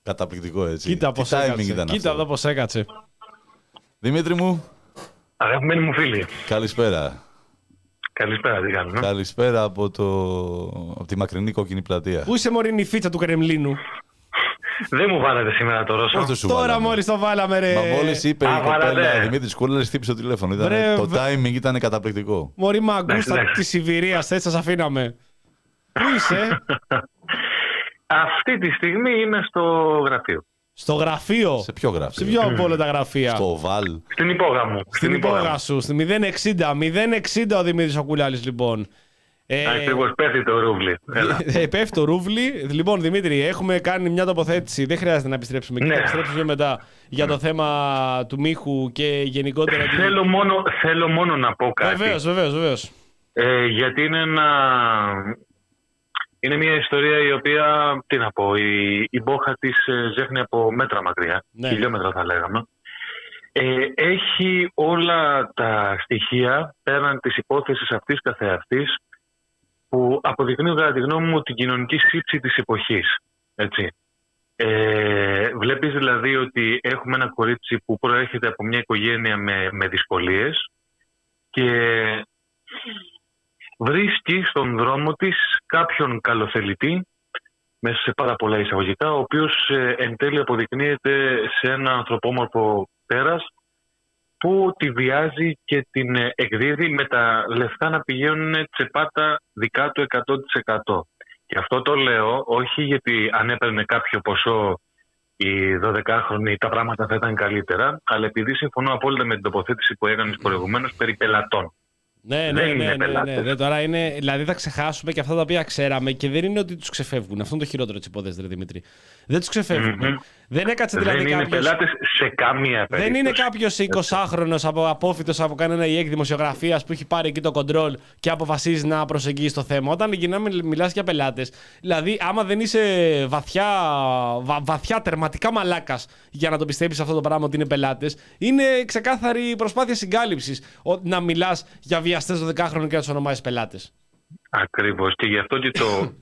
Καταπληκτικό, έτσι. Κοίτα πώς έκατσε. Κοίτα εδώ πώς έκατσε. Δημήτρη μου. Αγαπημένοι μου φίλοι. Καλησπέρα. Καλησπέρα, τι κάνουμε. Καλησπέρα από, το... από τη μακρινή κόκκινη πλατεία. Πού είσαι μωρή η φίτσα του Κρεμλίνου? Δεν μου βάλατε σήμερα το Ρώσο. Τώρα μόλις το βάλαμε, ρε. Μα μόλις είπε Α, η κοπέλα Δημήτρη Κούρλερ, χτύπησε το τηλέφωνο. Ήταν, βρε, το timing ήταν καταπληκτικό. Μωρή μαγκούστα της Σιβηρίας, έτσι σας αφήναμε. Πού είσαι? Αυτή τη στιγμή είμαι στο γραφείο. Στο γραφείο. Σε ποιο γραφείο? Σε ποιο από όλα τα γραφεία? Στο Οβάλ. Στην υπόγα μου. Στην υπόγα σου. Στη μηδέν εξήντα. μηδέν εξήντα ο Δημήτρης ο Κουλάλης, λοιπόν. Ε, Ακριβώς, πέφτει το ρούβλι. Ε, πέφτει το ρούβλι. Λοιπόν, Δημήτρη, έχουμε κάνει μια τοποθέτηση. Δεν χρειάζεται να επιστρέψουμε. Ναι. Και θα επιστρέψουμε μετά για το θέμα του μύχου και γενικότερα. Θέλω μόνο, θέλω μόνο να πω κάτι. Βεβαίως, βεβαίως, βεβαίως. Ε, γιατί είναι ένα... Είναι μια ιστορία η οποία, τι να πω, η, η μπόχα της ζέχνει από μέτρα μακριά, ναι. χιλιόμετρα θα λέγαμε. Ε, έχει όλα τα στοιχεία πέραν της υπόθεσης αυτής καθεαυτής που αποδεικνύουν κατά τη γνώμη μου την κοινωνική σύψη της εποχής. Έτσι. Ε, βλέπεις δηλαδή ότι έχουμε ένα κορίτσι που προέρχεται από μια οικογένεια με, με δυσκολίες και βρίσκει στον δρόμο της κάποιον καλοθελητή, μέσα σε πάρα πολλά εισαγωγικά, ο οποίος ε, εν τέλει αποδεικνύεται σε ένα ανθρωπόμορφο τέρας που τη βιάζει και την εκδίδει με τα λεφτά να πηγαίνουν τσεπάτα δικά του εκατό τοις εκατό. Και αυτό το λέω όχι γιατί αν έπαιρνε κάποιο ποσό οι δωδεκάχρονοι τα πράγματα θα ήταν καλύτερα, αλλά επειδή συμφωνώ απόλυτα με την τοποθέτηση που έκανες προηγουμένως περί πελατών. Ναι, ναι, ναι, ναι, ναι, ναι. Τώρα είναι, δηλαδή θα ξεχάσουμε και αυτά τα οποία ξέραμε και δεν είναι ότι τους ξεφεύγουν. Αυτό είναι το χειρότερο της υπόθεσης, ρε Δημήτρη. Δεν τους ξεφεύγουν. Mm-hmm. Δεν έκατσε δηλαδή δεν είναι κάποιος... πελάτες σε καμία περίπτωση. Δεν είναι κάποιος εικοσάχρονος από απόφοιτος από κανένα ΙΕΚ δημοσιογραφίας που έχει πάρει εκεί το κοντρόλ και αποφασίζει να προσεγγίσει το θέμα. Όταν γυρνάμε, μιλάς για πελάτες, δηλαδή άμα δεν είσαι βαθιά, βα, βαθιά τερματικά μαλάκας για να το πιστέψεις αυτό το πράγμα ότι είναι πελάτες, είναι ξεκάθαρη προσπάθεια συγκάλυψης να μιλάς για βιαστές δωδεκάχρονων και να τους ονομάζεις πελάτες. Ακριβώς. Και γι' αυτό και το,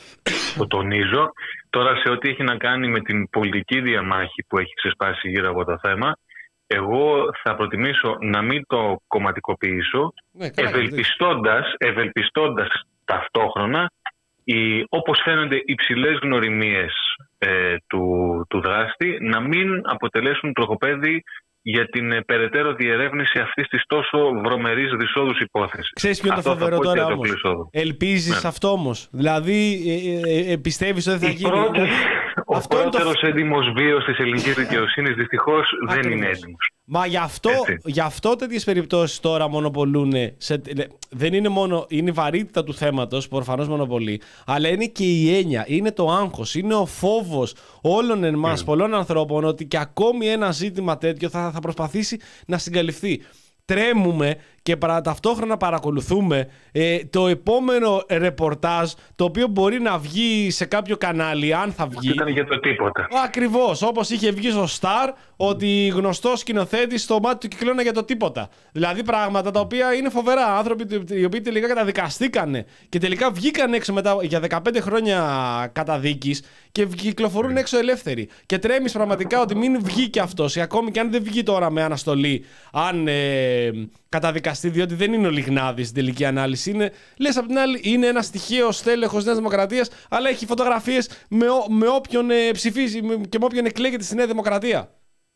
το τονίζω. Τώρα σε ό,τι έχει να κάνει με την πολιτική διαμάχη που έχει ξεσπάσει γύρω από το θέμα, εγώ θα προτιμήσω να μην το κομματικοποιήσω, ναι, ευελπιστώντας, ευελπιστώντας ταυτόχρονα οι, όπως φαίνονται υψηλές γνωριμίες ε, του, του δράστη να μην αποτελέσουν τροχοπέδι για την ε, περαιτέρω διερεύνηση αυτής της τόσο βρωμερής δυσόδους υπόθεσης. Ξέρεις ποιο είναι το φοβερό τώρα όμως? Ελπίζεις ναι. αυτό όμως? Δηλαδή ε, ε, ε, πιστεύεις ότι θα η γίνει? Πρώτη, δηλαδή, ο πρώτερος το... έντιμος βίος της ελληνικής δικαιοσύνης δυστυχώς δεν είναι έντιμος. Μα γι' αυτό, γι' αυτό τέτοιες περιπτώσεις τώρα μονοπολούν. Σε, δεν είναι μόνο είναι η βαρύτητα του θέματος που προφανώς μονοπολεί, αλλά είναι και η έννοια, είναι το άγχος, είναι ο φόβος όλων εμάς, mm. πολλών ανθρώπων, ότι και ακόμη ένα ζήτημα τέτοιο θα, θα προσπαθήσει να συγκαλυφθεί. Τρέμουμε και παρα, ταυτόχρονα παρακολουθούμε ε, το επόμενο ρεπορτάζ το οποίο μπορεί να βγει σε κάποιο κανάλι, αν θα βγει. Ήταν για το τίποτα. Ακριβώς, όπως είχε βγει στο Star ότι γνωστός σκηνοθέτης στο μάτι του κυκλώνα για το τίποτα. Δηλαδή πράγματα τα οποία είναι φοβερά. Άνθρωποι οι οποίοι τελικά καταδικαστήκανε και τελικά βγήκαν έξω μετά για δεκαπέντε χρόνια καταδίκης και κυκλοφορούν έξω ελεύθεροι. Και τρέμεις πραγματικά ότι μην βγει και αυτός, ή ακόμη και αν δεν βγει τώρα με αναστολή, αν ε, καταδικαστεί, διότι δεν είναι ο Λιγνάδης στην τελική ανάλυση. Είναι, λες απ' την άλλη, είναι ένα στοιχείο στέλεχος Νέας Δημοκρατίας, αλλά έχει φωτογραφίες με, με όποιον ε, ψηφίζει και με όποιον εκλέγεται στη Νέα Δημοκρατία.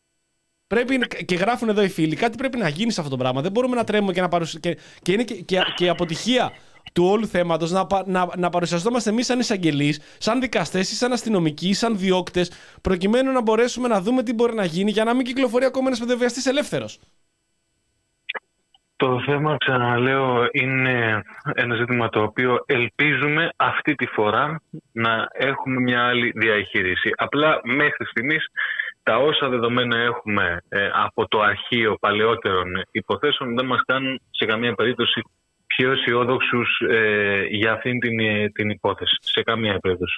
Πρέπει, και γράφουν εδώ οι φίλοι, κάτι πρέπει να γίνει σε αυτό το πράγμα. Δεν μπορούμε να τρέμουμε και να παρουσιάσουμε. Και, και είναι και, και, και η αποτυχία του όλου θέματος να, να, να παρουσιαζόμαστε εμείς σαν εισαγγελείς, σαν δικαστές ή σαν αστυνομικοί ή σαν διώκτες, προκειμένου να μπορέσουμε να δούμε τι μπορεί να γίνει για να μην κυκλοφορεί ακόμα ένας παιδοβιαστής ελεύθερος. Το θέμα, ξαναλέω, είναι ένα ζήτημα το οποίο ελπίζουμε αυτή τη φορά να έχουμε μια άλλη διαχείριση. Απλά μέχρι στιγμής τα όσα δεδομένα έχουμε ε, από το αρχείο παλαιότερων υποθέσεων δεν μας κάνουν σε καμία περίπτωση πιο αισιόδοξους ε, για αυτήν την, την υπόθεση. Σε καμία περίπτωση.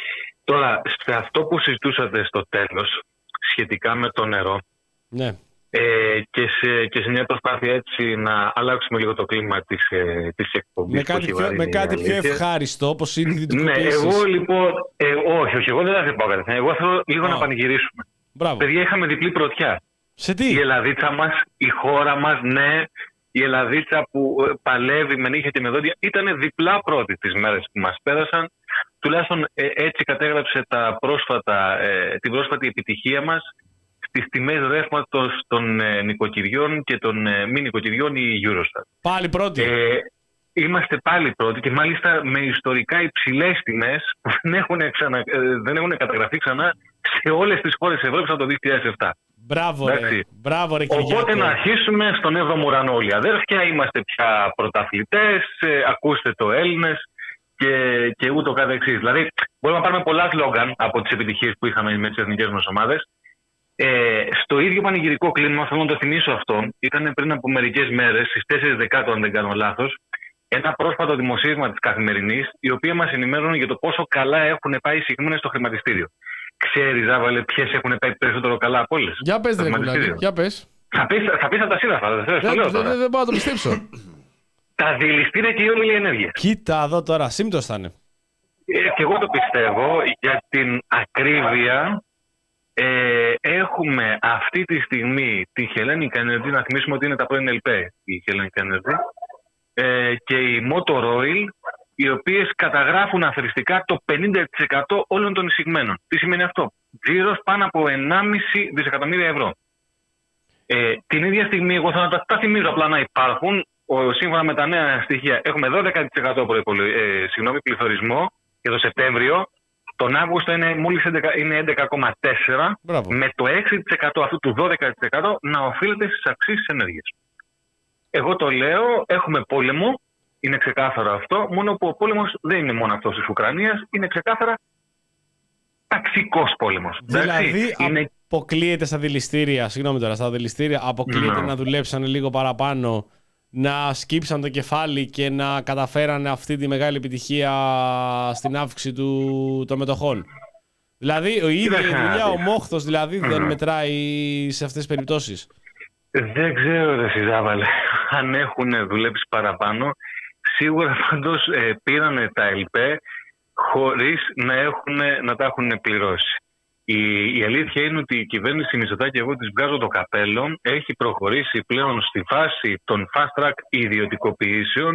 Τώρα, σε αυτό που συζητούσατε στο τέλος, σχετικά με το νερό, ναι. Ε, και, σε, και σε μια προσπάθεια έτσι να αλλάξουμε λίγο το κλίμα της, ε, της εκπομπής. Με κάτι, πιο, με κάτι πιο ευχάριστο, όπως είναι η δυτικοποίηση. Ναι, εγώ λοιπόν. Ε, όχι, όχι, εγώ δεν θα πω κάτι. Εγώ θέλω λίγο oh. να πανηγυρίσουμε. Μπράβο. Παιδιά, είχαμε διπλή πρωτιά. Σε τι? Η Ελλαδίτσα μας, η χώρα μας, ναι. Η Ελλαδίτσα που παλεύει με νύχια και με δόντια ήταν διπλά πρώτη τις μέρες που μας πέρασαν. Τουλάχιστον ε, έτσι κατέγραψε τα πρόσφατα, ε, την πρόσφατη επιτυχία μας στις τιμές ρεύματος των ε, νοικοκυριών και των ε, μη νοικοκυριών η Eurostat. Πάλι πρώτη. Ε, είμαστε πάλι πρώτοι και μάλιστα με ιστορικά υψηλές τιμές που δεν έχουν, ξανα, ε, δεν έχουν καταγραφεί ξανά σε όλες τις χώρες της Ευρώπης από το δύο χιλιάδες επτά. Μπράβο ρε, μπράβο ρε Κυριάκο. Οπότε να αρχίσουμε στον έβδομο ουρανό όλοι αδέρφια, είμαστε πια πρωταθλητές, ε, ακούστε το Έλληνες και, και ούτω καθεξής. Δηλαδή μπορούμε να πάρουμε πολλά σλόγγαν από τις επιτυχίες που είχαμε με τις εθνικές μας ομάδες. Ε, στο ίδιο πανηγυρικό κλίμα, θέλω να το θυμίσω αυτό, ήταν πριν από μερικές μέρες, στις τέσσερις Δεκάτου αν δεν κάνω λάθος, ένα πρόσφατο δημοσίευμα της Καθημερινής, η οποία μας ενημέρωνε για το πόσο καλά έχουν πάει οι συγκεκριμένες στο χρηματιστήριο. Ξέρεις, Ζάβαλε, ποιες έχουν πάει περισσότερο καλά από όλες? Για πες, ρε Κουλάκη, για πες. Θα πεις, θα πεις από τα σύννεφα, δεν δεν, δεν, δεν, δεν μπορώ να το πιστέψω. Τα διελιστήρια και οι όμιλοι ενέργειας. Κοίτα εδώ τώρα, σύμπτωση θα είναι. Ε, και εγώ το πιστεύω, για την ακρίβεια. Ε, έχουμε αυτή τη στιγμή τη Hellenic Energy, να θυμίσουμε ότι είναι τα πρώην ΕΛΠΕ η Hellenic Energy, ε, και η Motor Oil, οι οποίες καταγράφουν αφαιριστικά το πενήντα τοις εκατό όλων των εισηγμένων. Τι σημαίνει αυτό? Τζίρος πάνω από ενάμιση δισεκατομμύρια ευρώ. Ε, την ίδια στιγμή, εγώ θα να τα, τα θυμίζω απλά να υπάρχουν, ο, σύμφωνα με τα νέα στοιχεία, έχουμε δώδεκα τοις εκατό ε, συγγνώμη, πληθωρισμό για το Σεπτέμβριο. Τον Αύγουστο είναι μόλις έντεκα κόμμα τέσσερα τοις εκατό, με το έξι τοις εκατό αυτού του δώδεκα τοις εκατό να οφείλεται στις αξίες της ενέργειας. Εγώ το λέω, έχουμε πόλεμο, είναι ξεκάθαρο αυτό, μόνο που ο πόλεμος δεν είναι μόνο αυτός της Ουκρανίας, είναι ξεκάθαρα ταξικός πόλεμος. Δηλαδή είναι... αποκλείεται στα δηληστήρια, συγγνώμη τώρα, στα δηληστήρια αποκλείεται no. να δουλέψαν λίγο παραπάνω, να σκύψαν το κεφάλι και να καταφέρανε αυτή τη μεγάλη επιτυχία στην αύξηση του, των μετοχών. Δηλαδή, ο ίδιο η δουλειά, ο μόχθος δηλαδή mm. δεν μετράει σε αυτές τις περιπτώσεις. Δεν ξέρω, ρε Σιζάβαλε, αν έχουν δουλέψει παραπάνω. Σίγουρα πάντως ε, πήρανε τα ΕΛΠΕ χωρίς να, έχουν, να τα έχουν πληρώσει. Η, η αλήθεια είναι ότι η κυβέρνηση Μητσοτάκη, εγώ της βγάζω το καπέλο, έχει προχωρήσει πλέον στη φάση των fast track ιδιωτικοποιήσεων,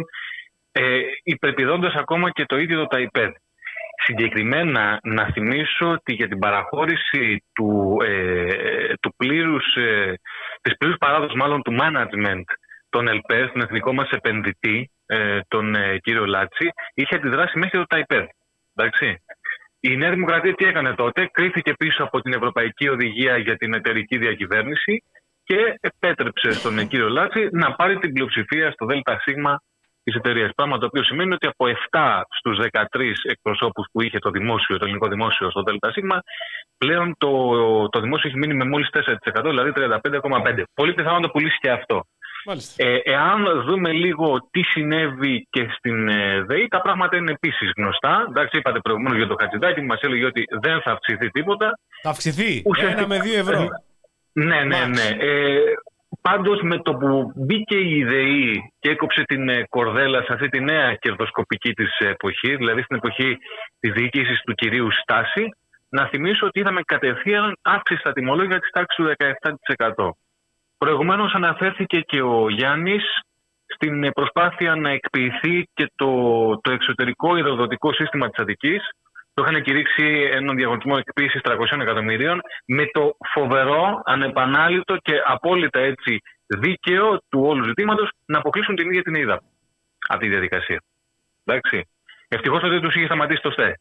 ε, υπερπηδώντας ακόμα και το ίδιο το ΤΑΙΠΕΔ. Συγκεκριμένα να θυμίσω ότι για την παραχώρηση του, ε, του πλήρους, ε, της πλήρους παράδοσης μάλλον του management των ΕΛΠΕ, τον εθνικό μας επενδυτή, ε, τον ε, κύριο Λάτσι, είχε αντιδράσει μέχρι το ΤΑΙΠΕΔ. Εντάξει. Η Νέα Δημοκρατία τι έκανε τότε? Κρύφθηκε πίσω από την Ευρωπαϊκή Οδηγία για την Εταιρική Διακυβέρνηση και επέτρεψε στον κύριο Λάτσι να πάρει την πλειοψηφία στο ΔΣ της εταιρείας. Πράγμα το οποίο σημαίνει ότι από επτά στους δεκατρείς εκπροσώπους που είχε το δημόσιο, το ελληνικό δημόσιο στο ΔΣ, πλέον το, το δημόσιο έχει μείνει με μόλις τέσσερα τοις εκατό, δηλαδή τριάντα πέντε κόμμα πέντε τοις εκατό. Πολύ πιθανό να το πουλήσει και αυτό. Ε, εάν δούμε λίγο τι συνέβη και στην ε, ΔΕΗ, τα πράγματα είναι επίσης γνωστά. Εντάξει, είπατε προηγουμένως για το Χατζηδάκη που μας έλεγε ότι δεν θα αυξηθεί τίποτα. Θα αυξηθεί, ουσιαστικά, ένα με δύο ευρώ. Ε, ναι, ναι, ναι. Ε, πάντως με το που μπήκε η ΔΕΗ και έκοψε την ε, κορδέλα σε αυτή τη νέα κερδοσκοπική της εποχή, δηλαδή στην εποχή της διοίκησης του κυρίου Στάση, να θυμίσω ότι είδαμε κατευθείαν αύξηση στα τιμολόγια της τάξης του δεκαεπτά τοις εκατό. Προηγουμένως αναφέρθηκε και ο Γιάννης στην προσπάθεια να εκποιηθεί και το, το εξωτερικό υδροδοτικό σύστημα της Αττικής. Το είχαν κηρύξει έναν διαγωνισμό εκποίησης τριακόσιων εκατομμυρίων με το φοβερό, ανεπανάληπτο και απόλυτα έτσι δίκαιο του όλου ζητήματος να αποκλείσουν την ίδια την ΕΙΔΑΠ από τη διαδικασία. Εντάξει. Ευτυχώς ότι τους είχε σταματήσει το ΣΤΕ.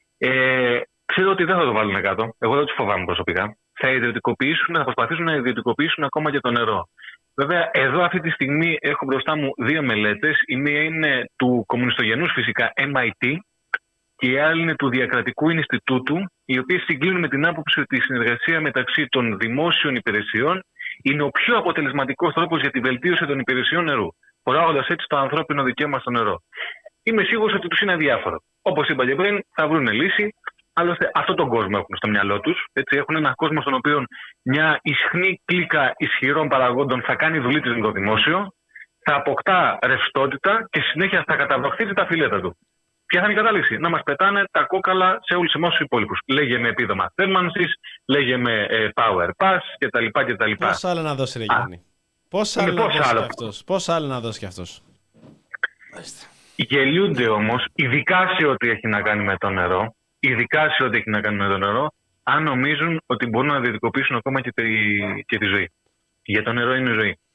Ε, ξέρω ότι δεν θα το βάλουν κάτω. Εγώ δεν τους φοβάμαι προσωπικά. Θα ιδιωτικοποιήσουν, θα προσπαθήσουν να ιδιωτικοποιήσουν ακόμα και το νερό. Βέβαια, εδώ αυτή τη στιγμή έχω μπροστά μου δύο μελέτες. Η μία είναι του κομμουνιστογενούς φυσικά εμ άι τι και η άλλη είναι του Διακρατικού Ινστιτούτου, οι οποίες συγκλίνουν με την άποψη ότι η συνεργασία μεταξύ των δημόσιων υπηρεσιών είναι ο πιο αποτελεσματικός τρόπος για τη βελτίωση των υπηρεσιών νερού, προάγοντας έτσι το ανθρώπινο δικαίωμα στο νερό. Είμαι σίγουρος ότι τους είναι αδιάφορο. Όπως είπα και πριν, θα βρουν λύση. Άλλωστε, αυτόν τον κόσμο έχουν στο μυαλό τους. Έχουν έναν κόσμο στον οποίο μια ισχνή κλίκα ισχυρών παραγόντων θα κάνει δουλίτες με το δημόσιο, θα αποκτά ρευστότητα και συνέχεια θα καταβροχθίζει τα φιλέτα του. Ποια θα είναι η κατάληξη? Να μας πετάνε τα κόκαλα σε όλους εμάς τους υπόλοιπους. Λέγε με επίδομα θέρμανσης, λέγε με ε, power pass κτλ. Πόσα άλλα να δώσει, ρε Γιάννη? Πόσα άλλα να δώσει κι αυτός? Πόσα άλλα να δώσει κι αυτός? Γελιούνται όμως, ειδικά σε ό,τι έχει να κάνει με το νερό, ειδικά σε ό,τι έχει να κάνει με το νερό, αν νομίζουν ότι μπορούν να ιδιωτικοποιήσουν ακόμα και τη, και τη ζωή. Για το νερό είναι η ζωή.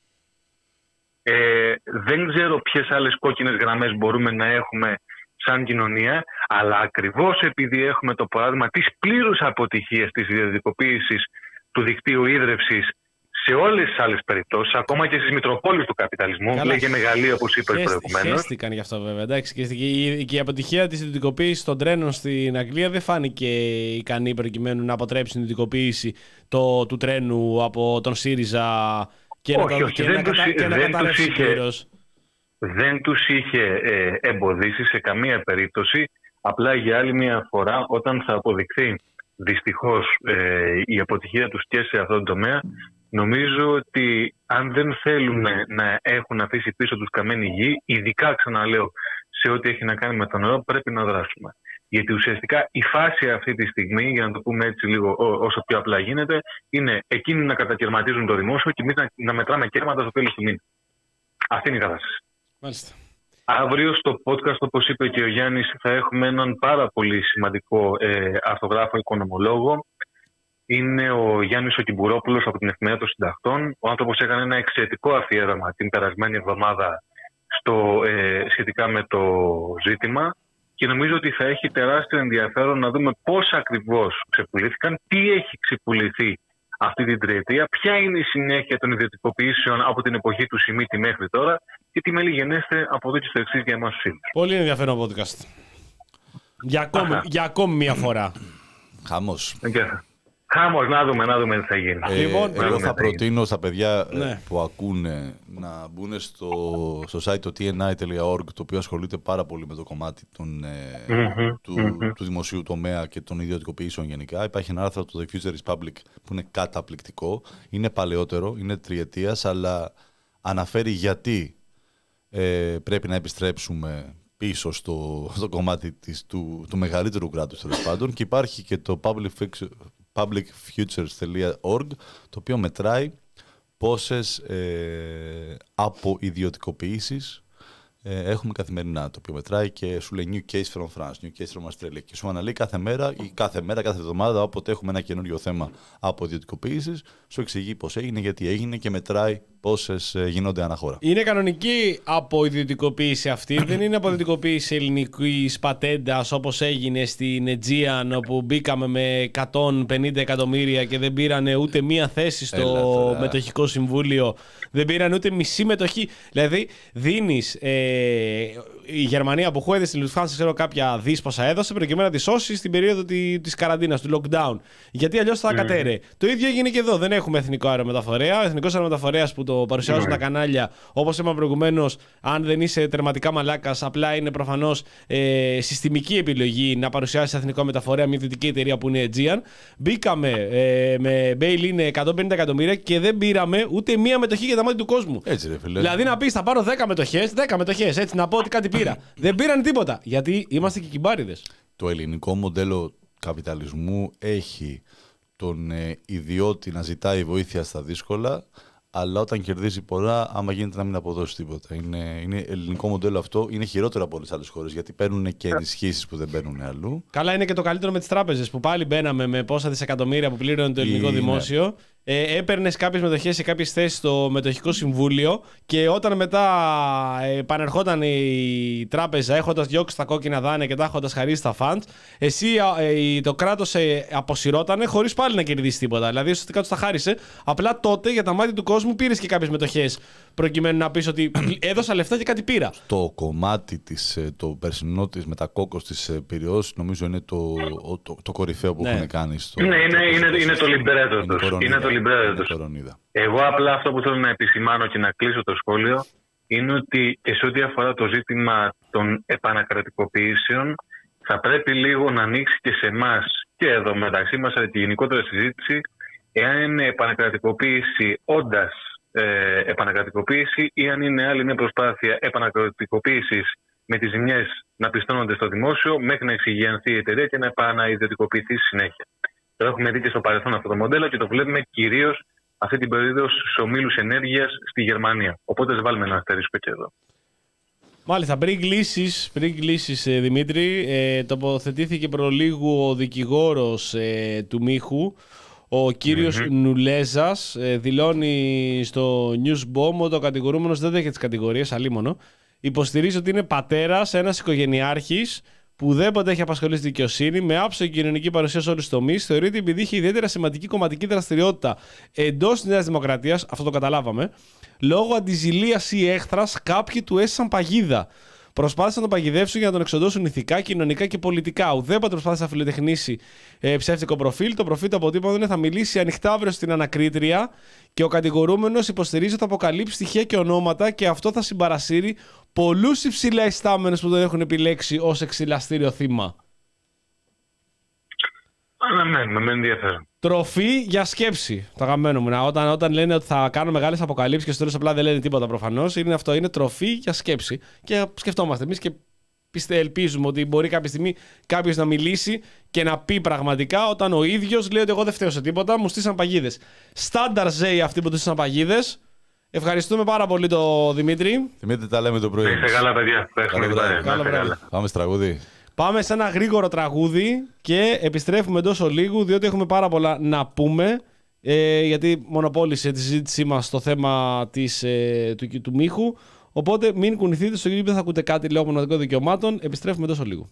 Ε, δεν ξέρω ποιες άλλες κόκκινες γραμμές μπορούμε να έχουμε σαν κοινωνία, αλλά ακριβώς επειδή έχουμε το παράδειγμα της πλήρους αποτυχίας της ιδιωτικοποίησης του δικτύου ίδρευσης σε όλες τις άλλες περιπτώσεις, ακόμα και στις μητροπόλεις του καπιταλισμού, καλά, λέγε Μεγαλείο, όπως είπες προηγουμένως. Χαίστηκαν γι' αυτό βέβαια. Εντάξει, και, η, και η αποτυχία της ιδιωτικοποίησης των τρένων στην Αγγλία δεν φάνηκε ικανή προκειμένου να αποτρέψει την ιδιωτικοποίηση το, του τρένου από τον ΣΥΡΙΖΑ και όχι, να, όχι, και δεν να, τους, κατα, και να καταρρεύσει πλήρως. Δεν τους είχε ε, εμποδίσει σε καμία περίπτωση. Απλά για άλλη μια φορά, όταν θα αποδειχθεί δυστυχώς ε, η αποτυχία τους και σε αυτόν τον τομέα, νομίζω ότι αν δεν θέλουν να έχουν αφήσει πίσω τους καμένη γη, ειδικά ξαναλέω σε ό,τι έχει να κάνει με το νερό, πρέπει να δράσουμε. Γιατί ουσιαστικά η φάση αυτή τη στιγμή, για να το πούμε έτσι λίγο όσο πιο απλά γίνεται, είναι εκείνοι να κατακαιρματίζουν το δημόσιο και εμείς να, να μετράμε κέρματα στο τέλος του μήνα. Αυτή είναι η κατάσταση. Μάλιστα. Αύριο στο podcast, όπως είπε και ο Γιάννης, θα έχουμε έναν πάρα πολύ σημαντικό ε, αυτογράφο οικονομολόγο. Είναι ο Γιάννης ο Κιμπουρόπουλος από την Εφημερίδα των Συντακτών. Ο άνθρωπος έκανε ένα εξαιρετικό αφιέρωμα την περασμένη εβδομάδα στο, ε, σχετικά με το ζήτημα και νομίζω ότι θα έχει τεράστιο ενδιαφέρον να δούμε πώς ακριβώς ξεπουλήθηκαν, τι έχει ξεπουληθεί αυτή την τριετία, ποια είναι η συνέχεια των ιδιωτικοποιήσεων από την εποχή του Σιμίτη μέχρι τώρα και τι μέλη γενέστε από εδώ και στο εξής για εμάς τους φίλους. Πολύ ενδιαφέρον podcast. Για ακόμη, για ακόμη μια φορά. Χαμός. Okay. Χάμος, να δούμε, να δούμε τι θα γίνει. Ε, λοιπόν, εγώ θα προτείνω στα παιδιά ναι. που ακούνε να μπουν στο, στο site το τι εν άι τελεία org, το οποίο ασχολείται πάρα πολύ με το κομμάτι των, mm-hmm, του, mm-hmm. του δημοσίου τομέα και των ιδιωτικοποιήσεων γενικά. Υπάρχει ένα άρθρο το The Future is Public που είναι καταπληκτικό. Είναι παλαιότερο, είναι τριετίας, αλλά αναφέρει γιατί ε, πρέπει να επιστρέψουμε πίσω στο, στο κομμάτι της, του, του μεγαλύτερου κράτους τέλος πάντων. Και υπάρχει και το Public public futures τελεία org, το οποίο μετράει πόσες ε, αποϊδιωτικοποιήσεις ε, έχουμε καθημερινά, το οποίο μετράει και σου λέει New Case from France, New Case from Australia και σου αναλύει κάθε μέρα ή κάθε μέρα, κάθε εβδομάδα, όποτε έχουμε ένα καινούριο θέμα αποϊδιωτικοποίησης, σου εξηγεί πώς έγινε, γιατί έγινε και μετράει πόσες ε, γίνονται αναχώρα. Είναι κανονική αποϊδιωτικοποίηση αυτή, δεν είναι αποϊδιωτικοποίηση ελληνικής πατέντας όπως έγινε στην Aegean, όπου μπήκαμε με εκατόν πενήντα εκατομμύρια και δεν πήρανε ούτε μία θέση στο Έλα, μετοχικό συμβούλιο, δεν πήρανε ούτε μισή μετοχή. Δηλαδή δίνεις ε, η Γερμανία που χώδε στη Lufthansa, ξέρω κάποια δίσποσα έδωσε προκειμένου να τη σώσει στην περίοδο της καραντίνας, του lockdown. Γιατί αλλιώς θα mm. κατέρε. Το ίδιο έγινε και εδώ. Δεν έχουμε εθνικό αερομεταφορέα. Ο εθνικός αερομεταφορέας που το παρουσιάζουν mm. τα κανάλια, όπως είπαμε προηγουμένως, αν δεν είσαι τερματικά μαλάκας, απλά είναι προφανώς ε, συστημική επιλογή να παρουσιάσει εθνικό μεταφορέα μια ιδιωτική εταιρεία που είναι Aegean. Μπήκαμε ε, με bail-in εκατόν πενήντα εκατομμύρια και δεν πήραμε ούτε μία μετοχή για τα μάτια του κόσμου. Έτσι, ρε φίλε. Δηλαδή να πεις θα πάρω δέκα μετοχές, δέκα μετοχές, έτσι να πω ότι κάτι πήρα. Δεν πήραν τίποτα. Γιατί είμαστε και κυμπάριδες. Το ελληνικό μοντέλο καπιταλισμού έχει τον ε, ιδιώτη να ζητάει βοήθεια στα δύσκολα, αλλά όταν κερδίζει πολλά, άμα γίνεται να μην αποδώσει τίποτα. Είναι, είναι ελληνικό μοντέλο αυτό. Είναι χειρότερο από όλες τις άλλες χώρες, γιατί παίρνουν και ενισχύσεις που δεν παίρνουν αλλού. Καλά, είναι και το καλύτερο με τις τράπεζες, που πάλι μπαίναμε με πόσα δισεκατομμύρια που πλήρωνε το ελληνικό είναι... δημόσιο. Ε, έπαιρνες κάποιες μετοχές σε κάποιες θέσεις στο μετοχικό συμβούλιο και όταν μετά επανερχόταν η τράπεζα έχοντας διώξει τα κόκκινα δάνεια και τα έχοντας χαρίσει τα funds, εσύ ε, το κράτος ε, αποσυρώταν χωρίς πάλι να κερδίσει τίποτα. Δηλαδή ουσιαστικά τους τα χάρισε. Απλά τότε για τα μάτια του κόσμου πήρες και κάποιες μετοχές προκειμένου να πεις ότι έδωσα λεφτά και κάτι πήρα. Το κομμάτι της, το περσινό της μετακόκκος της Πειραιώς νομίζω είναι το, το, το κορυφαίο που ναι. έχουν κάνει στο. Ναι, είναι, είναι, είναι το λιμπρέτο τους. Είναι το λιμπρέτο τους. Εγώ απλά αυτό που θέλω να επισημάνω και να κλείσω το σχόλιο είναι ότι και σε ό,τι αφορά το ζήτημα των επανακρατικοποιήσεων θα πρέπει λίγο να ανοίξει και σε εμά και εδώ μεταξύ μας, αλλά και γενικότερα συζήτηση, εάν είναι επανακρατικοποίηση όντας ε, επανακρατικοποίηση ή αν είναι άλλη μια προσπάθεια επανακρατικοποίησης με τις ζημιές να πιστώνονται στο δημόσιο μέχρι να εξηγιανθεί η εταιρεία και να επανaiδιωτικοποιηθεί στη συνέχεια. Το έχουμε δει και στο παρελθόν αυτό το μοντέλο και το βλέπουμε κυρίως αυτή την περίοδο στους ομίλους ενέργειας στη Γερμανία. Οπότε θα βάλουμε ένα αστερίσκο και εδώ. Μάλιστα, πριν κλείσεις, πριν κλείσεις ε, Δημήτρη, ε, τοποθετήθηκε προλίγου ο δικηγόρος ε, του Μίχου, ο κύριος mm-hmm. Νουλέζας, ε, δηλώνει στο Newsbomb ότι ο κατηγορούμενος δεν δέχεται τις κατηγορίες, αλίμονο. Υποστηρίζει ότι είναι πατέρας ένας οικογενειάρχης που ουδέποτε έχει απασχολήσει τη δικαιοσύνη, με άψογη κοινωνική παρουσία σε όλους τους τομείς. Θεωρείται επειδή είχε ιδιαίτερα σημαντική κομματική δραστηριότητα εντός της Νέας Δημοκρατίας, αυτό το καταλάβαμε, λόγω αντιζηλίας ή έχθρας, κάποιοι του έστησαν παγίδα. Προσπάθησαν να τον παγιδεύσουν για να τον εξοντώσουν ηθικά, κοινωνικά και πολιτικά. Ουδέποτε προσπάθησε να φιλοτεχνήσει ε, ψεύτικο προφίλ. Το προφίλ του αποτύπωμα θα μιλήσει ανοιχτά αύριο στην ανακρίτρια και ο κατηγορούμενος υποστηρίζει ότι θα αποκαλύψει στοιχεία και ονόματα και αυτό θα συμπαρασύρει πολλούς υψηλά ιστάμενους που τον έχουν επιλέξει ως εξυλαστήριο θύμα. Αναμένουμε, με ενδιαφέρον. Τροφή για σκέψη. Το αγαπημένο μου. Όταν, όταν λένε ότι θα κάνουν μεγάλες αποκαλύψεις και στο τέλος απλά δεν λένε τίποτα προφανώς, είναι αυτό. Είναι τροφή για σκέψη. Και σκεφτόμαστε εμείς και πιστε, ελπίζουμε ότι μπορεί κάποια στιγμή κάποιος να μιλήσει και να πει πραγματικά όταν ο ίδιος λέει ότι εγώ δεν φταίω σε τίποτα, μου στήσαν παγίδες. Στάνταρ ζέοι αυτοί που του στήσαν παγίδες. Ευχαριστούμε πάρα πολύ τον Δημήτρη. Δημήτρη, τα λέμε το πρωί. Είστε καλά, παιδιά. Καλό βράδυ. Πάμε στο τραγούδι. Πάμε σε ένα γρήγορο τραγούδι και επιστρέφουμε εντός ολίγου, διότι έχουμε πάρα πολλά να πούμε, ε, γιατί μονοπόλησε τη συζήτησή μας στο θέμα της, ε, του, του Μίχου. Οπότε μην κουνηθείτε, στο YouTube δεν θα ακούτε κάτι λόγω μοναδικών δικαιωμάτων. Επιστρέφουμε εντός ολίγου.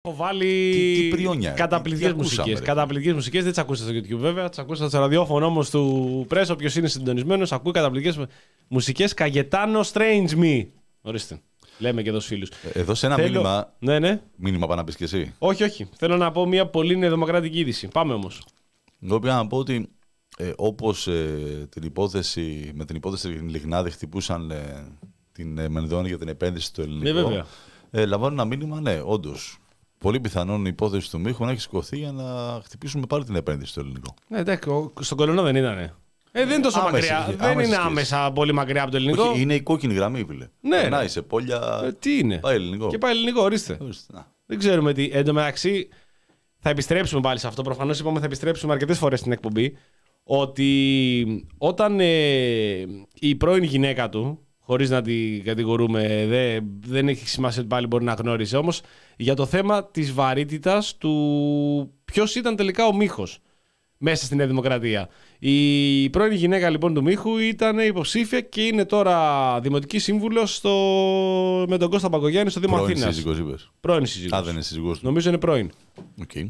Έχω βάλει καταπληκτικές μουσικές. Καταπληκτικές μουσικές, δεν τις ακούσατε στο YouTube βέβαια. Τις ακούσατε στο ραδιόφωνο όμως του Press. Όποιος είναι συντονισμένος, ακούει καταπληκτικές μουσικές. Καγετάνο Strange Me. Ορίστε. Λέμε και εδώ στους φίλους. Εδώ σε ένα Θέλω... μήνυμα. Ναι, ναι. Μήνυμα πάνε να πεις και εσύ. Όχι, όχι. Θέλω να πω μια πολύ νεοδημοκρατική είδηση. Πάμε όμως. Εγώ πήγα να πω ότι ε, όπως ε, την υπόθεση, με την υπόθεση Λιγνάδη χτυπούσαν ε, την ε, Μενδώνη για την επένδυση στο ελληνικό. Ναι, βέβαια. Ε, λαμβάνω ένα μήνυμα, ναι, όντως. Πολύ πιθανόν η υπόθεση του Μίχου να έχει σηκωθεί για να χτυπήσουμε πάλι την επένδυση στο ελληνικό. Ναι, εντάξει, στον Κολονό δεν ήτανε. Ε, δεν είναι τόσο άμεση, μακριά. άμεση δεν είναι σχέση. Άμεσα πολύ μακριά από το ελληνικό. Όχι, είναι η κόκκινη γραμμή, φίλε. Ναι. Περνάει σε πόλια. Ε, τι είναι. Πάει ελληνικό. Και πάει ελληνικό, ορίστε. Να. Δεν ξέρουμε τι. Εν τω μεταξύ, θα επιστρέψουμε πάλι σε αυτό. Προφανώς είπαμε θα επιστρέψουμε αρκετές φορές στην εκπομπή. Ότι όταν ε, η πρώην γυναίκα του, χωρίς να την κατηγορούμε, δε, δεν έχει σημασία ότι πάλι μπορεί να γνώριζε, όμως για το θέμα της βαρύτητας του ποιος ήταν τελικά ο Μίχος μέσα στην Νέα Δημοκρατία. Η πρώην γυναίκα λοιπόν του Μίχου ήταν υποψήφια και είναι τώρα δημοτική σύμβουλος στο... με τον Κώστα Μπακογιάννη στο Δήμο Αθήνας. Πρώην σύζυγος είπες. Πρώην σύζυγος. Α, δεν είναι σύζυγος του. Νομίζω είναι πρώην. Okay.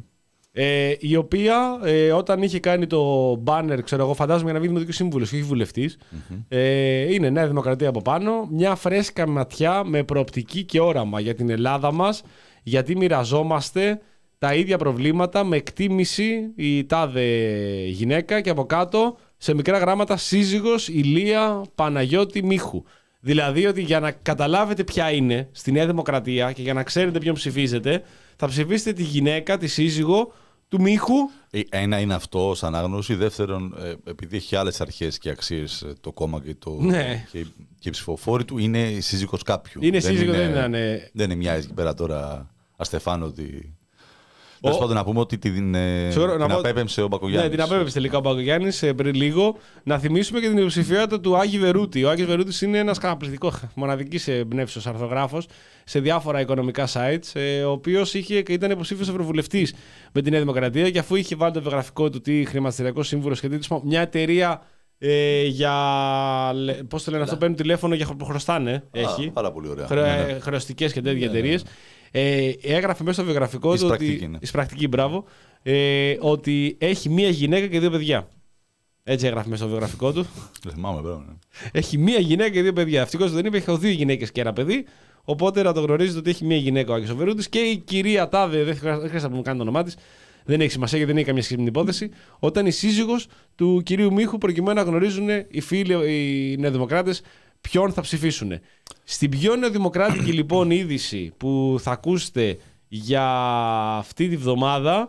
Ε, η οποία ε, όταν είχε κάνει το banner, ξέρω εγώ, φαντάζομαι για να βγει δημοτικός σύμβουλος και όχι βουλευτής, mm-hmm. ε, είναι Νέα Δημοκρατία από πάνω, μια φρέσκα ματιά με προοπτική και όραμα για την Ελλάδα μας, γιατί μοιραζόμαστε τα ίδια προβλήματα με εκτίμηση η τάδε γυναίκα και από κάτω σε μικρά γράμματα σύζυγος Ηλία Παναγιώτη Μίχου. Δηλαδή ότι για να καταλάβετε ποια είναι στη Νέα Δημοκρατία και για να ξέρετε ποιον ψηφίζετε, θα ψηφίσετε τη γυναίκα, τη σύζυγο του Μίχου. Ένα είναι αυτό ως ανάγνωση. Δεύτερον, επειδή έχει άλλες αρχές και αξίες το κόμμα και, το, ναι. και, και οι ψηφοφόροι του, είναι σύζυγος κάποιου. Είναι δεν σύζυγο, είναι, δεν είναι. Δεν είναι μια εκεί πέρα τώρα αστεφάνωτη. Τέλος πάντων, να πούμε ότι την, Ξέρω, την πω... απέπεμψε ο Μπακογιάννης. Ναι, την απέπεμψε τελικά ο Μπακογιάννης πριν λίγο. Να θυμίσουμε και την υποψηφιότητα του Άγη Βερούτη. Ο Άγης Βερούτης είναι ένας καταπληκτικός, μοναδικής εμπνεύσεως αρθογράφος σε διάφορα οικονομικά sites, ο οποίος ήταν υποψήφιος ευρωβουλευτής με τη Νέα Δημοκρατία και αφού είχε βάλει το βιογραφικό του τι χρηματιστηριακός σύμβουλος και τι, μια εταιρεία ε, για. Πώς το λένε αυτό, παίρνουν τηλέφωνο για που χρωστάνε. Α, έχει. Πάρα πολύ ωραία. Χρε... Ναι, ναι. Χρεωστικές και τέτοιες ναι, εταιρείες. Ναι, ναι. Ε, έγραφε μέσα στο βιογραφικό του ότι. Εισπρακτική, μπράβο. Ε, ότι έχει μία γυναίκα και δύο παιδιά. Έτσι έγραφε μέσα στο βιογραφικό του. Δεν θυμάμαι, μπράβο. Έχει μία γυναίκα και δύο παιδιά. Ευτυχώς δεν είπε, έχω δύο γυναίκες και ένα παιδί. Οπότε να το γνωρίζετε ότι έχει μία γυναίκα ο Άγιος ο Βερούτης και η κυρία Τάδε, δεν χρειάζεται να μου κάνει το όνομά της. Δεν έχει σημασία γιατί δεν έχει καμία σχέση με την υπόθεση. Όταν η σύζυγος του κυρίου Μίχου, προκειμένου να γνωρίζουν οι φίλοι, οι νεοδημοκράτες, ποιον θα ψηφίσουν. Στην πιο νεοδημοκράτικη λοιπόν είδηση που θα ακούσετε για αυτή τη βδομάδα,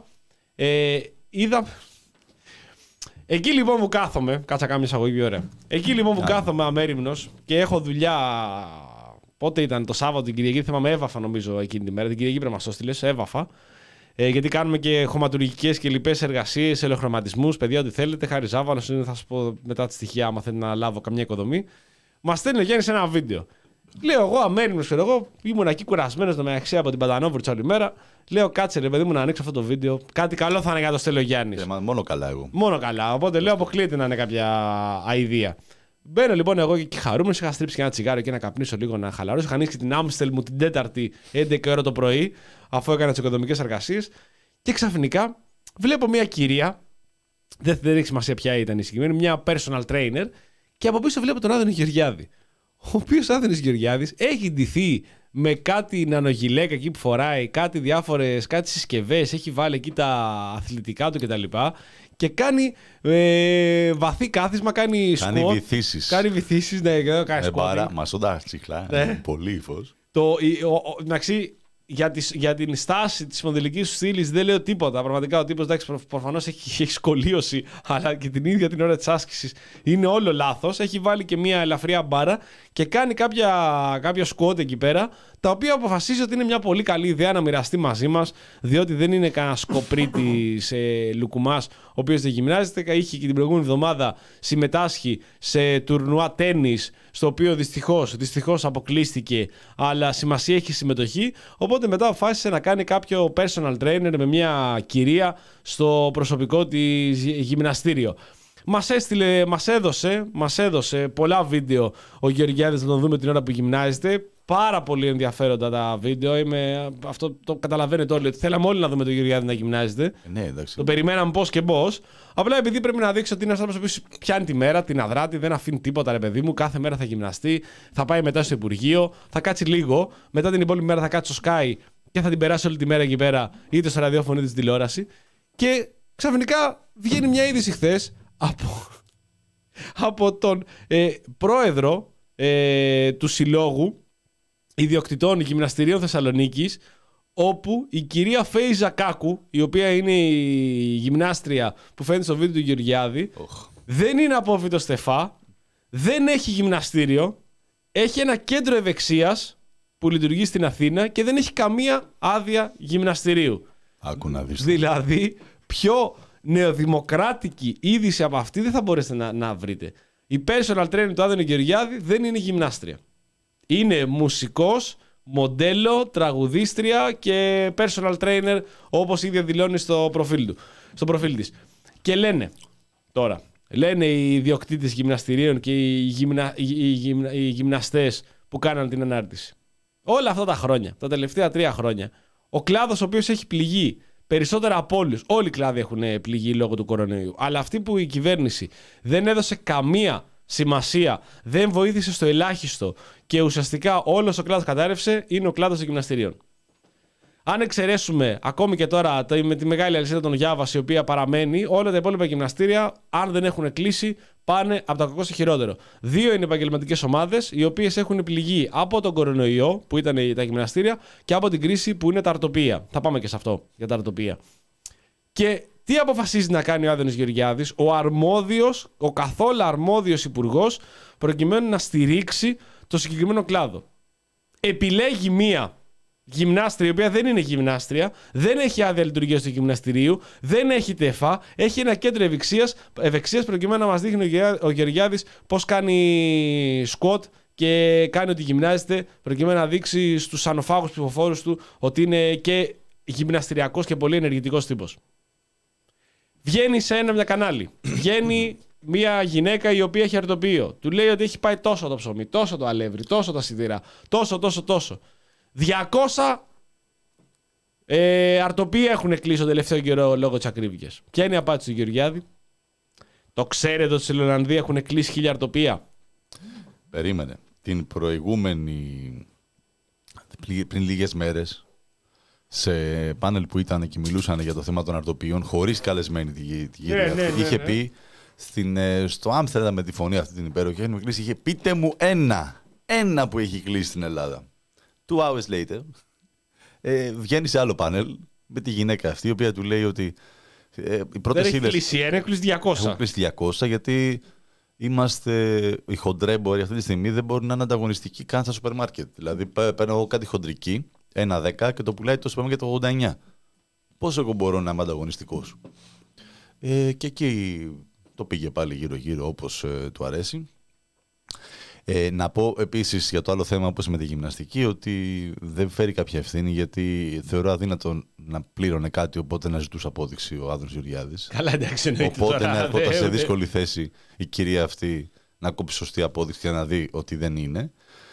ε, είδα. Εκεί λοιπόν που κάθομαι, κάτσα κάμια εισαγωγή ωραία. Εκεί λοιπόν που κάθομαι αμέριμνος και έχω δουλειά. Πότε ήταν το Σάββατο, την Κυριακή, θυμάμαι, έβαφα νομίζω εκείνη τη μέρα. Την Κυριακή πρέπει να μας το στείλες, έβαφα. Ε, γιατί κάνουμε και χωματουργικές και λοιπές εργασίες, ελεοχρωματισμούς, παιδιά, ό,τι θέλετε. Χάρη Ζάβανος, θα σας πω μετά τη στοιχεία, άμα θέλετε να λάβω καμιά οικοδομή. Μας στέλνει ο Γιάννης ένα βίντεο. Λέω εγώ, αμέριμνος, ξέρω εγώ, ήμουν εκεί κουρασμένος μεταξύ από την Παντανόβουρτσα όλη μέρα. Λέω κάτσε ρε παιδί μου να ανοίξω αυτό το βίντεο. Κάτι καλό θα είναι για το στέλνει ο Γιάννης. Ε, μόνο καλά εγώ. Μόνο καλά. Οπότε λέω αποκλείεται να είναι κάποια αηδία. Μπαίνω λοιπόν εγώ και χαρούμενος, είχα στρίψει και ένα τσιγάρο και να καπνίσω λίγο να χαλαρώσω. Είχα ανοίξει και την Άμστελ μου την Τέταρτη έντεκα ώρα το πρωί, αφού έκανα τις οικοδομικές εργασίες. Και ξαφνικά βλέπω μια κυρία, δεν, δεν έχει σημασία ποια ήταν η συγκεκριμένη, μια personal trainer, και από πίσω βλέπω τον Άδωνη Γεωργιάδη. Ο οποίος Άδωνης Γεωργιάδης έχει ντυθεί με κάτι νανογιλέκα εκεί που φοράει, κάτι διάφορες, κάτι συσκευές, έχει βάλει εκεί τα αθλητικά του κτλ. Και κάνει ε, βαθύ κάθισμα, κάνει σκοτ. Κάνει βυθίσεις. Κάνει βυθίσεις, ναι, κάνει ε, σκοτ. Μασόντα τσιχλά, ναι. Πολύ ύφος. Το, εντάξει, για, τις, για την στάση της μοντελικής του στήλης δεν λέω τίποτα. Πραγματικά ο τύπος, εντάξει, προφανώς έχει, έχει σκολίωση, αλλά και την ίδια την ώρα της άσκησης είναι όλο λάθος. Έχει βάλει και μια ελαφριά μπάρα και κάνει κάποια, κάποια σκουότ εκεί πέρα, τα οποία αποφασίζει ότι είναι μια πολύ καλή ιδέα να μοιραστεί μαζί μας, διότι δεν είναι κανένα σκοπρίτης ε, Λουκουμάς, ο οποίος δεν γυμνάζεται. Είχε και την προηγούμενη εβδομάδα συμμετάσχει σε τουρνουά τένις, στο οποίο δυστυχώς, δυστυχώς αποκλείστηκε, αλλά σημασία έχει συμμετοχή. Οπότε μετά αποφάσισε να κάνει κάποιο personal trainer με μια κυρία στο προσωπικό της γυμναστήριο. Μας έστειλε, μας έδωσε, μας έδωσε πολλά βίντεο ο Γεωργιάδης να τον δούμε την ώρα που γυμνάζεται. πάρα πολύ ενδιαφέροντα τα βίντεο. Είμαι, αυτό το καταλαβαίνετε όλοι. Ότι θέλαμε όλοι να δούμε τον Γεωργιάδη να γυμνάζεται. Ναι, εντάξει. Το περιμέναμε πώς και πώς. Απλά επειδή πρέπει να δείξει ότι είναι ένας άνθρωπος που πιάνει τη μέρα, την αδράτη, δεν αφήνει τίποτα, ρε παιδί μου. Κάθε μέρα θα γυμναστεί, θα πάει μετά στο Υπουργείο, θα κάτσει λίγο. Μετά την υπόλοιπη μέρα θα κάτσει στο Sky και θα την περάσει όλη τη μέρα εκεί πέρα, είτε στο ραδιόφωνο είτε στην τηλεόραση. Και ξαφνικά βγαίνει μια είδηση χθες από, από τον ε, πρόεδρο ε, του Συλλόγου Ιδιοκτητών Γυμναστηρίων Θεσσαλονίκης, όπου η κυρία Φέιζα Κάκου, η οποία είναι η γυμνάστρια που φαίνεται στο βίντεο του Γεωργιάδη, oh. δεν είναι απόφοιτο Στεφά, δεν έχει γυμναστήριο, έχει ένα κέντρο ευεξίας που λειτουργεί στην Αθήνα και δεν έχει καμία άδεια γυμναστηρίου. Άκου να δεις. Δηλαδή, πιο νεοδημοκράτικη είδηση από αυτή δεν θα μπορέσετε να, να βρείτε. Η personal trainer του Άδωνη Γεωργιάδη δεν είναι γυμνάστρια. Είναι μουσικός, μοντέλο, τραγουδίστρια και personal trainer, όπως ήδη δηλώνει στο προφίλ του, στο προφίλ της. Και λένε τώρα, λένε οι ιδιοκτήτες γυμναστηρίων και οι, γυμνα, οι, γυμνα, οι γυμναστές που κάναν την ανάρτηση. Όλα αυτά τα χρόνια, τα τελευταία τρία χρόνια, ο κλάδος ο οποίος έχει πληγεί περισσότερα από όλους, όλοι οι κλάδοι έχουν πληγεί λόγω του κορονοϊού, αλλά αυτή που η κυβέρνηση δεν έδωσε καμία σημασία, δεν βοήθησε στο ελάχιστο και ουσιαστικά όλος ο κλάδος κατάρρευσε, είναι ο κλάδος των γυμναστηρίων. Αν εξαιρέσουμε ακόμη και τώρα με τη μεγάλη αλυσίδα των Γιάβας, η οποία παραμένει, όλα τα υπόλοιπα γυμναστήρια, αν δεν έχουν κλείσει, πάνε από το κακό στο χειρότερο. Δύο είναι επαγγελματικές ομάδες, οι οποίες έχουν πληγεί από τον κορονοϊό, που ήταν τα γυμναστήρια, και από την κρίση που είναι τα αρτοπία. Θα πάμε και σε αυτό, για τα αρτοπία. Και τι αποφασίζει να κάνει ο Άδωνης Γεωργιάδης, ο αρμόδιος, ο καθόλου αρμόδιος υπουργός, προκειμένου να στηρίξει το συγκεκριμένο κλάδο. Επιλέγει μία γυμνάστρια, η οποία δεν είναι γυμνάστρια, δεν έχει άδεια λειτουργίας του γυμναστηρίου, δεν έχει τεφά, έχει ένα κέντρο ευεξίας, ευεξίας προκειμένου να μας δείχνει ο Γεωργιάδης πώς κάνει σκουότ και κάνει ότι γυμνάζεται, προκειμένου να δείξει στους ανοφάγους ψηφοφόρους του ότι είναι και γυμναστηριακός και πολύ ενεργητικός τύπος. Βγαίνει σε ένα μια κανάλι. Βγαίνει μια γυναίκα η οποία έχει αρτοπείο. Του λέει ότι έχει πάει τόσο το ψωμί, τόσο το αλεύρι, τόσο τα σιδηρά, τόσο, τόσο, τόσο. διακόσια ε, αρτοπία έχουν κλείσει τον τελευταίο καιρό λόγω της ακρίβειας. Ποια είναι η απάντηση του Γεωργιάδη? Το ξέρετε ότι στην Ολλανδία έχουν κλείσει χίλια αρτοπία. Περίμενε. Την προηγούμενη, πριν λίγες μέρες, σε πάνελ που ήταν και μιλούσαν για το θέμα των αρτοπίων, χωρίς καλεσμένη τη, τη κυρία, ναι, ναι, ναι, είχε ναι. πει στην, στο Άμστερνταμ με τη φωνή αυτή την υπέροχη, είχε κλείσει, είχε πείτε μου ένα, ένα που έχει κλείσει στην Ελλάδα. Two hours later, ε, βγαίνει σε άλλο πάνελ με τη γυναίκα αυτή, η οποία του λέει ότι ε, οι πρώτες ύλες... Δεν έχει κλείσει ένα, έχει κλείσει διακόσια. Έχουν κλείσει διακόσια, γιατί είμαστε, οι χοντρέμποροι αυτή τη στιγμή δεν μπορούν να είναι ανταγωνιστικοί καν στα σούπερ μάρκετ. Δηλαδή παίρνω εγώ κάτι χοντρική, ένα δέκα και το πουλάει το σούπερ μάρκετ το ογδόντα εννιά. Πώς εγώ μπορώ να είμαι ανταγωνιστικός? Ε, και εκεί το πήγε πάλι γύρω-γύρω όπως ε, του αρέσει. Ε, να πω επίσης για το άλλο θέμα, όπως με τη γυμναστική, ότι δεν φέρει κάποια ευθύνη, γιατί θεωρώ αδύνατο να πλήρωνε κάτι, οπότε να ζητούσε απόδειξη ο Άδωνης Γεωργιάδης. Καλά, εντάξει, εννοείται. Οπότε τώρα, να ερχόταν δε, σε δε. δύσκολη θέση η κυρία αυτή να κόψει σωστή απόδειξη και να δει ότι δεν είναι.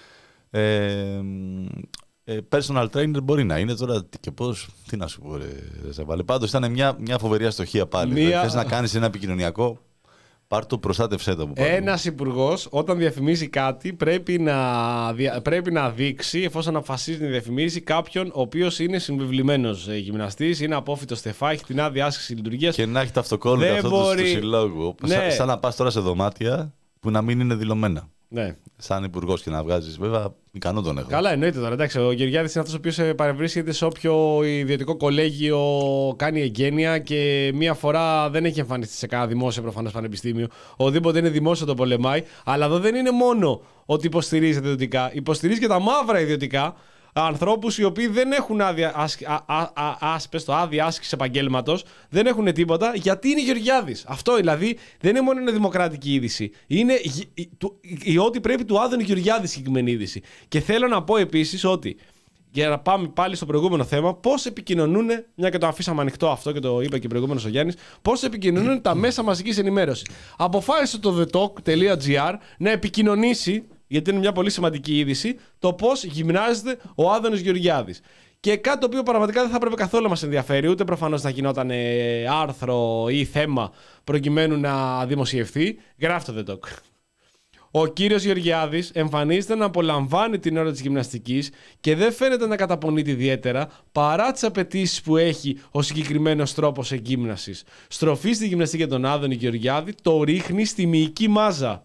Ε, ε, personal trainer μπορεί να είναι, τώρα τι και πώς, τι να σου πω ρε Ζαβάλε. Πάντως ήταν μια, μια φοβερή αστοχία πάλι. Μια... Δηλαδή, θες να κάνεις ένα επικοινωνιακό, πάρ' το, προστάτευσέ το. Ένας υπουργός όταν διαφημίζει κάτι πρέπει να, πρέπει να δείξει, εφόσον αποφασίζει να διαφημίσει, κάποιον ο οποίος είναι συμβεβλημένος γυμναστής, είναι απόφοιτος Στεφά, έχει την άδεια άσκηση λειτουργίας. Και να έχει ταυτοκόλλητα αυτό μπορεί... του συλλόγου. Ναι. Σαν, σαν να πας τώρα σε δωμάτια που να μην είναι δηλωμένα. Ναι. Σαν υπουργός και να βγάζεις, βέβαια, ικανό τον έχω. Καλά, εννοείται τώρα. Εντάξει, ο Γεωργιάδης είναι αυτός ο οποίος παρευρίσκεται σε όποιο ιδιωτικό κολέγιο κάνει εγγένεια και μία φορά δεν έχει εμφανιστεί σε κανένα δημόσιο προφανώς πανεπιστήμιο. Οδήποτε είναι δημόσιο το πολεμάει. Αλλά εδώ δεν είναι μόνο ότι υποστηρίζεται ιδιωτικά, υποστηρίζει και τα μαύρα ιδιωτικά. Ανθρώπους οι οποίοι δεν έχουν άδεια, άσκη, α, α, α, άσπες, το άδεια άσκηση επαγγέλματος, δεν έχουν τίποτα, γιατί είναι Γεωργιάδης. Αυτό δηλαδή δεν είναι μόνο μια δημοκρατική είδηση. Είναι η, η, η, η ό,τι πρέπει του Άδωνη Γεωργιάδη συγκεκριμένη είδηση. Και θέλω να πω επίσης ότι, για να πάμε πάλι στο προηγούμενο θέμα, πώς επικοινωνούν, μια και το αφήσαμε ανοιχτό αυτό και το είπε και προηγούμενος ο Γιάννης, πώς επικοινωνούν τα μέσα μαζικής ενημέρωσης. Αποφάσισε το thetalk.gr να επικοινωνήσει, γιατί είναι μια πολύ σημαντική είδηση, το πώς γυμνάζεται ο Άδωνης Γεωργιάδης. Και κάτι το οποίο πραγματικά δεν θα έπρεπε καθόλου να μας ενδιαφέρει, ούτε προφανώς να γινόταν ε, άρθρο ή θέμα προκειμένου να δημοσιευθεί. Γράφτε το. Ο κύριος Γεωργιάδης εμφανίζεται να απολαμβάνει την ώρα της γυμναστικής και δεν φαίνεται να καταπονείται ιδιαίτερα παρά τις απαιτήσεις που έχει ο συγκεκριμένος τρόπος εγκύμνασης. Στροφή στη γυμναστική για τον Άδωνη Γεωργιάδη το ρίχνει στη μυϊκή μάζα.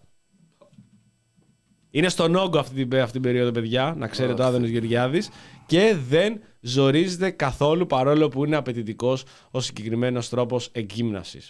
Είναι στον όγκο αυτή την, αυτή την περίοδο, παιδιά, να ξέρετε, ο Άδωνης Γεωργιάδης, και δεν ζορίζεται καθόλου παρόλο που είναι απαιτητικός ο συγκεκριμένος τρόπος εγκύμνασης.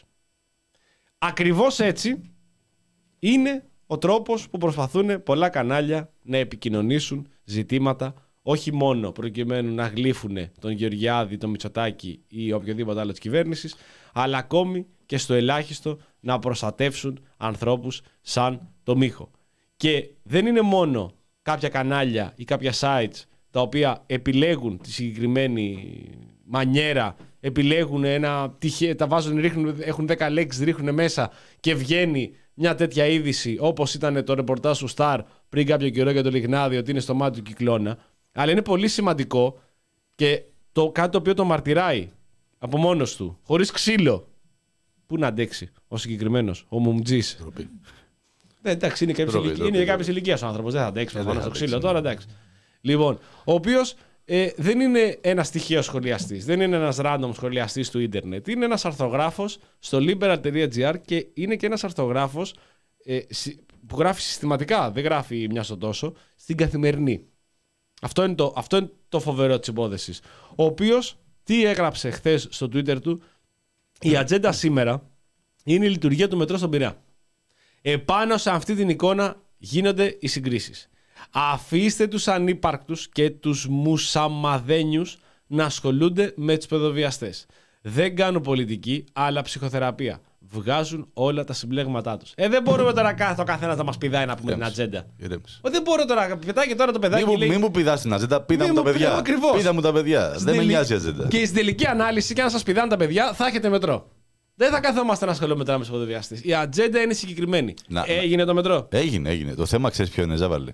Ακριβώς έτσι είναι ο τρόπος που προσπαθούν πολλά κανάλια να επικοινωνήσουν ζητήματα, όχι μόνο προκειμένου να γλύφουν τον Γεωργιάδη, τον Μητσοτάκη ή οποιοδήποτε άλλο της κυβέρνησης, αλλά ακόμη και στο ελάχιστο να προστατεύσουν ανθρώπους σαν το Μίχο. Και δεν είναι μόνο κάποια κανάλια ή κάποια sites τα οποία επιλέγουν τη συγκεκριμένη μανιέρα, επιλέγουν ένα τυχαίο, τα βάζουν, ρίχνουν, έχουν δέκα λέξεις, ρίχνουν μέσα και βγαίνει μια τέτοια είδηση, όπως ήταν το ρεπορτάζ του Star πριν κάποιο καιρό για το Λιγνάδι, ότι είναι στο μάτι του κυκλώνα. Αλλά είναι πολύ σημαντικό και το, κάτι το οποίο το μαρτυράει από μόνος του, χωρίς ξύλο. Πού να αντέξει ο συγκεκριμένος, ο Μουμτζής. Ναι, εντάξει, είναι κάποιες ηλικίες ο άνθρωπος, δεν θα αντέξει προφανώς το ξύλο τώρα, εντάξει. Λοιπόν, ο οποίος ε, δεν είναι ένας τυχαίος σχολιαστής, δεν είναι ένας random σχολιαστής του ίντερνετ. Είναι ένας αρθρογράφος στο liberal τελεία gr και είναι και ένας αρθρογράφος ε, που γράφει συστηματικά, δεν γράφει μια στο τόσο, στην Καθημερινή. Αυτό είναι το, αυτό είναι το φοβερό της υπόθεσης. Ο οποίος τι έγραψε χθες στο Twitter του, η ατζέντα σήμερα είναι η λειτουργία του μετρό στον Πειραιά. Επάνω σε αυτή την εικόνα γίνονται οι συγκρίσεις. Αφήστε τους ανύπαρκτους και τους μουσαμαδένιους να ασχολούνται με τους παιδοβιαστές. Δεν κάνουν πολιτική, αλλά ψυχοθεραπεία. Βγάζουν όλα τα συμπλέγματά τους. Ε, δεν μπορούμε τώρα κάθε, ο καθένας να μας πηδάει να πούμε την ατζέντα. Δεν μπορώ τώρα, πετάει και τώρα το παιδάκι. Μην λέει... μη μου πηδάς την ατζέντα, πήδα μου τα παιδιά. Πήδα μου τα παιδιά. Δεν με νοιάζει η ατζέντα. Και στην τελική ανάλυση, και αν σας πηδάνε τα παιδιά, θα έχετε μετρό. Δεν θα καθόμαστε να ασχολούμαστε με τους παιδοβιαστές. Η ατζέντα είναι συγκεκριμένη. Να, έγινε το μετρό. Έγινε, έγινε. Το θέμα ξέρεις ποιο είναι, Ζάβαλε.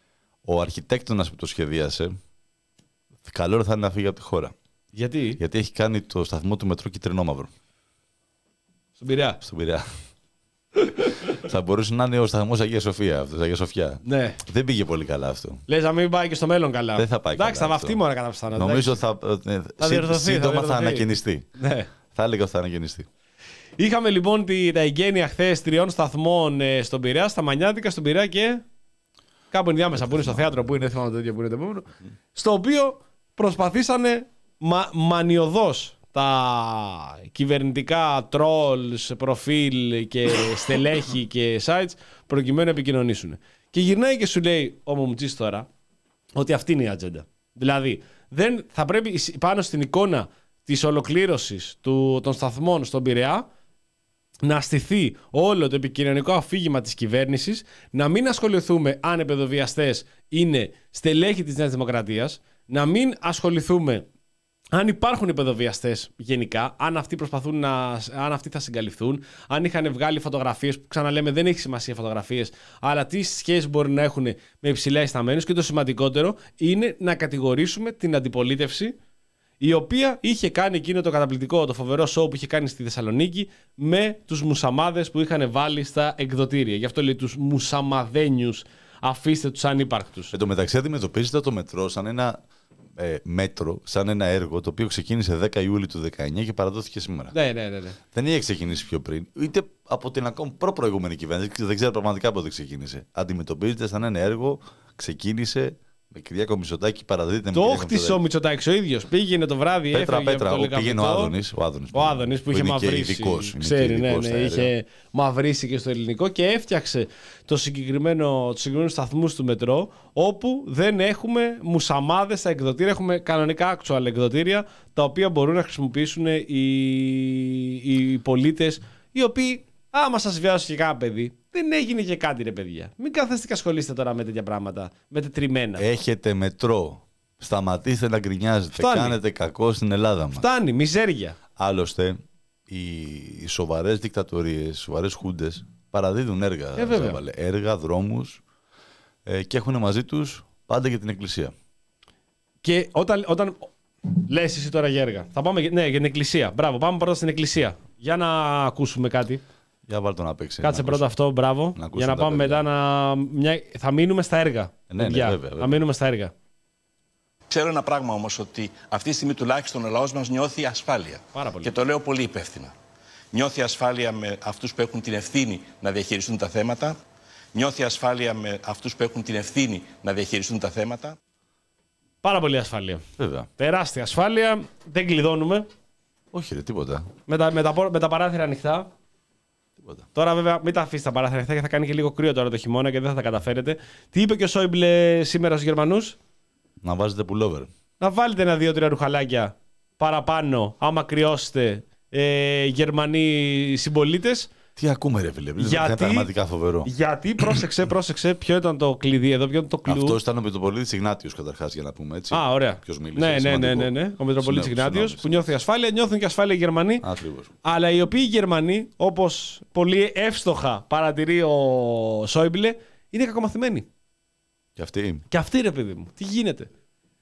Ο αρχιτέκτονας που το σχεδίασε, καλό θα είναι να φύγει από τη χώρα. Γιατί? Γιατί έχει κάνει το σταθμό του μετρό κυτρινόμαυρο. Στον Πειραιά. Στον Πειραιά. Θα μπορούσε να είναι ο σταθμός Αγία Σοφία, αυτός, Αγία Σοφιά. Ναι. Δεν πήγε πολύ καλά αυτό. Λες να μην πάει και στο μέλλον καλά. Δεν θα πάει. Εντάξει, καλά. Θα βαφτεί μόνο κατά ψάνα. Νομίζω θα, θα διορθωθεί, σύντομα θα, θα ανακαινιστεί. Ναι. Θα έλεγα ότι θα ανακαινιστεί. Είχαμε λοιπόν τη, τα εγγένεια χθες τριών σταθμών ε, στον Πειραιά, στα Μανιάτικα, στον Πειραιά και κάπου ενδιάμεσα που είναι στο θέατρο, που είναι, δεν θυμάμαι το ίδιο που είναι το επόμενο, στο οποίο προσπαθήσανε μα, μανιωδώς τα κυβερνητικά trolls, προφίλ και στελέχη και sites προκειμένου να επικοινωνήσουν. Και γυρνάει και σου λέει ο Μουμτζής τώρα ότι αυτή είναι η ατζέντα. Δηλαδή, δεν θα πρέπει πάνω στην εικόνα της ολοκλήρωσης του, των σταθμών στον Πειραιά να στηθεί όλο το επικοινωνικό αφήγημα της κυβέρνησης, να μην ασχοληθούμε αν οι παιδοβιαστές είναι στελέχη της Νέας Δημοκρατίας, να μην ασχοληθούμε αν υπάρχουν οι παιδοβιαστές γενικά, αν αυτοί προσπαθούν να, αν αυτοί θα συγκαλυφθούν, αν είχαν βγάλει φωτογραφίες, που ξαναλέμε δεν έχει σημασία φωτογραφίες, αλλά τι σχέση μπορεί να έχουν με υψηλά ισταμένους, και το σημαντικότερο είναι να κατηγορήσουμε την αντιπολίτευση, η οποία είχε κάνει εκείνο το καταπληκτικό, το φοβερό σοου που είχε κάνει στη Θεσσαλονίκη με τους μουσαμάδες που είχαν βάλει στα εκδοτήρια. Γι' αυτό λέει τους μουσαμαδένιους, αφήστε τους ανύπαρκτους. Εν τω μεταξύ αντιμετωπίζεται το μετρό σαν ένα ε, μέτρο, σαν ένα έργο το οποίο ξεκίνησε δέκα Ιούλιου του δεκαεννιά και παραδόθηκε σήμερα. Ναι, ναι, ναι, ναι. Δεν είχε ξεκινήσει πιο πριν, είτε από την ακόμα προ-προηγούμενη κυβέρνηση, δεν ξέρω πραγματικά πότε ξεκίνησε. Αντιμετωπίζεται σαν ένα έργο, ξεκίνησε. Με Κυριάκο Μητσοτάκη παραδίδεται. Το χτίσε ο Μητσοτάκης ο ίδιος. Πήγαινε το βράδυ, πέτρα, έφευγε πέτρα, από το πήγαινε ο Άδωνης. Ο Άδωνης, ο Άδωνης που, που είχε μαυρίσει. Ειδικός, ξέρει, ναι, ναι, είχε μαυρίσει και στο ελληνικό και έφτιαξε το συγκεκριμένο, τους συγκεκριμένους σταθμούς του μετρό, όπου δεν έχουμε μουσαμάδες στα εκδοτήρια. Έχουμε κανονικά actual εκδοτήρια, τα οποία μπορούν να χρησιμοποιήσουν οι, οι πολίτες, οι οποίοι, άμα σας βιάσει και κάνα παιδί, δεν έγινε και κάτι, ρε παιδιά. Μην κάθεστε και ασχολείστε τώρα με τέτοια πράγματα, με τετριμμένα. Έχετε μετρό. Σταματήστε να γκρινιάζετε. Φτάνει. Κάνετε κακό στην Ελλάδα μας. Φτάνει, μιζέρια. Άλλωστε, οι σοβαρές δικτατορίες, οι σοβαρές χούντες παραδίδουν έργα. Ε, έργα, δρόμους, ε, και έχουν μαζί τους πάντα για την εκκλησία. Και όταν, όταν λες εσύ τώρα για έργα, θα πάμε ναι, για την εκκλησία. Μπράβο, πάμε πρώτα στην εκκλησία. Για να ακούσουμε κάτι. Για βάλ' το να παίξει. Κάτσε να πρώτα ακούσω. αυτό, μπράβο. Να Για να πάμε μετά να. Μια... Θα μείνουμε στα έργα. Ναι, ναι, βέβαια, βέβαια. Θα μείνουμε στα έργα. Ξέρω ένα πράγμα όμως, ότι αυτή τη στιγμή τουλάχιστον ο λαός μας νιώθει ασφάλεια. Πάρα πολύ. Και το λέω πολύ υπεύθυνα. Νιώθει ασφάλεια με αυτούς που έχουν την ευθύνη να διαχειριστούν τα θέματα. Νιώθει ασφάλεια με αυτούς που έχουν την ευθύνη να διαχειριστούν τα θέματα. Πάρα πολύ ασφάλεια. Βέβαια. Τεράστια ασφάλεια. Δεν κλειδώνουμε. Όχι, ρε, τίποτα. Με τα, με τα, με τα παράθυρα ανοιχτά. τίποτα. Τώρα, βέβαια, μην τα αφήσει τα παράθυρα ανοιχτά και θα κάνει και λίγο κρύο τώρα το χειμώνα και δεν θα τα καταφέρετε. Τι είπε και ο Σόιμπλε σήμερα στους Γερμανούς? Να βάζετε pullover. Να βάλετε ένα-δύο-τρία ρουχαλάκια παραπάνω, άμα κρυώσετε ε, Γερμανοί συμπολίτες. Τι ακούμε, ρε φίλε. Γιατί, είναι πραγματικά φοβερό. Γιατί, πρόσεξε, πρόσεξε, ποιο ήταν το κλειδί εδώ, ποιο ήταν το κλειδί. Αυτό ήταν ο Μητροπολίτης Ιγνάτιος, καταρχάς, για να πούμε έτσι. Α, ωραία. Ποιος μίλησε, ναι, ναι, ναι, σημαντικό. ναι, ναι. Ο Μητροπολίτης Συνέβη, Ιγνάτιος συνέβη. που νιώθει ασφάλεια, νιώθουν και ασφάλεια οι Γερμανοί. Ακριβώς. Αλλά οι οποίοι οι Γερμανοί, όπως πολύ εύστοχα παρατηρεί ο Σόιμπλε, είναι κακομαθημένοι. Και αυτή. Και αυτοί, ρε παιδί μου, τι γίνεται.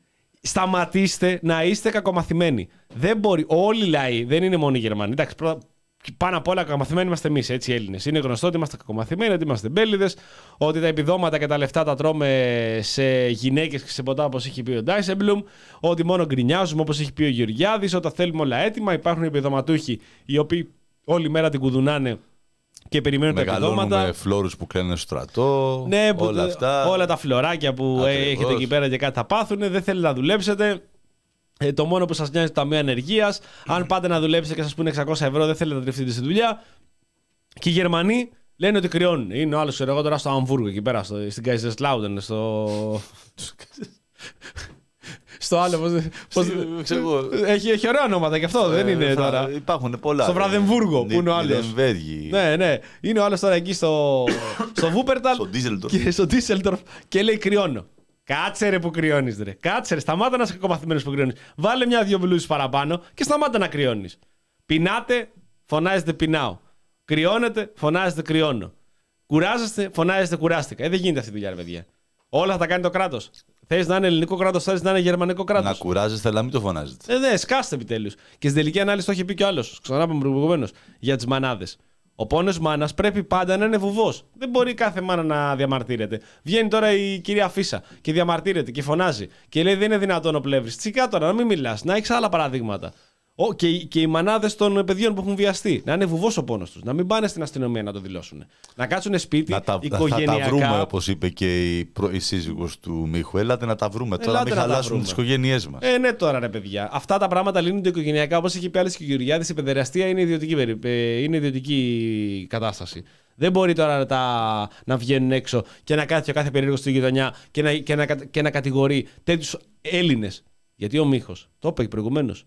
Σταματήστε να είστε κακομαθημένοι. Δεν μπορεί. Όλοι οι λαοί, δεν είναι μόνο οι Γερμανοί. Εντάξει, πρώτα, πάνω απ' όλα κακομαθημένοι είμαστε εμείς, έτσι οι Έλληνες. Είναι γνωστό ότι είμαστε κακομαθημένοι, ότι είμαστε μπέληδες, ότι τα επιδόματα και τα λεφτά τα τρώμε σε γυναίκες και σε ποτά, όπως έχει πει ο Ντάισεμπλουμ, ότι μόνο γκρινιάζουμε, όπως έχει πει ο Γεωργιάδης, όταν θέλουμε όλα έτοιμα. Υπάρχουν επιδοματούχοι οι οποίοι όλη μέρα την κουδουνάνε και περιμένουν τα επιδόματα. Μεγαλώνουμε φλόρους που κλαίνουν στο στρατό. Ναι, που, όλα αυτά. όλα τα φλωράκια που Ακριβώς. έχετε εκεί πέρα και κάτι θα πάθουν. Δεν θέλετε να δουλέψετε. Ε, το μόνο που σας νοιάζει το ταμείο ανεργίας. Αν πάτε να δουλέψετε και σας πούνε εξακόσια ευρώ, δεν θέλετε να τριφτείτε στη δουλειά. Και οι Γερμανοί λένε ότι κρυώνουν. Είναι ο άλλος, ξέρω εγώ, τώρα στο Αμβούργο εκεί πέρα, στο, στην Kaiserslautern, στο. Στο άλλο, πώς, πώς, Ξέρω, έχει, έχει ωραία ονόματα και αυτό, δεν είναι θα, τώρα. Υπάρχουν πολλά. Στο Βραδεμβούργο, που είναι ο άλλος. Νιρεμβέργη. Ναι, ναι. Είναι ο άλλος τώρα εκεί στο, στο Βούπερταλ Στο Ντίζελντορφ. και στο Ντίσελντορφ και λέει κρυώνω. Κάτσε ρε που κρυώνεις ρε. Κάτσε ρε, σταμάτα να είσαι κακομαθημένος που κρυώνεις. Βάλε μια-δυο μπλούζες παραπάνω και σταμάτα να κρυώνεις. Πεινάτε, φωνάζετε πεινάω. Κρυώνετε, φωνάζετε κρυώνω. Κουράζεστε, φωνάζετε κουράστηκα. Ε, δεν γίνεται αυτή η δουλειά, ρε παιδιά. Όλα θα τα κάνει το κράτος. Θες να είναι ελληνικό κράτος, θες να είναι γερμανικό κράτος. Να κουράζεστε, αλλά μην το φωνάζετε. Ε, δε, σκάστε επιτέλους. Και στην τελική ανάλυση το είχε πει κι ο άλλος. Ξανά είπαμε προηγουμένως για τις μανάδες. Ο πόνος μάνας πρέπει πάντα να είναι βουβός. Δεν μπορεί κάθε μάνα να διαμαρτύρεται. Βγαίνει τώρα η κυρία Φίσα και διαμαρτύρεται και φωνάζει και λέει: δεν είναι δυνατόν ο Πλεύρης. Τσικά τώρα, να μην μιλάς, να έχεις άλλα παραδείγματα. Ο, και, και οι μανάδες των παιδιών που έχουν βιαστεί. Να είναι βουβός ο πόνος τους. Να μην πάνε στην αστυνομία να το δηλώσουν. Να κάτσουν σπίτι, Να τα, οικογενειακά. θα τα βρούμε, όπως είπε και η, προ, η σύζυγος του Μίχου. Έλατε να τα βρούμε τώρα, Ελάτε μην να τα χαλάσουμε βρούμε. τις οικογένειές μας. Ε, ναι, τώρα ρε παιδιά. Αυτά τα πράγματα λύνονται οικογενειακά. Όπως είχε πει άλλος και ο Γεωργιάδης, η παιδεραστία είναι ιδιωτική, περι- ε, είναι ιδιωτική κατάσταση. Δεν μπορεί τώρα τα, να βγαίνουν έξω και να κάθεται ο κάθε περίεργος στη γειτονιά και να, και να, και να κατηγορεί τέτοιους Έλληνες. Γιατί ο Μίχος, το είπε προηγουμένως,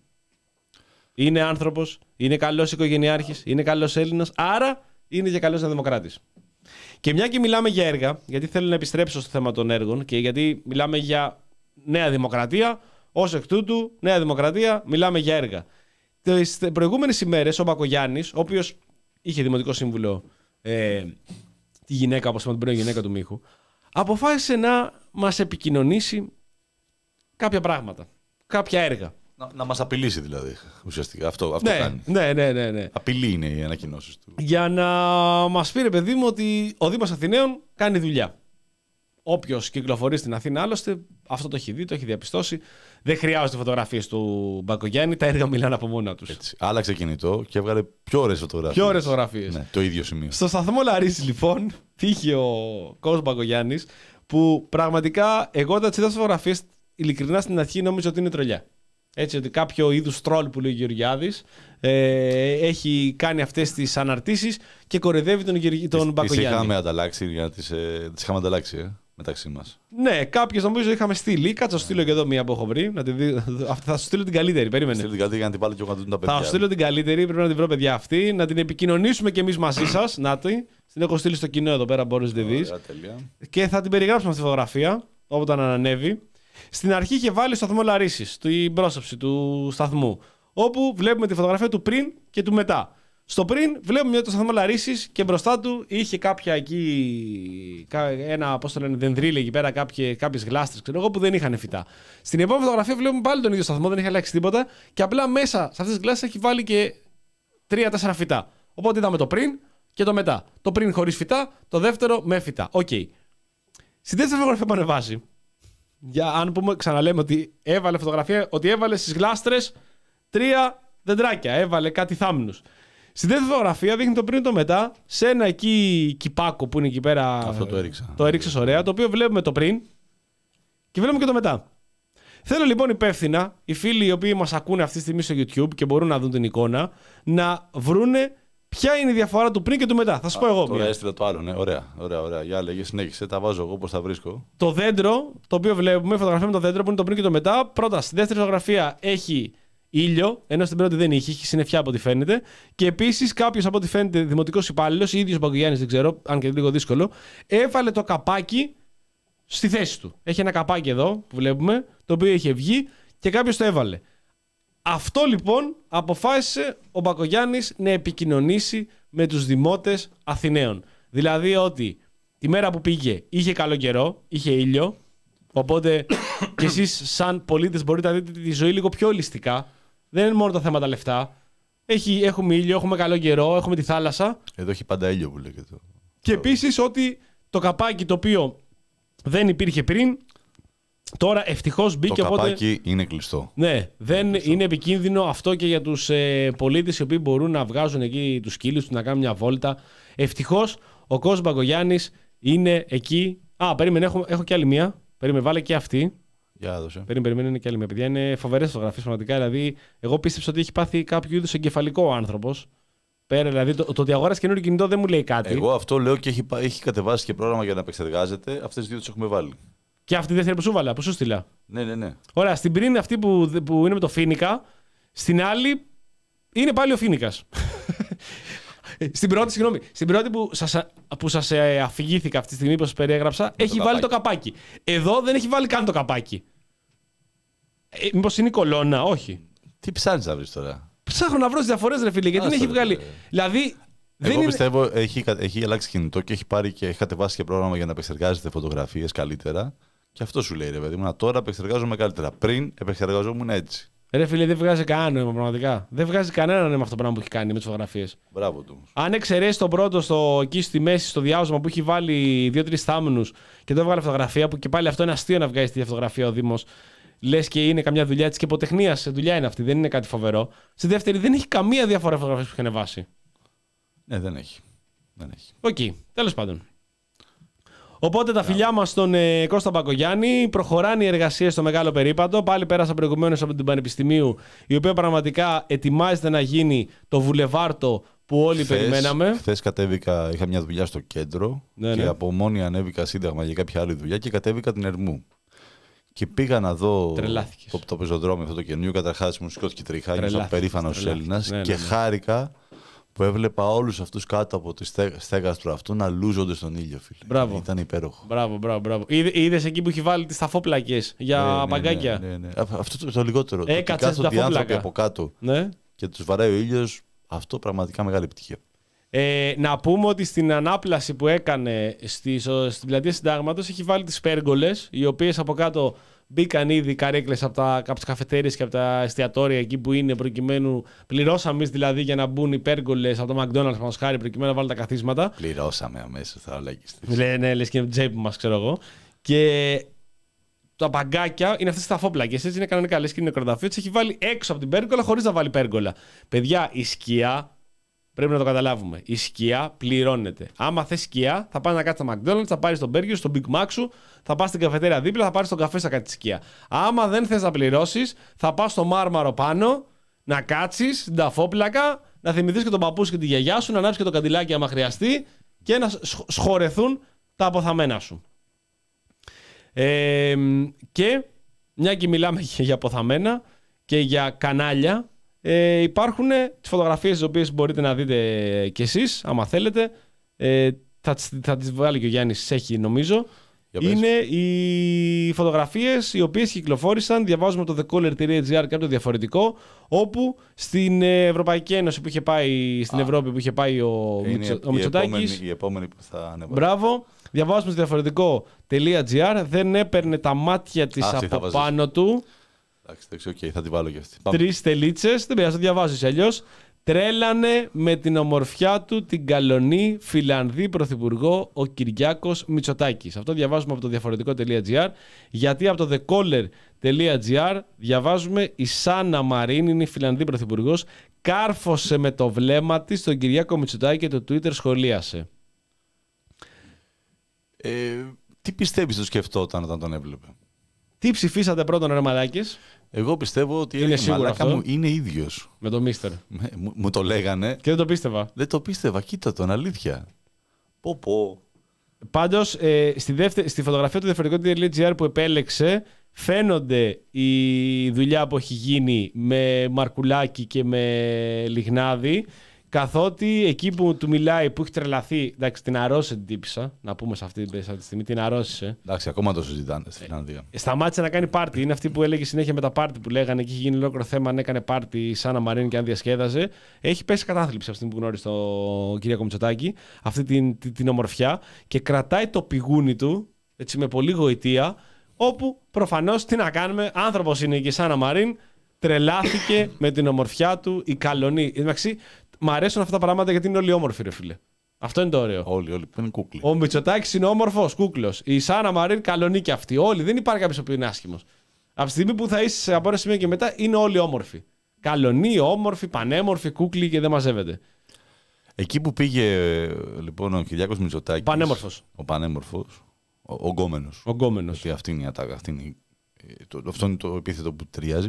είναι άνθρωπος, είναι καλός οικογενειάρχης, είναι καλός Έλληνας, άρα είναι και καλός δημοκράτης. Και μια και μιλάμε για έργα, γιατί θέλω να επιστρέψω στο θέμα των έργων και γιατί μιλάμε για Νέα Δημοκρατία, ως εκ τούτου, Νέα Δημοκρατία, μιλάμε για έργα. Τις προηγούμενες ημέρες ο Μπακογιάννης, ο οποίος είχε δημοτικό σύμβουλο ε, τη γυναίκα, όπως είπαμε, την πρώην γυναίκα του Μίχου, αποφάσισε να μας επικοινωνήσει κάποια πράγματα, κάποια έργα. Να, να μας απειλήσει δηλαδή, ουσιαστικά. Αυτό, αυτό Ναι, κάνει. ναι, ναι, ναι, ναι. Απειλή είναι οι ανακοινώσεις του. Για να μας πει, ρε παιδί μου, ότι ο Δήμος Αθηναίων κάνει δουλειά. Όποιος κυκλοφορεί στην Αθήνα, άλλωστε, αυτό το έχει δει, το έχει διαπιστώσει. Δεν χρειάζονται φωτογραφίες του Μπακογιάννη, τα έργα μιλάνε από μόνα τους. Έτσι. Άλλαξε κινητό και έβγαλε πιο ωραίες φωτογραφίες. Πιο ωραίες φωτογραφίες. Ναι, το ίδιο σημείο. Στο σταθμό Λαρίσης, λοιπόν, πήγε ο Κώστας Μπακογιάννης, που πραγματικά εγώ όταν τις είδα τις φωτογραφίες, ειλικρινά στην αρχή νόμιζα ότι είναι τρολιά. Έτσι, ότι κάποιο είδους τρόλ που λέει ο Γεωργιάδης ε, έχει κάνει αυτές τις αναρτήσεις και κορεδεύει τον, Γεωργι... τον Τις Μπακογιάννη. είχαμε ανταλλάξει, για να τις, ε, τις είχαμε ανταλλάξει ε, μεταξύ μας. Ναι, κάποιες νομίζω είχαμε στείλει. Κάτσε να σου στείλω και εδώ μία που έχω βρει. Να τη δει... Θα σου στείλω την καλύτερη. Περίμενε. Στείλτε την κάτι για να την βάλω και εγώ να δουν τα παιδιά. Θα σου στείλω την καλύτερη. Πρέπει να την βρω, παιδιά, αυτή. Να την επικοινωνήσουμε κι εμείς μαζί σας. Να τη. Την έχω στείλει στο κοινό εδώ πέρα, μπορείς να τη δεις. Ωραία, τέλεια. Και θα την περιγράψουμε στη φωτογραφία όταν ανανεύει. Στην αρχή είχε βάλει στο σταθμό Λαρίσης, την πρόσωψη του σταθμού. Όπου βλέπουμε τη φωτογραφία του πριν και του μετά. Στο πριν βλέπουμε ότι το σταθμό Λαρίσης και μπροστά του είχε κάποια εκεί. Ένα, πώς το λένε, δενδρίλι εκεί πέρα, κάποιες γλάστρες, ξέρω εγώ, που δεν είχαν φυτά. Στην επόμενη φωτογραφία βλέπουμε πάλι τον ίδιο σταθμό, δεν έχει αλλάξει τίποτα και απλά μέσα σε αυτές τις γλάστρες έχει βάλει και τρία τέσσερα φυτά. Οπότε είδαμε το πριν και το μετά. Το πριν χωρίς φυτά, το δεύτερο με φυτά. Οκ. Okay. Στη δεύτερη φωτογραφία που ανεβάζει, για αν πούμε, ξαναλέμε ότι έβαλε φωτογραφία, ότι έβαλε στις γλάστρες τρία δεντράκια, έβαλε κάτι θάμνους. Στη δεύτερη φωτογραφία δείχνει το πριν και το μετά σε ένα εκεί κυπάκο που είναι εκεί πέρα. Αυτό το έριξα. Το έριξες ωραία, το οποίο βλέπουμε το πριν και βλέπουμε και το μετά. Θέλω λοιπόν υπεύθυνα οι φίλοι οι οποίοι μας ακούνε αυτή τη στιγμή στο YouTube και μπορούν να δουν την εικόνα να βρούνε ποια είναι η διαφορά του πριν και του μετά. Θα σου πω εγώ. Τώρα έστειλα το άλλο, ναι. Ωραία, ωραία, ωραία. Για λέγε, συνέχισε. Τα βάζω εγώ πώς τα βρίσκω. Το δέντρο, το οποίο βλέπουμε, φωτογραφία με το δέντρο που είναι το πριν και το μετά. Πρώτα, στη δεύτερη φωτογραφία έχει ήλιο, ενώ στην πρώτη δεν είχε, έχει συννεφιά από ό,τι φαίνεται. Και επίσης κάποιος από ό,τι φαίνεται δημοτικός υπάλληλος, ή ίδιος ο Μπαγκογιάννης, δεν ξέρω, αν και λίγο δύσκολο, έβαλε το καπάκι στη θέση του. Έχει ένα καπάκι εδώ που βλέπουμε, το οποίο είχε βγει και κάποιος το έβαλε. Αυτό λοιπόν αποφάσισε ο Μπακογιάννης να επικοινωνήσει με τους δημότες Αθηναίων. Δηλαδή ότι τη μέρα που πήγε είχε καλό καιρό, είχε ήλιο, οπότε και εσείς σαν πολίτες μπορείτε να δείτε τη ζωή λίγο πιο ολιστικά. Δεν είναι μόνο τα θέματα λεφτά. Έχει, έχουμε ήλιο, έχουμε καλό καιρό, έχουμε τη θάλασσα. Εδώ έχει πάντα ήλιο που λέγεται. Και επίσης ότι το καπάκι το οποίο δεν υπήρχε πριν, τώρα ευτυχώς μπήκε. Το οπότε... καπάκι είναι κλειστό. Ναι, δεν είναι, κλειστό. είναι επικίνδυνο αυτό και για τους ε, πολίτες οι οποίοι μπορούν να βγάζουν εκεί τους σκύλους τους, να κάνουν μια βόλτα. Ευτυχώς ο Κώστας Μπακογιάννης είναι εκεί. Α, περίμενε, έχω, έχω και άλλη μία. Περίμενε, βάλε και αυτή. Για έδωσε. Περίμενε, περίμενε, είναι και άλλη μία. Παιδιά, είναι φοβερές φωτογραφίες πραγματικά. Δηλαδή, εγώ πίστεψα ότι έχει πάθει κάποιο είδους εγκεφαλικό ο άνθρωπος. Πέρα, δηλαδή, το, το ότι αγόρασε καινούριο κινητό δεν μου λέει κάτι. Εγώ αυτό λέω και έχει, έχει κατεβάσει και πρόγραμμα για να επεξεργάζεται. Αυτές τις δύο τις έχουμε βάλει. Και αυτή τη δεύτερη που σου βάλα, που σου στείλα. Ναι, ναι, ναι. Ωραία, στην πριν αυτή που, που είναι με το Φίνικα, στην άλλη είναι πάλι ο Φίνικας. Στην πρώτη, συγγνώμη, στην πρώτη που σας, που σας ε, αφηγήθηκα αυτή τη στιγμή που σας περιέγραψα, με έχει το βάλει καπάκι. το καπάκι. Εδώ δεν έχει βάλει καν το καπάκι. Ε, μήπως είναι η κολόνα, όχι. Τι ψάχνεις να βρεις τώρα. Ψάχνω να βρω τις διαφορές, ρε φίλε, γιατί δεν έχει βγάλει. Ρε. Δηλαδή. Εγώ δεν πιστεύω είναι... έχει, έχει αλλάξει κινητό και έχει πάρει και έχει κατεβάσει και πρόγραμμα για να επεξεργάζεται φωτογραφίες καλύτερα. Και αυτό σου λέει, ρε παιδί μου, τώρα επεξεργάζομαι καλύτερα. Πριν επεξεργαζόμουν έτσι. Ρε φίλε, δεν βγάζει κανένα νόημα πραγματικά. Δεν βγάζει κανένα νόημα αυτό το πράγμα που έχει κάνει με τις φωτογραφίες. Μπράβο του. Αν εξαιρέσει τον πρώτο στο, εκεί στη μέση, στο διάοσμα που έχει βάλει δύο-τρεις θάμνους και το έβγαλε φωτογραφία, που και πάλι αυτό είναι αστείο να βγάζει τη φωτογραφία ο Δήμος. Λες και είναι καμιά δουλειά της και υποτεχνίας. Δουλειά είναι αυτή, δεν είναι κάτι φοβερό. Στη δεύτερη δεν έχει καμία διαφορά φωτογραφίες που έχει ανεβάσει. Ναι, δεν έχει. Δεν έχει. Οκ, okay, τέλος πάντων. Οπότε τα φιλιά μας στον ε, Κώστα Μπακογιάννη, προχωράνε οι εργασίες στο Μεγάλο Περίπατο. Πάλι πέρασα προηγουμένως από την Πανεπιστημίου, η οποία πραγματικά ετοιμάζεται να γίνει το βουλεβάρτο που όλοι χθες, περιμέναμε. Χθες κατέβηκα, είχα μια δουλειά στο κέντρο ναι, και ναι. από μόνη ανέβηκα Σύνταγμα για κάποια άλλη δουλειά και κατέβηκα την Ερμού. Και πήγα να δω το, το πεζοδρόμιο αυτό το καινούριο. Καταρχάς μου σηκώθηκε τρίχα, ήμουν περήφανος Έλληνας ναι, ναι, ναι. και χάρηκα που έβλεπα όλους αυτούς κάτω από τη στέγαστρο αυτού να λούζονται στον ήλιο, φίλε. Μπράβο. Ήταν υπέροχο. Μπράβο, μπράβο, μπράβο. Είδες εκεί που έχει βάλει τις σταφόπλακες για ναι, παγκάκια. Ναι, ναι, ναι. Αυτό το, το λιγότερο. Έκατσε το ότι κάθονται οι άνθρωποι από κάτω ναι. και τους βαράει ο ήλιος, αυτό πραγματικά μεγάλη επιτυχία. Ε, να πούμε ότι στην ανάπλαση που έκανε στη, στην πλατεία Συντάγματος έχει βάλει τις πέργολες, οι οποίες από κάτω μπήκαν ήδη καρέκλες από, από τις καφετέρειες και από τα εστιατόρια εκεί που είναι, προκειμένου. Πληρώσαμε εμείς δηλαδή για να μπουν οι πέργολες από το McDonald's μας χάρη, προκειμένου να βάλουν τα καθίσματα. Πληρώσαμε αμέσως, θα λέγεις. Ναι, ναι, λες και είναι τσέπη μας, ξέρω εγώ. Και τα παγκάκια είναι αυτές τις ταφόπλακες, έτσι είναι κανονικά, λες και είναι νεκροταφείο. Έτσι έχει βάλει έξω από την πέργολα χωρίς να βάλει πέργολα. Παιδιά, η σκιά. Πρέπει να το καταλάβουμε. Η σκιά πληρώνεται. Άμα θες σκιά, θα πας να κάτσεις στο McDonald's, θα πάρεις τον burger, στο Big Mac σου, θα πας στην καφετέρια δίπλα, θα πάρεις τον καφέ, θα κάτσεις σκιά. Άμα δεν θες να πληρώσεις, θα πας στο μάρμαρο πάνω, να κάτσεις στην ταφόπλακα, να θυμηθείς και τον παππού σου και τη γιαγιά σου, να ανάψεις και το καντιλάκι άμα χρειαστεί και να σχορεθούν τα αποθαμένα σου. Ε, και μια και μιλάμε για αποθαμένα και για κανάλια. Ε, υπάρχουν τις φωτογραφίες τις οποίες μπορείτε να δείτε κι εσείς, άμα θέλετε. Ε, θα, θα τις βάλει και ο Γιάννης, έχει νομίζω. είναι οι φωτογραφίες οι οποίες κυκλοφόρησαν, διαβάζουμε από το thecaller.gr και από το διαφορετικό, όπου στην Ευρωπαϊκή Ένωση που είχε πάει, στην Α, Ευρώπη που είχε πάει ο, Μητσο, ο Μητσοτάκης. Η επόμενη που θα ανεβάσει. Μπράβο. Διαβάζουμε στο διαφορετικό.gr, δεν έπαιρνε τα μάτια της Α, από πάνω του. Εντάξει, οκ, okay, θα τη βάλω και αυτή. Τρεις τελίτσες, δεν πειράζει, θα διαβάζεις αλλιώς. Τρέλανε με την ομορφιά του την καλονή Φιλανδή πρωθυπουργό ο Κυριάκος Μητσοτάκης. Αυτό διαβάζουμε από το διαφορετικό.gr, γιατί από το thecaller.gr διαβάζουμε η Σάνα Μαρίν, είναι η Φιλανδή πρωθυπουργός, κάρφωσε με το βλέμμα της τον Κυριάκο Μητσοτάκη και το Twitter σχολίασε. Ε, τι πιστεύεις το σκεφτόταν όταν τον έβλεπε? Τι ψηφίσατε πρώτον, ρε μαλάκες? Εγώ πιστεύω ότι είναι σίγουρο αυτό. Μου είναι ίδιος. Με το Μίστερ. Μου, μου το λέγανε. Και δεν το πίστευα. Δεν το πίστευα. Κοίτα τον, αλήθεια. Πω πω. Πάντως, ε, στη, δεύτερη, στη φωτογραφία του διαφορετικό.gr που επέλεξε, φαίνονται η δουλειά που έχει γίνει με Μαρκουλάκη και με Λιγνάδη, καθότι εκεί που του μιλάει, που έχει τρελαθεί, εντάξει, την αρρώσε την τύπησα, να πούμε σε αυτή, σε αυτή τη στιγμή, την αρρώσε. Εντάξει, ακόμα το συζητάνε στη Φιλανδία. Ε, σταμάτησε να κάνει πάρτι. Είναι αυτή που έλεγε συνέχεια με τα πάρτι που λέγανε και είχε γίνει ολόκληρο θέμα αν έκανε πάρτι σαν να Μαρίνη και αν διασκέδαζε. Έχει πέσει κατάθλιψη αυτή που γνώρισε τον Κυριάκο Μητσοτάκη, αυτή την, την, την ομορφιά, και κρατάει το πηγούνι του, έτσι, με πολύ γοητεία, όπου προφανώς τι να κάνουμε, άνθρωπος είναι και σαν να Μαρίν, τρελάθηκε με την ομορφιά του η καλονή. Εντάξει, μ' αρέσουν αυτά τα πράγματα γιατί είναι όλοι όμορφοι, ρε φίλε. Αυτό είναι το ωραίο. Όλοι, όλοι. Είναι κούκλοι. Ο Μητσοτάκης είναι όμορφος, κούκλος. Η Σάνα Μαρίν καλονή και αυτή. Όλοι. Δεν υπάρχει κάποιος που είναι άσχημος. Από τη στιγμή που θα είσαι από ένα σημείο και μετά, είναι όλοι όμορφοι. Καλονή, όμορφοι, πανέμορφοι, κούκλοι και δεν μαζεύεται. Εκεί που πήγε λοιπόν ο Κυριάκος Μητσοτάκης. Πανέμορφος. Ο πανέμορφος. Ο, ο γκόμενος. Ο γκόμενος. Γιατί αυτή είναι η ατάκα. Αυτή είναι, το, αυτό είναι το επίθετο που ταιριάζει.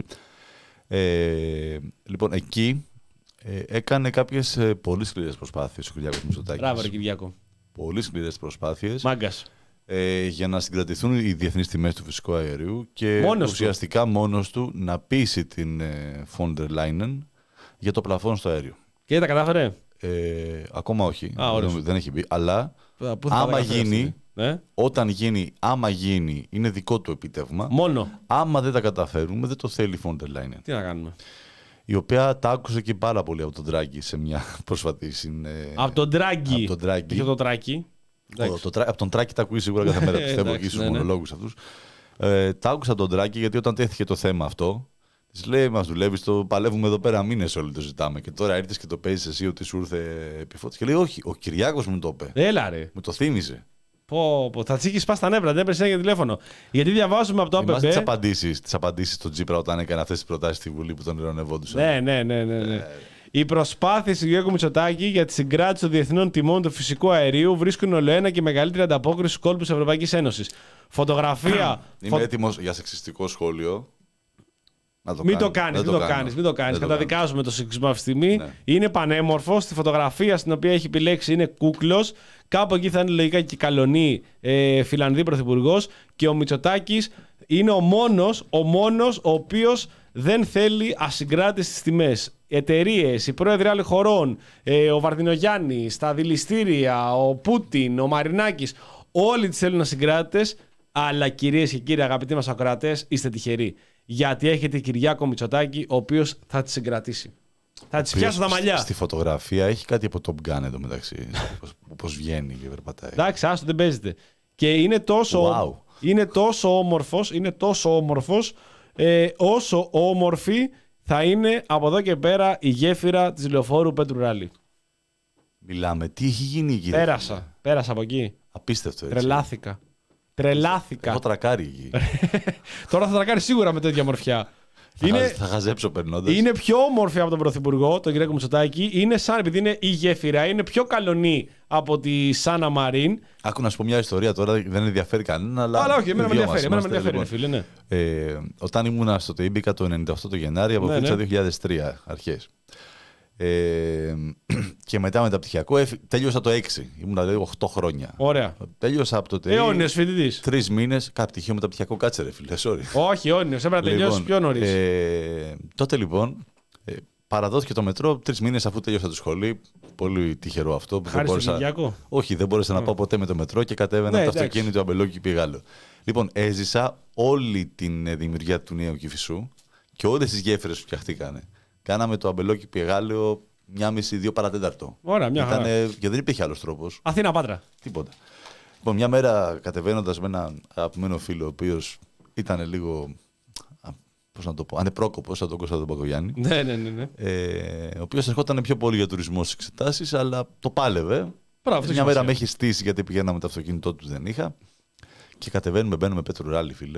Ε, λοιπόν, εκεί. Ε, έκανε κάποιες ε, πολύ σκληρές προσπάθειες ο Κυριάκος Μητσοτάκης. Μπράβο, ρε Κυριάκο. Πολύ σκληρές προσπάθειες. Μάγκας. Ε, για να συγκρατηθούν οι διεθνείς τιμές του φυσικού αερίου και μόνος ουσιαστικά του. μόνος του να πείσει την von der Leyen για το πλαφόν στο αέριο. Και τα κατάφερε. Ε, ακόμα όχι. Α, δεν, δεν έχει μπει. Αλλά άμα γίνει, ε? όταν γίνει, άμα γίνει, είναι δικό του επίτευγμα. Μόνο. Άμα δεν τα καταφέρουμε, δεν το θέλει η von der Leyen. Τι να κάνουμε. Η οποία τα άκουσε και πάρα πολύ από τον Τράγκη σε μια πρόσφατη συνε... Από τον Τράγκη. Από τον Τράγκη. Και το Τράκη. Το, το, από τον Τράκη τα ακούει σίγουρα κάθε μέρα, πιστεύω, και στους μονολόγους αυτούς. Ε, τα άκουσα από τον Τράκη γιατί όταν τέθηκε το θέμα αυτό, της λέει: μας δουλεύεις, το παλεύουμε εδώ πέρα μήνες όλοι το ζητάμε. Και τώρα ήρθες και το παίζεις εσύ ότι σου ήρθε επιφώτιση. Και λέει: όχι, ο Κυριάκος μου το είπε. Έλα ρε. Μου το θύμισε. Πω, πω, θα τσίκεις πας τα νεύρα, δεν έπρεπε για τηλέφωνο. Γιατί διαβάζουμε από το ΑΠΠ. Τις απαντήσεις, τις απαντήσεις στον Τσίπρα όταν έκανε αυτές τις προτάσεις στη Βουλή που τον ειρωνευόντουσαν. Ναι, ναι, ναι. ναι, ναι. Ε... Οι προσπάθειες του Κυριάκου Μητσοτάκη για τη συγκράτηση των διεθνών τιμών του φυσικού αερίου βρίσκουν ολοένα και μεγαλύτερη ανταπόκριση στους κόλπους της Ευρωπαϊκής Ένωσης. Φωτογραφία. Είμαι φω... έτοιμος για σεξιστικό σχόλιο. Να το μην, κάνω. το κάνεις, μην το κάνεις, μην το κάνεις. Καταδικάζουμε το σεξισμό αυτή τη στιγμή. Ναι. Είναι πανέμορφος. Στη φωτογραφία στην οποία έχει επιλέξει είναι κούκλος. Κάπου εκεί θα είναι λογικά και η καλονή ε, Φιλανδή πρωθυπουργός. Και ο Μητσοτάκης είναι ο μόνος, ο μόνος ο οποίος δεν θέλει ασυγκράτηση στις τιμές. Εταιρείες, οι πρόεδροι άλλων χωρών, ε, ο Βαρδινογιάννης, τα δηληστήρια, ο Πούτιν, ο Μαρινάκης, όλοι τις θέλουν ασυγκράτητες. Αλλά κυρίες και κύριοι, αγαπητοί μας ακροατές, είστε τυχεροί. Γιατί έχετε Κυριάκο Μητσοτάκη, ο οποίος θα τις συγκρατήσει. Θα τις πιάσω τα μαλλιά. Στη φωτογραφία έχει κάτι από Top Gun εδώ μεταξύ. Πώς βγαίνει και περπατάει. Εντάξει, άστο, δεν παίζεται. Και είναι τόσο, wow. είναι τόσο όμορφος, είναι τόσο όμορφος, ε, όσο όμορφη θα είναι από εδώ και πέρα η γέφυρα της λεωφόρου Πέτρου Ράλη. Μιλάμε, τι έχει γίνει εκεί. Πέρασα, ρε. πέρασα από εκεί. Απίστευτο έτσι. Τρελάθηκα. Τρελάθηκα. Έχω τρακάρει εκεί. Τώρα θα τρακάρει σίγουρα με τέτοια μορφιά. Θα, είναι, θα χαζέψω περνώντας. Είναι πιο όμορφη από τον Πρωθυπουργό, τον Κυριάκο Μητσοτάκη. Είναι σαν, επειδή είναι η γέφυρα, είναι πιο καλονή από τη Σάνα Μαρίν. Άκου να σου πω μια ιστορία τώρα, δεν ενδιαφέρει κανένα. Αλλά, αλλά όχι, εμένα με ενδιαφέρει. Εμένα με ενδιαφέρει, λοιπόν, φίλε, ναι. ε, όταν ήμουν στο ΤΕΙ, μπήκα το ενενήντα οκτώ το Γενάρη, αποφύτησα ναι, ναι. δύο χιλιάδες τρία αρχές. Ε, και μετά μεταπτυχιακό τέλειωσα το έξι. Ήμουν δηλαδή οκτώ χρόνια. Ωραία. Τέλειωσα από το ΤΕΙ. Αιώνιος φοιτητής. Τρεις μήνες. Κάτι πτυχίο μεταπτυχιακό, κάτσε ρε φίλε, sorry. Όχι, αιώνιος. Έπρεπε να τελειώσει λοιπόν, πιο νωρίς. Ε, τότε λοιπόν ε, παραδόθηκε το μετρό τρεις μήνες αφού τελείωσα το σχολείο. Πολύ τυχερό αυτό. Χάρη στον Κυριακό. Όχι, δεν μπόρεσα mm. να πάω ποτέ με το μετρό και κατέβαινα ναι, το αυτοκίνητο Αμπελόκηπη Πηγάλο. Λοιπόν, έζησα όλη την δημιουργία του Νέου Κηφισού και όλες τις γέφυρες που φτιαχτήκανε. Κάναμε το Αμπελόκηπη Πηγάλο μία μισή, δύο παρατέταρτο. Ωραία, μια χαρά. Και δεν υπήρχε άλλος τρόπος. Αθήνα Πάτρα. Τίποτα. Λοιπόν, μια μέρα κατεβαίνοντας με έναν αγαπημένο φίλο, ο οποίος ήταν λίγο. Πώς να το πω, ανεπρόκοπος, σαν τον Κώστα τον Πακογιάννη. Ναι, ναι, ναι. ναι. Ε, ο οποίος ερχόταν πιο πολύ για τουρισμό στις εξετάσεις, αλλά το πάλευε. Μπράβο, μια μέρα με έχει στήσει γιατί πηγαίναμε το αυτοκίνητό του, δεν είχα. Και κατεβαίνουμε, μπαίνουμε πέτρο ράλι, φίλε.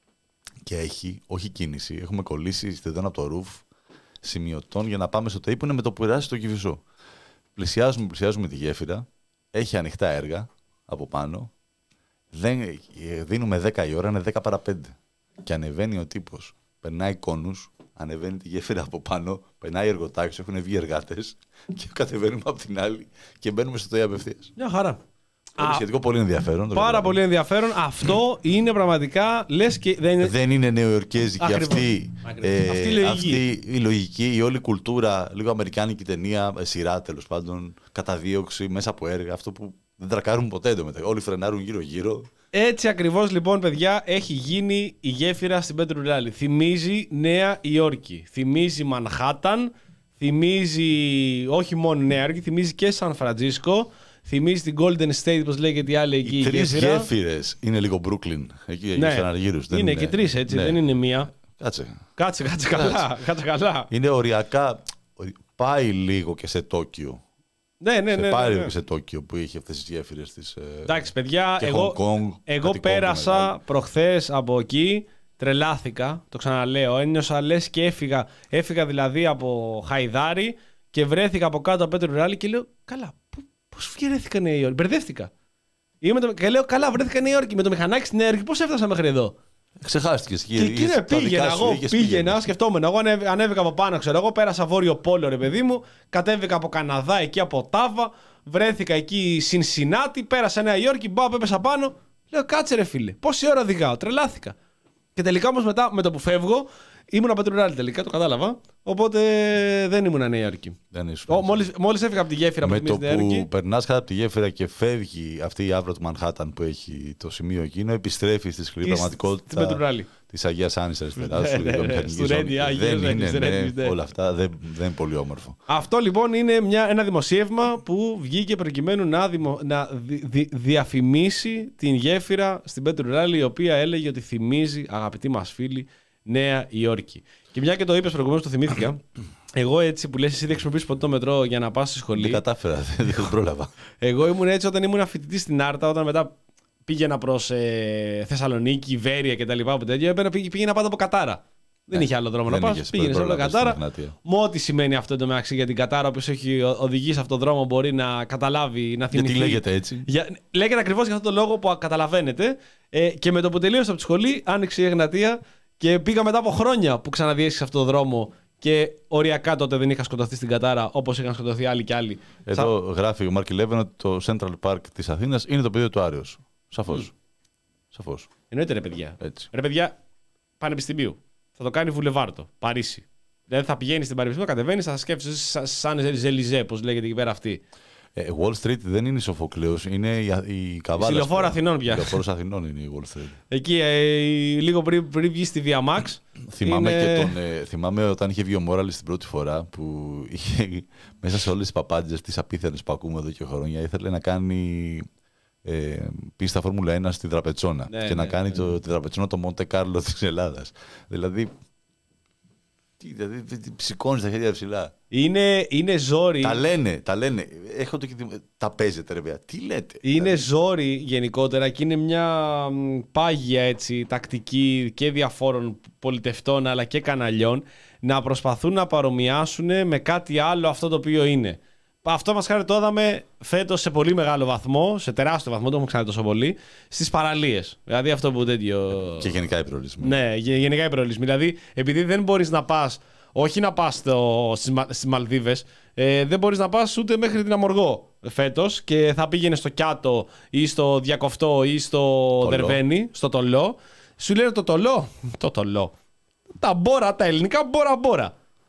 Και έχει, όχι κίνηση, έχουμε κολλήσει στεδόν από το ρουφ σημειωτών για να πάμε στο ΤΕΙ που είναι με το που περάσει στο Κηφισό. Πλησιάζουμε, πλησιάζουμε τη γέφυρα. Έχει ανοιχτά έργα από πάνω. Δεν, δίνουμε δέκα η ώρα, είναι δέκα παρά πέντε. Και ανεβαίνει ο τύπος. Περνάει κόνους, ανεβαίνει τη γέφυρα από πάνω, περνάει εργοτάξιο, έχουν βγει εργάτες και κατεβαίνουμε από την άλλη και μπαίνουμε στο ΤΕΙ απευθείας. Μια χαρά. Είναι σχετικό πολύ ενδιαφέρον. Πάρα πολύ ενδιαφέρον. Αυτό είναι πραγματικά. Λες και δεν είναι, δεν είναι νεοϊορκέζικη αυτή, ε, αυτή, η λογική. αυτή η λογική, η όλη κουλτούρα, λίγο αμερικάνικη ταινία, σειρά τέλος πάντων, καταδίωξη μέσα από έργα. Αυτό που δεν τρακάρουν ποτέ εντωμεταξύ. Όλοι φρενάρουν γύρω-γύρω. Έτσι ακριβώς λοιπόν, παιδιά, έχει γίνει η γέφυρα στην Πέτρου Ράλι. Θυμίζει Νέα Υόρκη. Θυμίζει Μανχάταν. Θυμίζει όχι μόνο Νέα Υόρκη, θυμίζει και Σαν Φραντζίσκο. Θυμίζει την Golden State, όπως λέγεται η άλλη εκεί. Οι τρεις γέφυρες είναι λίγο Brooklyn. Εκεί ναι. Στους Αναργύρους. Είναι, είναι και τρεις έτσι, ναι. Δεν είναι μία. Κάτσε. Κάτσε, κάτσε καλά. Κάτσε καλά. Είναι οριακά. Πάει λίγο και σε Τόκιο. Ναι, ναι, ναι. Πάει ναι, λίγο ναι. σε Τόκιο που είχε αυτές τις γέφυρες της. Εντάξει, παιδιά, και εγώ, Kong, εγώ πέρασα προχθές από εκεί. Τρελάθηκα, το ξαναλέω. Ένιωσα λες και έφυγα. Έφυγα δηλαδή από Χαϊδάρι και βρέθηκα από κάτω από Πέτρου Ράλι και λέω καλά. Πώς βρέθηκα Νέα Υόρκη, μπερδεύτηκα. Το... Και λέω, καλά, βρέθηκα Νέα Υόρκη. Με το μηχανάκι στη Νέα Υόρκη, πώς έφτασα μέχρι εδώ. Ξεχάστηκες. Και εκεί ναι, πήγαινα, εγώ πήγαινα, σκεφτόμουν. Εγώ ανέβη, ανέβηκα από πάνω, ξέρω εγώ, πέρασα Βόρειο Πόλο, ρε παιδί μου. Κατέβηκα από Καναδά, εκεί από Τάβα. Βρέθηκα εκεί Σινσινάτι, πέρασα Νέα Υόρκη, μπα, έπεσα πάνω. Λέω, κάτσε ρε φίλε, πόση ώρα οδηγάω, τρελάθηκα. Και τελικά όμως μετά, με το που φεύγω, ήμουν Πέτρου Ράλι τελικά, το κατάλαβα. Οπότε δεν ήμουν Νέα Υόρκη. Μόλις, μόλις έφυγα από τη γέφυρα με που το που περνάς κάτω από τη γέφυρα και φεύγει αυτή η άβρα του Μανχάταν που έχει το σημείο εκείνο, επιστρέφει στη σκληρή πραγματικότητα της Αγίας Άννης αριστερά σου. Όλα αυτά δεν, δεν είναι πολύ όμορφο. Αυτό λοιπόν είναι μια, ένα δημοσίευμα που βγήκε προκειμένου να, δημο, να δι, δι, διαφημίσει την γέφυρα στην Πέτρου Ράλι, η οποία έλεγε ότι θυμίζει, αγαπητοί μας φίλοι, Νέα Υόρκη. Και μια και το είπες προηγουμένως, το θυμήθηκα. Εγώ έτσι που λες, εσύ δεν χρησιμοποιείς ποτέ το μετρό για να πας στη σχολή. Δεν κατάφερα, δεν πρόλαβα. Εγώ ήμουν έτσι όταν ήμουν φοιτητής στην Άρτα, όταν μετά πήγαινα προς ε, Θεσσαλονίκη, Βέρεια κτλ. Πήγαινα πάντα από Κατάρα. Δεν είχε άλλο δρόμο να πας. Πήγαινε από Κατάρα. Με ό,τι σημαίνει αυτό εντωμεταξύ για την Κατάρα, όποιος έχει οδηγήσει σε αυτόν τον δρόμο μπορεί να καταλάβει, να θυμηθεί. Γιατί λέγεται έτσι. Για, λέγεται ακριβώς για αυτόν τον λόγο που καταλαβαίνετε. Ε, και με το που τελείωσα από τη σχολή, άνοιξε η Εγνατία. Και πήγα μετά από χρόνια που ξαναδιέσαι σε αυτόν τον δρόμο και οριακά τότε δεν είχα σκοτωθεί στην Κατάρα όπως είχαν σκοτωθεί άλλοι και άλλοι. Εδώ Σα... γράφει ο Μάρκ Eleven ότι το Central Park της Αθήνας είναι το πεδίο του Άρεως. Σαφώς. Mm. Σαφώς. Εννοείται ρε παιδιά. Έτσι. Ρε παιδιά, πανεπιστημίου. Θα το κάνει Βουλεβάρτο, Παρίσι. Δηλαδή θα πηγαίνει στην Πανεπιστημίου, κατεβαίνει, θα σκέφτεσαι σαν Ζελιζέ, πώς λέγεται εκεί πέρα αυτή. Ε, Wall Street δεν είναι η Σοφοκλέος, είναι η, η Καβάλα. Συλλοφόρο Αθηνών πια. Συλλοφόρος Αθηνών είναι η Wall Street. Εκεί, ε, λίγο πριν, πριν βγει στη Via Max. θυμάμαι, είναι... και τον, ε, θυμάμαι όταν είχε βγει ο Μόραλης την πρώτη φορά που είχε μέσα σε όλες τις παπάντζες, τις απίθανες που ακούμε εδώ και χρόνια, ήθελε να κάνει ε, πίστα Φόρμουλα ένα στη Δραπετσόνα ναι, και ναι, να κάνει ναι, ναι. Το, τη Δραπετσόνα το Μοντε Κάρλο της Ελλάδας. Δηλαδή. Τι, δηλαδή, ψηκώνεις τα χέρια ψηλά. Είναι, είναι ζόρι. Τα λένε, τα λένε. Έχω το, τα παίζετε, ρε παιδιά. Τι λέτε. Είναι δηλαδή. Ζόρι γενικότερα και είναι μια πάγια έτσι, τακτική και διαφόρων πολιτευτών αλλά και καναλιών να προσπαθούν να παρομοιάσουν με κάτι άλλο αυτό το οποίο είναι. Αυτό μας χάρη το είδαμε φέτος σε πολύ μεγάλο βαθμό, σε τεράστιο βαθμό, το έχουμε ξαναδεί τόσο πολύ, στις παραλίες. Δηλαδή αυτό που τέτοιο. Και γενικά οι προορισμοί. Ναι, γενικά οι προορισμοί. Δηλαδή, επειδή δεν μπορείς να πας, όχι να πας στο, στις, στις Μαλδίβες, ε, δεν μπορείς να πας ούτε μέχρι την Αμοργό φέτος και θα πήγαινε στο Κιάτο ή στο Διακοφτό ή στο Τολό. Δερβένι, στο Τολό. Σου λένε το Τολό, το Τολό. Τα μπόρα, τα ελληνικά μπόρα μπόρα.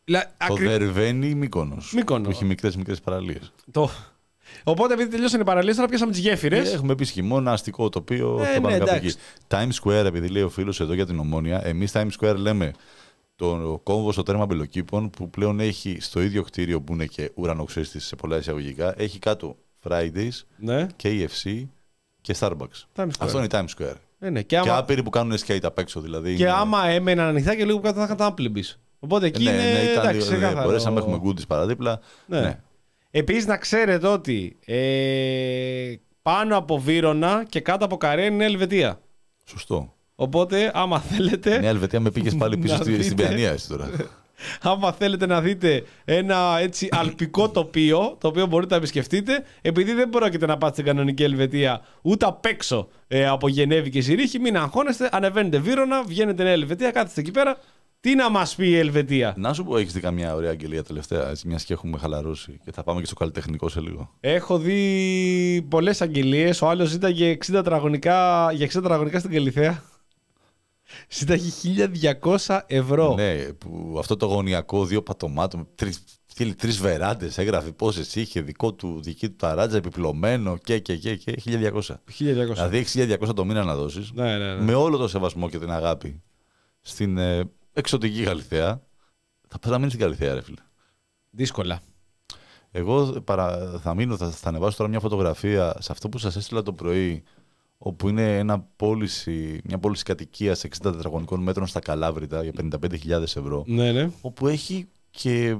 Λα... Το Ακρι... Δερβαίνει Μύκονος. Μύκονο. Που έχει μικρές μικρές παραλίες. Το... Οπότε επειδή τελειώσαν οι παραλίες, τώρα πιάσαμε τις γέφυρες. Έχουμε πει χειμώνα, αστικό τοπίο. Ε, θα πάμε ναι, κάπου εντάξει. εκεί. Times Square, επειδή λέει ο φίλος εδώ για την Ομόνια, εμείς Times Square λέμε το κόμβο στο τέρμα Μπελοκήπων που πλέον έχει στο ίδιο κτίριο που είναι και ουρανοξύστης σε πολλά εισαγωγικά, έχει κάτω Fridays, Ναι. κέι εφ σι και Starbucks. Times Αυτό Square. είναι η Times Square. Ε, ναι. Και, Και άμα... άπειροι που κάνουν skate απ' έξω δηλαδή. και είναι... άμα έμεναν ανοιχτά και λίγο κάτω θα είχαν τα Applebee's. Οπότε εκεί ναι, είναι ναι, ήταν, εντάξει, ναι, ξεκάθαρο. μπορέσαμε να έχουμε goodies παραδίπλα. Ναι. Ναι. Επίσης να ξέρετε ότι ε, πάνω από Βύρωνα και κάτω από Καρέν είναι Ελβετία. Σωστό. Οπότε άμα θέλετε, Νέα Ελβετία με πήγες πάλι πίσω Να στη, δείτε. στην Παιανία εσύ τώρα. άμα θέλετε να δείτε ένα έτσι αλπικό τοπίο, το οποίο μπορείτε να επισκεφτείτε, επειδή δεν πρόκειται να πάτε στην κανονική Ελβετία ούτε απ' έξω ε, από Γενέβη και Ζηρίχη, μην αγχώνεστε, ανεβαίνετε Βύρωνα, βγαίνετε Νέα Ελβετία, κάθεστε εκεί πέρα. Τι να μας πει η Ελβετία. Να σου πω, έχεις δει καμιά ωραία αγγελία τελευταία, έτσι, μιας και έχουμε χαλαρώσει και θα πάμε και στο καλλιτεχνικό σε λίγο. Έχω δει πολλές αγγελίες. Ο άλλος ζήταγε εξήντα τετραγωνικά, για εξήντα τετραγωνικά στην Καλιθέα. Ζήταγε χίλια διακόσια ευρώ. Ναι, που αυτό το γωνιακό, δύο πατωμάτων, τρεις, τρεις βεράντες έγραφε πόσες είχε, δικό του, δική του ταράτζα, επιπλωμένο και και και και χίλια διακόσια. χίλια διακόσια. Δηλαδή έχεις χίλια διακόσια το μήνα να δώσεις, Ναι, ναι, ναι. με όλο το σεβασμό και την αγάπη στην ε, εξωτική Καλιθέα, θα παραμείνει στην Καλιθέα ρε φίλε. Δύσκολα. Εγώ παρα, θα μείνω, θα, θα ανεβάσω τώρα μια φωτογραφία σε αυτό που σας έστειλα το πρωί, όπου είναι ένα πώληση, μια πώληση κατοικίας εξήντα τετραγωνικών μέτρων στα Καλάβρητα για πενήντα πέντε χιλιάδες ευρώ, Ναι, ναι. όπου έχει και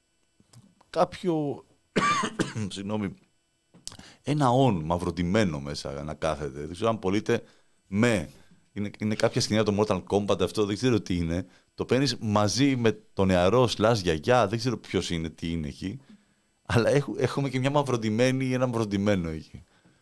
κάποιο, συγγνώμη, ένα όν μαυροτημένο μέσα να κάθεται. Δεν ξέρω αν πωλείται με. Είναι, είναι κάποια σκηνή από το Mortal Kombat αυτό, δεν ξέρω τι είναι. Το παίρνεις μαζί με τον νεαρό σλάς γιαγιά, δεν ξέρω ποιος είναι, τι είναι εκεί. Αλλά έχουμε, έχουμε και μια μαυροτημένη ή ένα μαυροτημένο εκεί.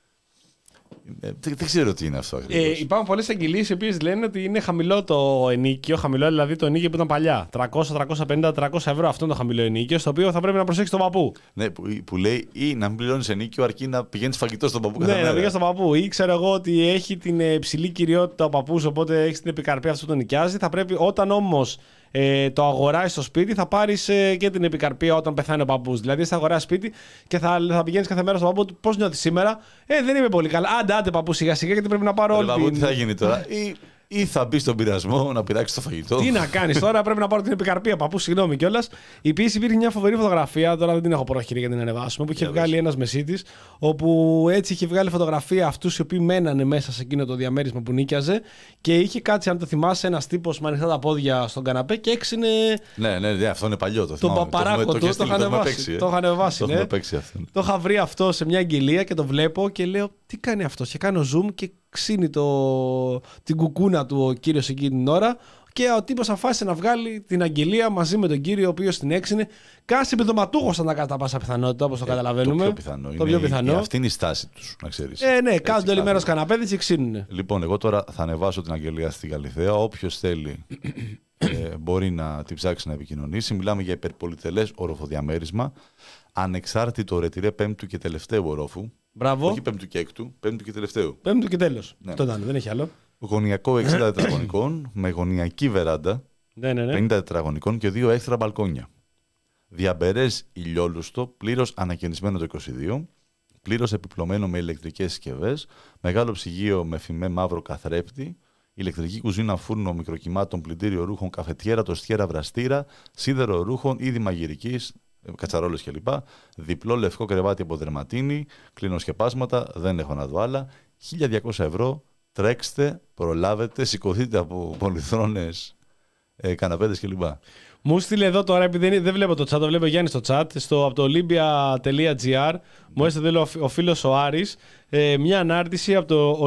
Ε, δεν, δεν ξέρω τι είναι αυτό ακριβώς. Ε, υπάρχουν πολλές αγγελίες οι οποίες λένε ότι είναι χαμηλό το ενίκιο. Χαμηλό δηλαδή το ενίκιο που ήταν παλιά. τριακόσια, τριακόσια πενήντα, τριακόσια ευρώ. Αυτό είναι το χαμηλό ενίκιο. Στο οποίο θα πρέπει να προσέξει τον παππού. Ναι, που, που λέει ή να μην πληρώνεις ενίκιο αρκεί να πηγαίνεις φαγητό στον παππού κάθε Ναι, μέρα. να πηγαίνει στον παππού. Ή ξέρω εγώ ότι έχει την ε, υψηλή κυριότητα ο παππούς, οπότε έχει την επικαρπία αυτό που τον νοικιάζει. Θα πρέπει όταν όμως ε, το αγοράσει στο σπίτι, θα πάρει ε, και την επικαρπία όταν πεθάνει ο παππούς. Δηλαδή θα αγοράσει σπίτι και θα, θα πηγαίνει κάθε μέρα στον παππού του. Πώς νιώθει σήμερα? Ε, δεν είμαι πολύ καλά. Άντε, άντε παππού, σιγά σιγά, γιατί πρέπει να πάρω Ρε όλη παππού, την. τι θα γίνει τώρα, ή, ή θα μπει στον πειρασμό να πειράξει το φαγητό. Τι να κάνει τώρα, πρέπει να πάρω την επικαρπία παππού, συγγνώμη κιόλα. Επίση υπήρχε μια φοβερή φωτογραφία, τώρα δεν την έχω πρόχειρη για την ανεβάσουμε, που είχε βγάλει ένα μεσίτη, όπου έτσι είχε βγάλει φωτογραφία αυτού οι οποίοι μένανε μέσα σε εκείνο το διαμέρισμα που νίκιαζε και είχε κάτσει, αν το θυμάσαι, ένα τύπο με ανοιχτά τα πόδια στον καναπέ και έξινε. Ναι, ναι, ναι, αυτό είναι παλιό. Το τον παπαράκο του, το είχα ανεβάσει. Το είχα ανεβάσει, Το ναι. έχουμε παίξει αυτό. Το είχα βρει αυτό σε μια αγγελία και το βλέπω και λέω τι κάνει αυτό. Και κάνω zoom και ξύνει το... την κουκούνα του ο κύριος εκείνη την ώρα. Και ο τύπος αφάσισε να βγάλει την αγγελία μαζί με τον κύριο ο οποίος την έξινε. Κάση επιδοματούχος θα τα κατά πάσα πιθανότητα, όπως το Ε, καταλαβαίνουμε. Το πιο πιθανό. Το είναι πιο η- πιθανό. η- αυτή είναι η στάση τους, να ξέρεις. Ε, ναι, Έτσι, κάθονται όλη μέρα στο κάθονται. καναπέδι και ξύνουνε. Λοιπόν, εγώ τώρα θα ανεβάσω την αγγελία στη Καλιθέα. Όποιος θέλει ε, μπορεί να την ψάξει να επικοινωνήσει. Μιλάμε για υπερπολιτελές οροφοδιαμέρισμα. Ανεξάρτητο ρετυρέ πέμπτου και τελευταίου ορόφου. Μπράβο. Όχι πέμπτου και έκτου, πέμπτου και τελευταίου. Πέμπτου και τέλος. Ναι. Αυτό ήταν, δεν έχει άλλο. Γωνιακό εξήντα τετραγωνικών με γωνιακή βεράντα Ναι, ναι, ναι. πενήντα τετραγωνικών και δύο έξτρα μπαλκόνια. Διαμπερές ηλιόλουστο, πλήρως ανακαινισμένο το είκοσι δύο, πλήρως επιπλωμένο με ηλεκτρικές συσκευές, μεγάλο ψυγείο με φημέ μαύρο καθρέφτη, ηλεκτρική κουζίνα φούρνο μικροκυμάτων, πλυντήριο ρούχων, καφετιέρα, τοστιέρα βραστήρα, σίδερο ρούχων, είδη μαγειρικής, κατσαρόλες κλπ. Διπλό λευκό κρεβάτι από δερματίνη, κλινοσκεπάσματα, δεν έχω να δω άλλα. χίλια διακόσια ευρώ, τρέξτε, προλάβετε, σηκωθείτε από πολυθρόνες ε, καναπέδες κλπ. Μου στείλε εδώ τώρα, επειδή δεν, δεν βλέπω το chat, το βλέπω Γιάννη στο chat, στο, από το olympia.gr, μου έστειλε ο, ο φίλος ο Άρης, ε, μια ανάρτηση από το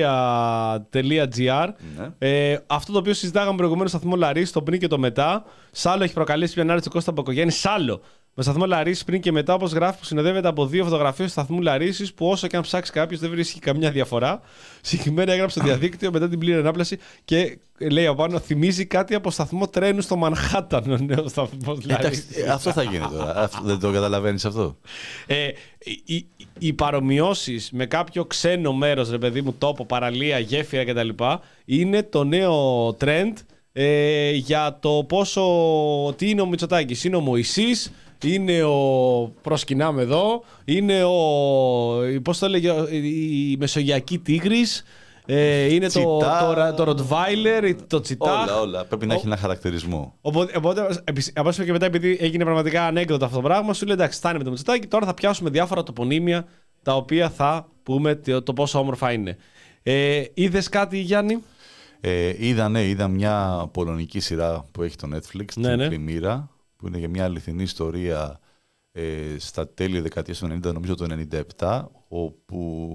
olympia.gr. Ναι. Ε, αυτό το οποίο συζητάγαμε προηγουμένως στο σταθμό Λαρίς, το πριν και το μετά. Σάλο έχει προκαλέσει μια ανάρτηση του Κώστα Μπακογιάννη. Σάλο! Με σταθμό Λαρίσης πριν και μετά, όπως γράφει, που συνοδεύεται από δύο φωτογραφίες του σταθμού Λαρίσης, που όσο και αν ψάξει κάποιος δεν βρίσκει καμιά διαφορά. Συγκεκριμένα έγραψε στο διαδίκτυο μετά την πλήρη ανάπλαση και λέει από πάνω, θυμίζει κάτι από σταθμό τρένου στο Μανχάταν. Ο νέος σταθμός Λαρίσης. Εντάξει, ε, αυτό θα γίνει τώρα. Αυτό, δεν το καταλαβαίνεις αυτό. Ε, οι, οι, οι παρομοιώσεις με κάποιο ξένο μέρος, ρε παιδί μου, τόπο, παραλία, γέφυρα κτλ. Είναι το νέο trend ε, για το πόσο. Τι είναι ο Μητσοτάκης. Είναι ο Μωυσής, είναι ο. Προσκυνάμε εδώ, είναι ο. Πώς το έλεγε, η Μεσογειακή Τίγρης. Ε, είναι το, το, το Rottweiler, το Τσιτάχ. Όλα, όλα. Πρέπει να ο... έχει ένα χαρακτηρισμό. Οπότε, οπότε από και μετά, επειδή έγινε πραγματικά ανέκδοτο αυτό το πράγμα, σου λέει εντάξει, φτάνει με το Μητσοτάκη, τώρα θα πιάσουμε διάφορα τοπονύμια τα οποία θα πούμε το, το πόσο όμορφα είναι. Ε, είδες κάτι, Γιάννη? Ε, είδα, ναι, είδα μια πολωνική σειρά που έχει το Netflix, ναι, την ναι. Πλημμύρα, που είναι για μια αληθινή ιστορία ε, στα τέλη δεκαετίας του ενενήντα, νομίζω το ενενήντα επτά, όπου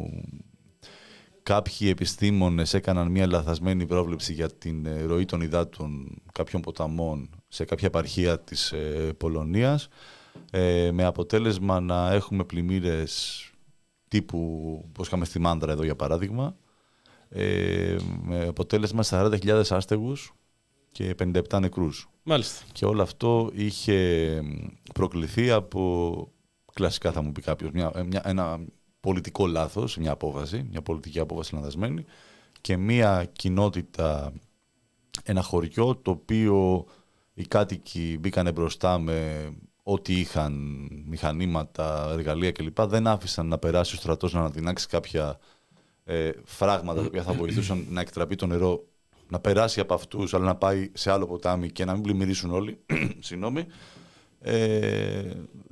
κάποιοι επιστήμονες έκαναν μια λαθασμένη πρόβλεψη για την ροή των υδάτων κάποιων ποταμών σε κάποια επαρχία της ε, Πολωνίας, ε, με αποτέλεσμα να έχουμε πλημμύρες τύπου, όπως είχαμε στη Μάντρα εδώ για παράδειγμα, ε, με αποτέλεσμα σαράντα χιλιάδες άστεγους και πενήντα επτά νεκρούς. Μάλιστα. Και όλο αυτό είχε προκληθεί από, κλασικά θα μου πει κάποιος, μια, μια, ένα πολιτικό λάθος, μια απόφαση, μια πολιτική απόφαση λανθασμένη, και μια κοινότητα, ένα χωριό, το οποίο οι κάτοικοι μπήκανε μπροστά με ό,τι είχαν, μηχανήματα, εργαλεία κλπ. Δεν άφησαν να περάσει ο στρατός να αναδυνάξει κάποια ε, φράγματα τα οποία θα βοηθούσαν να εκτραπεί το νερό, να περάσει από αυτούς, αλλά να πάει σε άλλο ποτάμι και να μην πλημμυρίσουν όλοι. Συγγνώμη. Ε,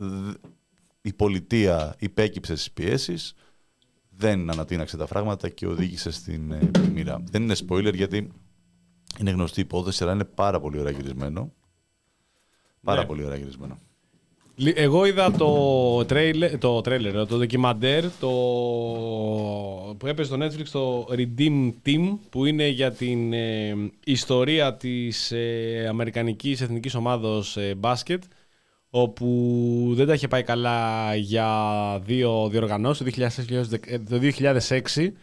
η πολιτεία υπέκυψε στις πιέσεις, δεν ανατείναξε τα φράγματα και οδήγησε στην ε, πλημμύρα. Δεν είναι spoiler γιατί είναι γνωστή υπόθεση, αλλά είναι πάρα πολύ ωραία γυρισμένο. Πάρα ναι. πολύ ωραία γυρισμένο. Εγώ είδα το τρέιλερ, το, τρέιλερ, το ντοκιμαντέρ το... που έπαιζε στο Netflix, το Redeem Team, που είναι για την ε, ιστορία της ε, Αμερικανικής Εθνικής Ομάδος ε, μπάσκετ, όπου δεν τα είχε πάει καλά για δύο διοργανώσεις, το δύο χιλιάδες έξι,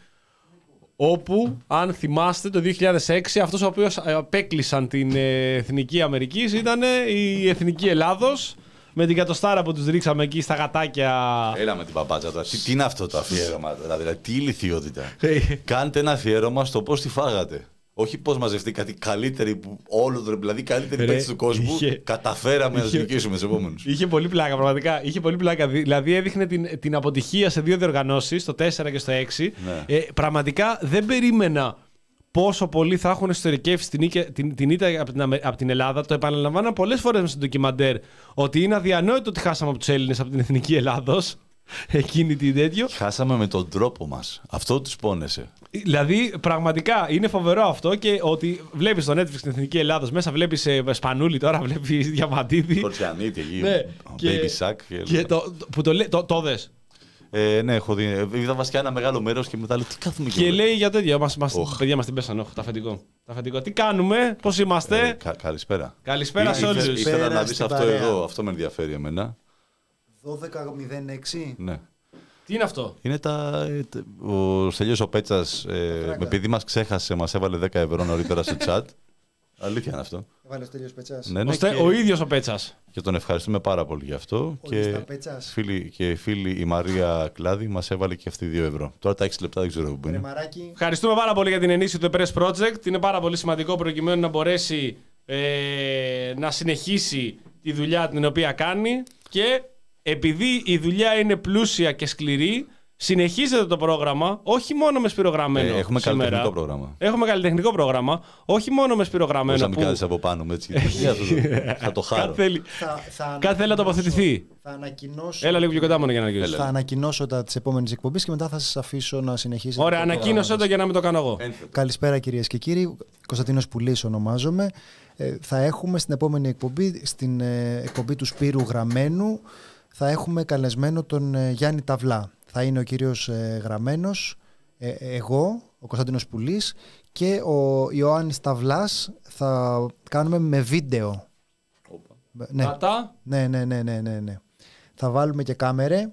όπου, αν θυμάστε, το δύο χιλιάδες έξι αυτός ο οποίος απέκλεισαν την Εθνική Αμερικής ήταν η Εθνική Ελλάδος, με την κατοστάρα που τους ρίξαμε εκεί στα γατάκια. Έλα με την παπάτσα τώρα. Τι, τι είναι αυτό το αφιέρωμα τώρα, δηλαδή, τι ηλιθιότητα. Κάντε ένα αφιέρωμα στο πώς τη φάγατε. Όχι πώς μαζευτήκατε καλύτεροι, που όλο το, δηλαδή καλύτεροι παίκτες του κόσμου, είχε, καταφέραμε είχε, να τους νικήσουμε τους επόμενους. Είχε πολύ πλάκα, πραγματικά. Είχε πολύ πλάκα. Δηλαδή έδειχνε την, την αποτυχία σε δύο διοργανώσεις, στο τέσσερα και στο έξι. Ναι. Ε, πραγματικά δεν περίμενα πόσο πολύ θα έχουν εσωτερικεύσει την, την, την ήττα από την, από την Ελλάδα. Το επαναλαμβάνω πολλές φορές μέσα στο ντοκιμαντέρ, ότι είναι αδιανόητο ότι χάσαμε από τους Έλληνες από την Εθνική Ελλάδος. Εκείνη την τέτοιο. Χάσαμε με τον τρόπο μας. Αυτό τους πόνεσε. Δηλαδή, πραγματικά είναι φοβερό αυτό, και ότι βλέπεις στο Netflix την Εθνική Ελλάδος, μέσα βλέπεις ε, Σπανούλη, τώρα βλέπεις Διαμαντίδη. Κορτσιανίτη εκεί. Ναι, Baby Sack. Και, και το, που το, το, το δες. Ε, ναι, έχω δει. Είδα βασικά ένα μεγάλο μέρος και μετά λέω τι κάθομαι και. Και λέει για τέτοια. Μας, μας, oh. Παιδιά μας την πέσανε. Oh, τα αφεντικό. Τα αφεντικό. Τι κάνουμε, πώς είμαστε. Ε, κα, καλησπέρα. Καλησπέρα σε όλους. Ήθελα να δεις αυτό παρέα. Εδώ. Αυτό με ενδιαφέρει εμένα. δώδεκα μηδέν έξι. Ναι. Τι είναι αυτό? Είναι τα. Ο Στέλιος ο Πέτσας, ε, επειδή μας ξέχασε, μας έβαλε δέκα ευρώ νωρίτερα στο chat. Αλήθεια είναι αυτό. Έβαλε ο Στέλιος Πέτσας. Ναι, ναι, ο, στε, και... ο ίδιος ο Πέτσας. Και τον ευχαριστούμε πάρα πολύ γι' αυτό. Ο και φίλη, και φίλη η Μαρία Κλάδη μας έβαλε και αυτή δύο ευρώ. Τώρα τα έξι λεπτά δεν ξέρω που είναι. Ευχαριστούμε πάρα πολύ για την ενίσχυση του Press Project. Είναι πάρα πολύ σημαντικό προκειμένου να μπορέσει ε, να συνεχίσει τη δουλειά την οποία κάνει, και επειδή η δουλειά είναι πλούσια και σκληρή, συνεχίζεται το πρόγραμμα, όχι μόνο με Σπυρογραμμένο. Ε, έχουμε σήμερα. καλλιτεχνικό πρόγραμμα. Έχουμε καλλιτεχνικό πρόγραμμα, όχι μόνο με Σπυρογραμμένο. Πώς να μην κάθεσαι από πάνω μου έτσι. Θα το χάρω. Κάτι θέλει να τοποθετηθεί. Θα ανακοινώσω. Έλα λίγο πιο κοντά μόνο για να ανακοινώσω. Θα ανακοινώσω τα της επόμενης εκπομπής και μετά θα σας αφήσω να συνεχίσετε. Ωραία, ανακοίνωσέ το για να μην το κάνω εγώ. Καλησπέρα κυρίες και κύριοι. Κωνσταντίνος Πουλής ονομάζομαι. Ε, θα έχουμε στην επόμενη εκπομπή, στην ε, εκπομπή του Σπύρου Γραμμένου, θα έχουμε καλεσμένο τον ε, Γιάννη Ταυλά. Θα είναι ο κύριος ε, Γραμμένος, ε, εγώ, ο Κωνσταντίνος Πουλής, και ο Ιωάννης Ταυλάς. Θα κάνουμε με βίντεο. Ναι. Ναι, ναι, ναι, ναι, ναι, ναι. Θα βάλουμε και κάμερε.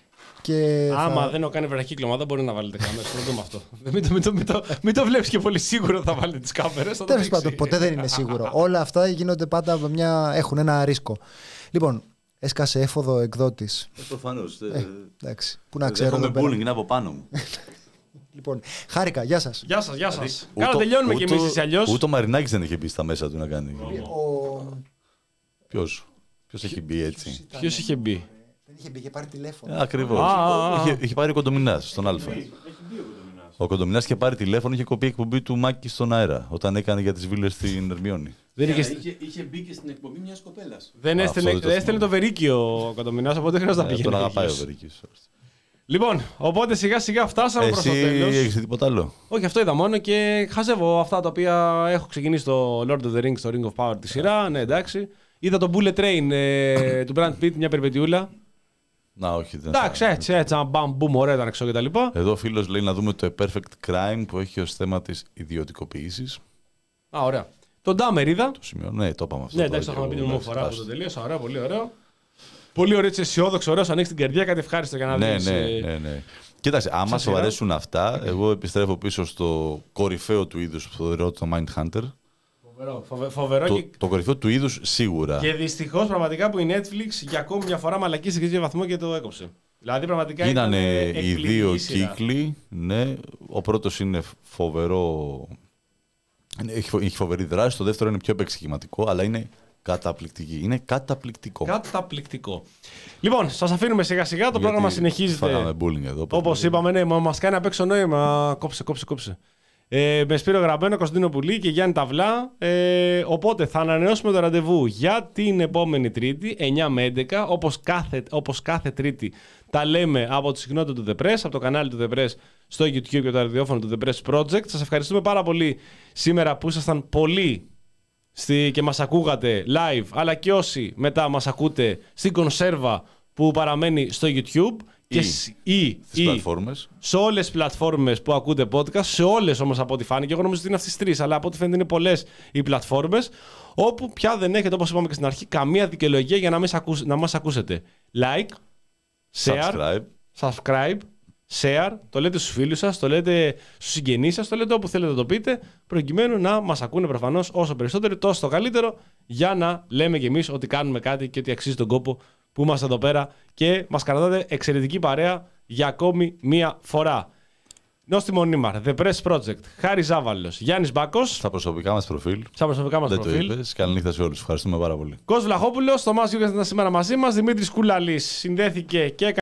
Και άμα θα... δεν έχω κάνει βραχύκλωμα, δεν μπορεί να βάλετε κάμερες. Δεν το δούμε αυτό. Μην το, μην το, μην το, μην το βλέπεις και πολύ σίγουρο θα βάλετε τις κάμερες. Τέλος πάντων, ποτέ δεν είναι σίγουρο. Όλα αυτά γίνονται πάντα με μια... έχουν ένα ρίσκο. Λοιπόν, έσκασε έφοδο εκδότης. Ε, προφανώς. Ε, εντάξει. Πού να ξέρω. Έχουμε bullying, είναι από πάνω μου. Λοιπόν, χάρηκα, γεια σας. Γεια σας, γεια σας. Δηλαδή, Καλά, ούτω- τελειώνουμε κι ούτω- εμείς έτσι αλλιώς. Ούτε ο Μαρινάκης δεν είχε μπει στα μέσα του να κάνει. Ο... Ποιος, ποιος έχει μπει έτσι. Ποιος είχε μπει? Δεν είχε μπει, είχε πάρει τηλέφωνο. Ε, Ακριβώς. Α, α, α. Είχε, είχε πάρει ο Κοντομινάς στον Α. Ο Κοντομινάς είχε πάρει τηλέφωνο, είχε κοπεί εκπομπή του Μάκη στον αέρα όταν έκανε για τις βίλες στην Ερμιόνη. Δεν είχε, είχε, είχε μπει και στην εκπομπή μιας κοπέλας. δεν Α, έστελνε, αυτό δεν το έστελνε θυμάμαι. το Βερίκιο ο Κοντομινάς, οπότε δεν χρειάζεται να Ε, πηγαίνει. τον αγαπάει ο ίδιος. Βερίκης. Λοιπόν, οπότε σιγά σιγά φτάσαμε προς Εσύ το τέλος. έχεις δει τίποτα άλλο? Όχι, αυτό είδα μόνο και χαζεύω αυτά τα οποία έχω ξεκινήσει στο Lord of the Rings, στο Ring of Power τη σειρά. Ναι, εντάξει. Είδα το Bullet Train ε, του Brad Pitt, μια περιπετειούλα. Να, όχι. Δεν Εντάξει, θα- έτσι, έτσι, ένα μπαμ, μπουμ, ωραία ήταν ξέρω κτλ. Εδώ ο φίλος λέει να δούμε το A Perfect Crime που έχει ως θέμα της ιδιωτικοποίησης. Α, ωραία. Τον Ντάμερ είδα. Το σημείο, ναι, το είπαμε αυτό. Ναι, τώρα εντάξει, το και είχαμε πει την εγώ, άλλη φορά που εντάξει, το τελείωσα. Ωραία, πολύ ωραίο. Πολύ ωραίο, έτσι αισιόδοξο, ωραίο, σου ανοίξει την καρδιά, κάτι ευχάριστο για να Ναι, δεις, ναι, ε, ναι, ναι. Κοίταξε, άμα σαν σου σειρά. αρέσουν αυτά, εγώ επιστρέφω πίσω στο κορυφαίο του είδους που θεωρώ το Mindhunter. Φοβερό, φοβε- φοβερό Το, και, το κορυφαίο του είδους σίγουρα. και δυστυχώς πραγματικά που η Netflix για ακόμη μια φορά μαλακίστηκε σε βαθμό και το έκοψε. Δηλαδή πραγματικά ήταν Γίνανε οι εκπληκτική δύο σειρά. κύκλοι. Ναι. Ο πρώτος είναι φοβερό. είναι- Έχει, φο- έχει φοβερή δράση. Το δεύτερο είναι πιο επεξηγηματικό, αλλά είναι καταπληκτική. Είναι καταπληκτικό. Καταπληκτικό. Λοιπόν, σας αφήνουμε σιγά σιγά. Το Γιατί πρόγραμμα συνεχίζεται. Φάγαμε bullying εδώ. Όπως είπαμε, ναι, μα μας κάνει απ' έξω νόημα. Κόψε, κόψε, κόψε. Ε, με Σπύρο Γραμπένο, Κωνσταντίνο Πουλή και Γιάννη Ταυλά. Ε, οπότε θα ανανεώσουμε το ραντεβού για την επόμενη Τρίτη, εννιά με έντεκα. Όπως κάθε, όπως κάθε Τρίτη τα λέμε από τη συχνότητα του The Press, από το κανάλι του The Press στο YouTube και το ραδιόφωνο του The Press Project. Σας ευχαριστούμε πάρα πολύ σήμερα που ήσασταν πολλοί στη, και μας ακούγατε live, αλλά και όσοι μετά μας ακούτε στην κονσέρβα που παραμένει στο YouTube. Και Ή σ- ή, Στις ή πλατφόρμες. σε όλες τις πλατφόρμες που ακούτε podcast, σε όλες όμως από ό,τι φάνηκε. Εγώ νομίζω ότι είναι αυτές τις τρεις, αλλά από ό,τι φαίνεται είναι πολλές οι πλατφόρμες, όπου πια δεν έχετε, όπως είπαμε και στην αρχή, καμία δικαιολογία για να, μην σ' ακούς- να μας ακούσετε. Like, share, Subscribe. subscribe, share, το λέτε στους φίλους σας, το λέτε στους συγγενείς σας, το λέτε όπου θέλετε να το πείτε, προκειμένου να μας ακούνε προφανώς όσο περισσότερο, τόσο το καλύτερο, για να λέμε κι εμείς ότι κάνουμε κάτι και ότι αξίζει τον κόπο που είμαστε εδώ πέρα και μας κρατάτε εξαιρετική παρέα για ακόμη μία φορά. Νόστιμο Νίμαρ, The Press Project, Χάρης Ζάβαλος, Γιάννης Μπάκος, Στα προσωπικά μας προφίλ. στα προσωπικά μας Δεν το προφίλ. είπες. Καληνύχτα σε όλους. Ευχαριστούμε πάρα πολύ. Κος Βλαχόπουλος, Θωμάς Γιούγκας ήταν σήμερα μαζί μας, Δημήτρης Κούλαλης συνδέθηκε και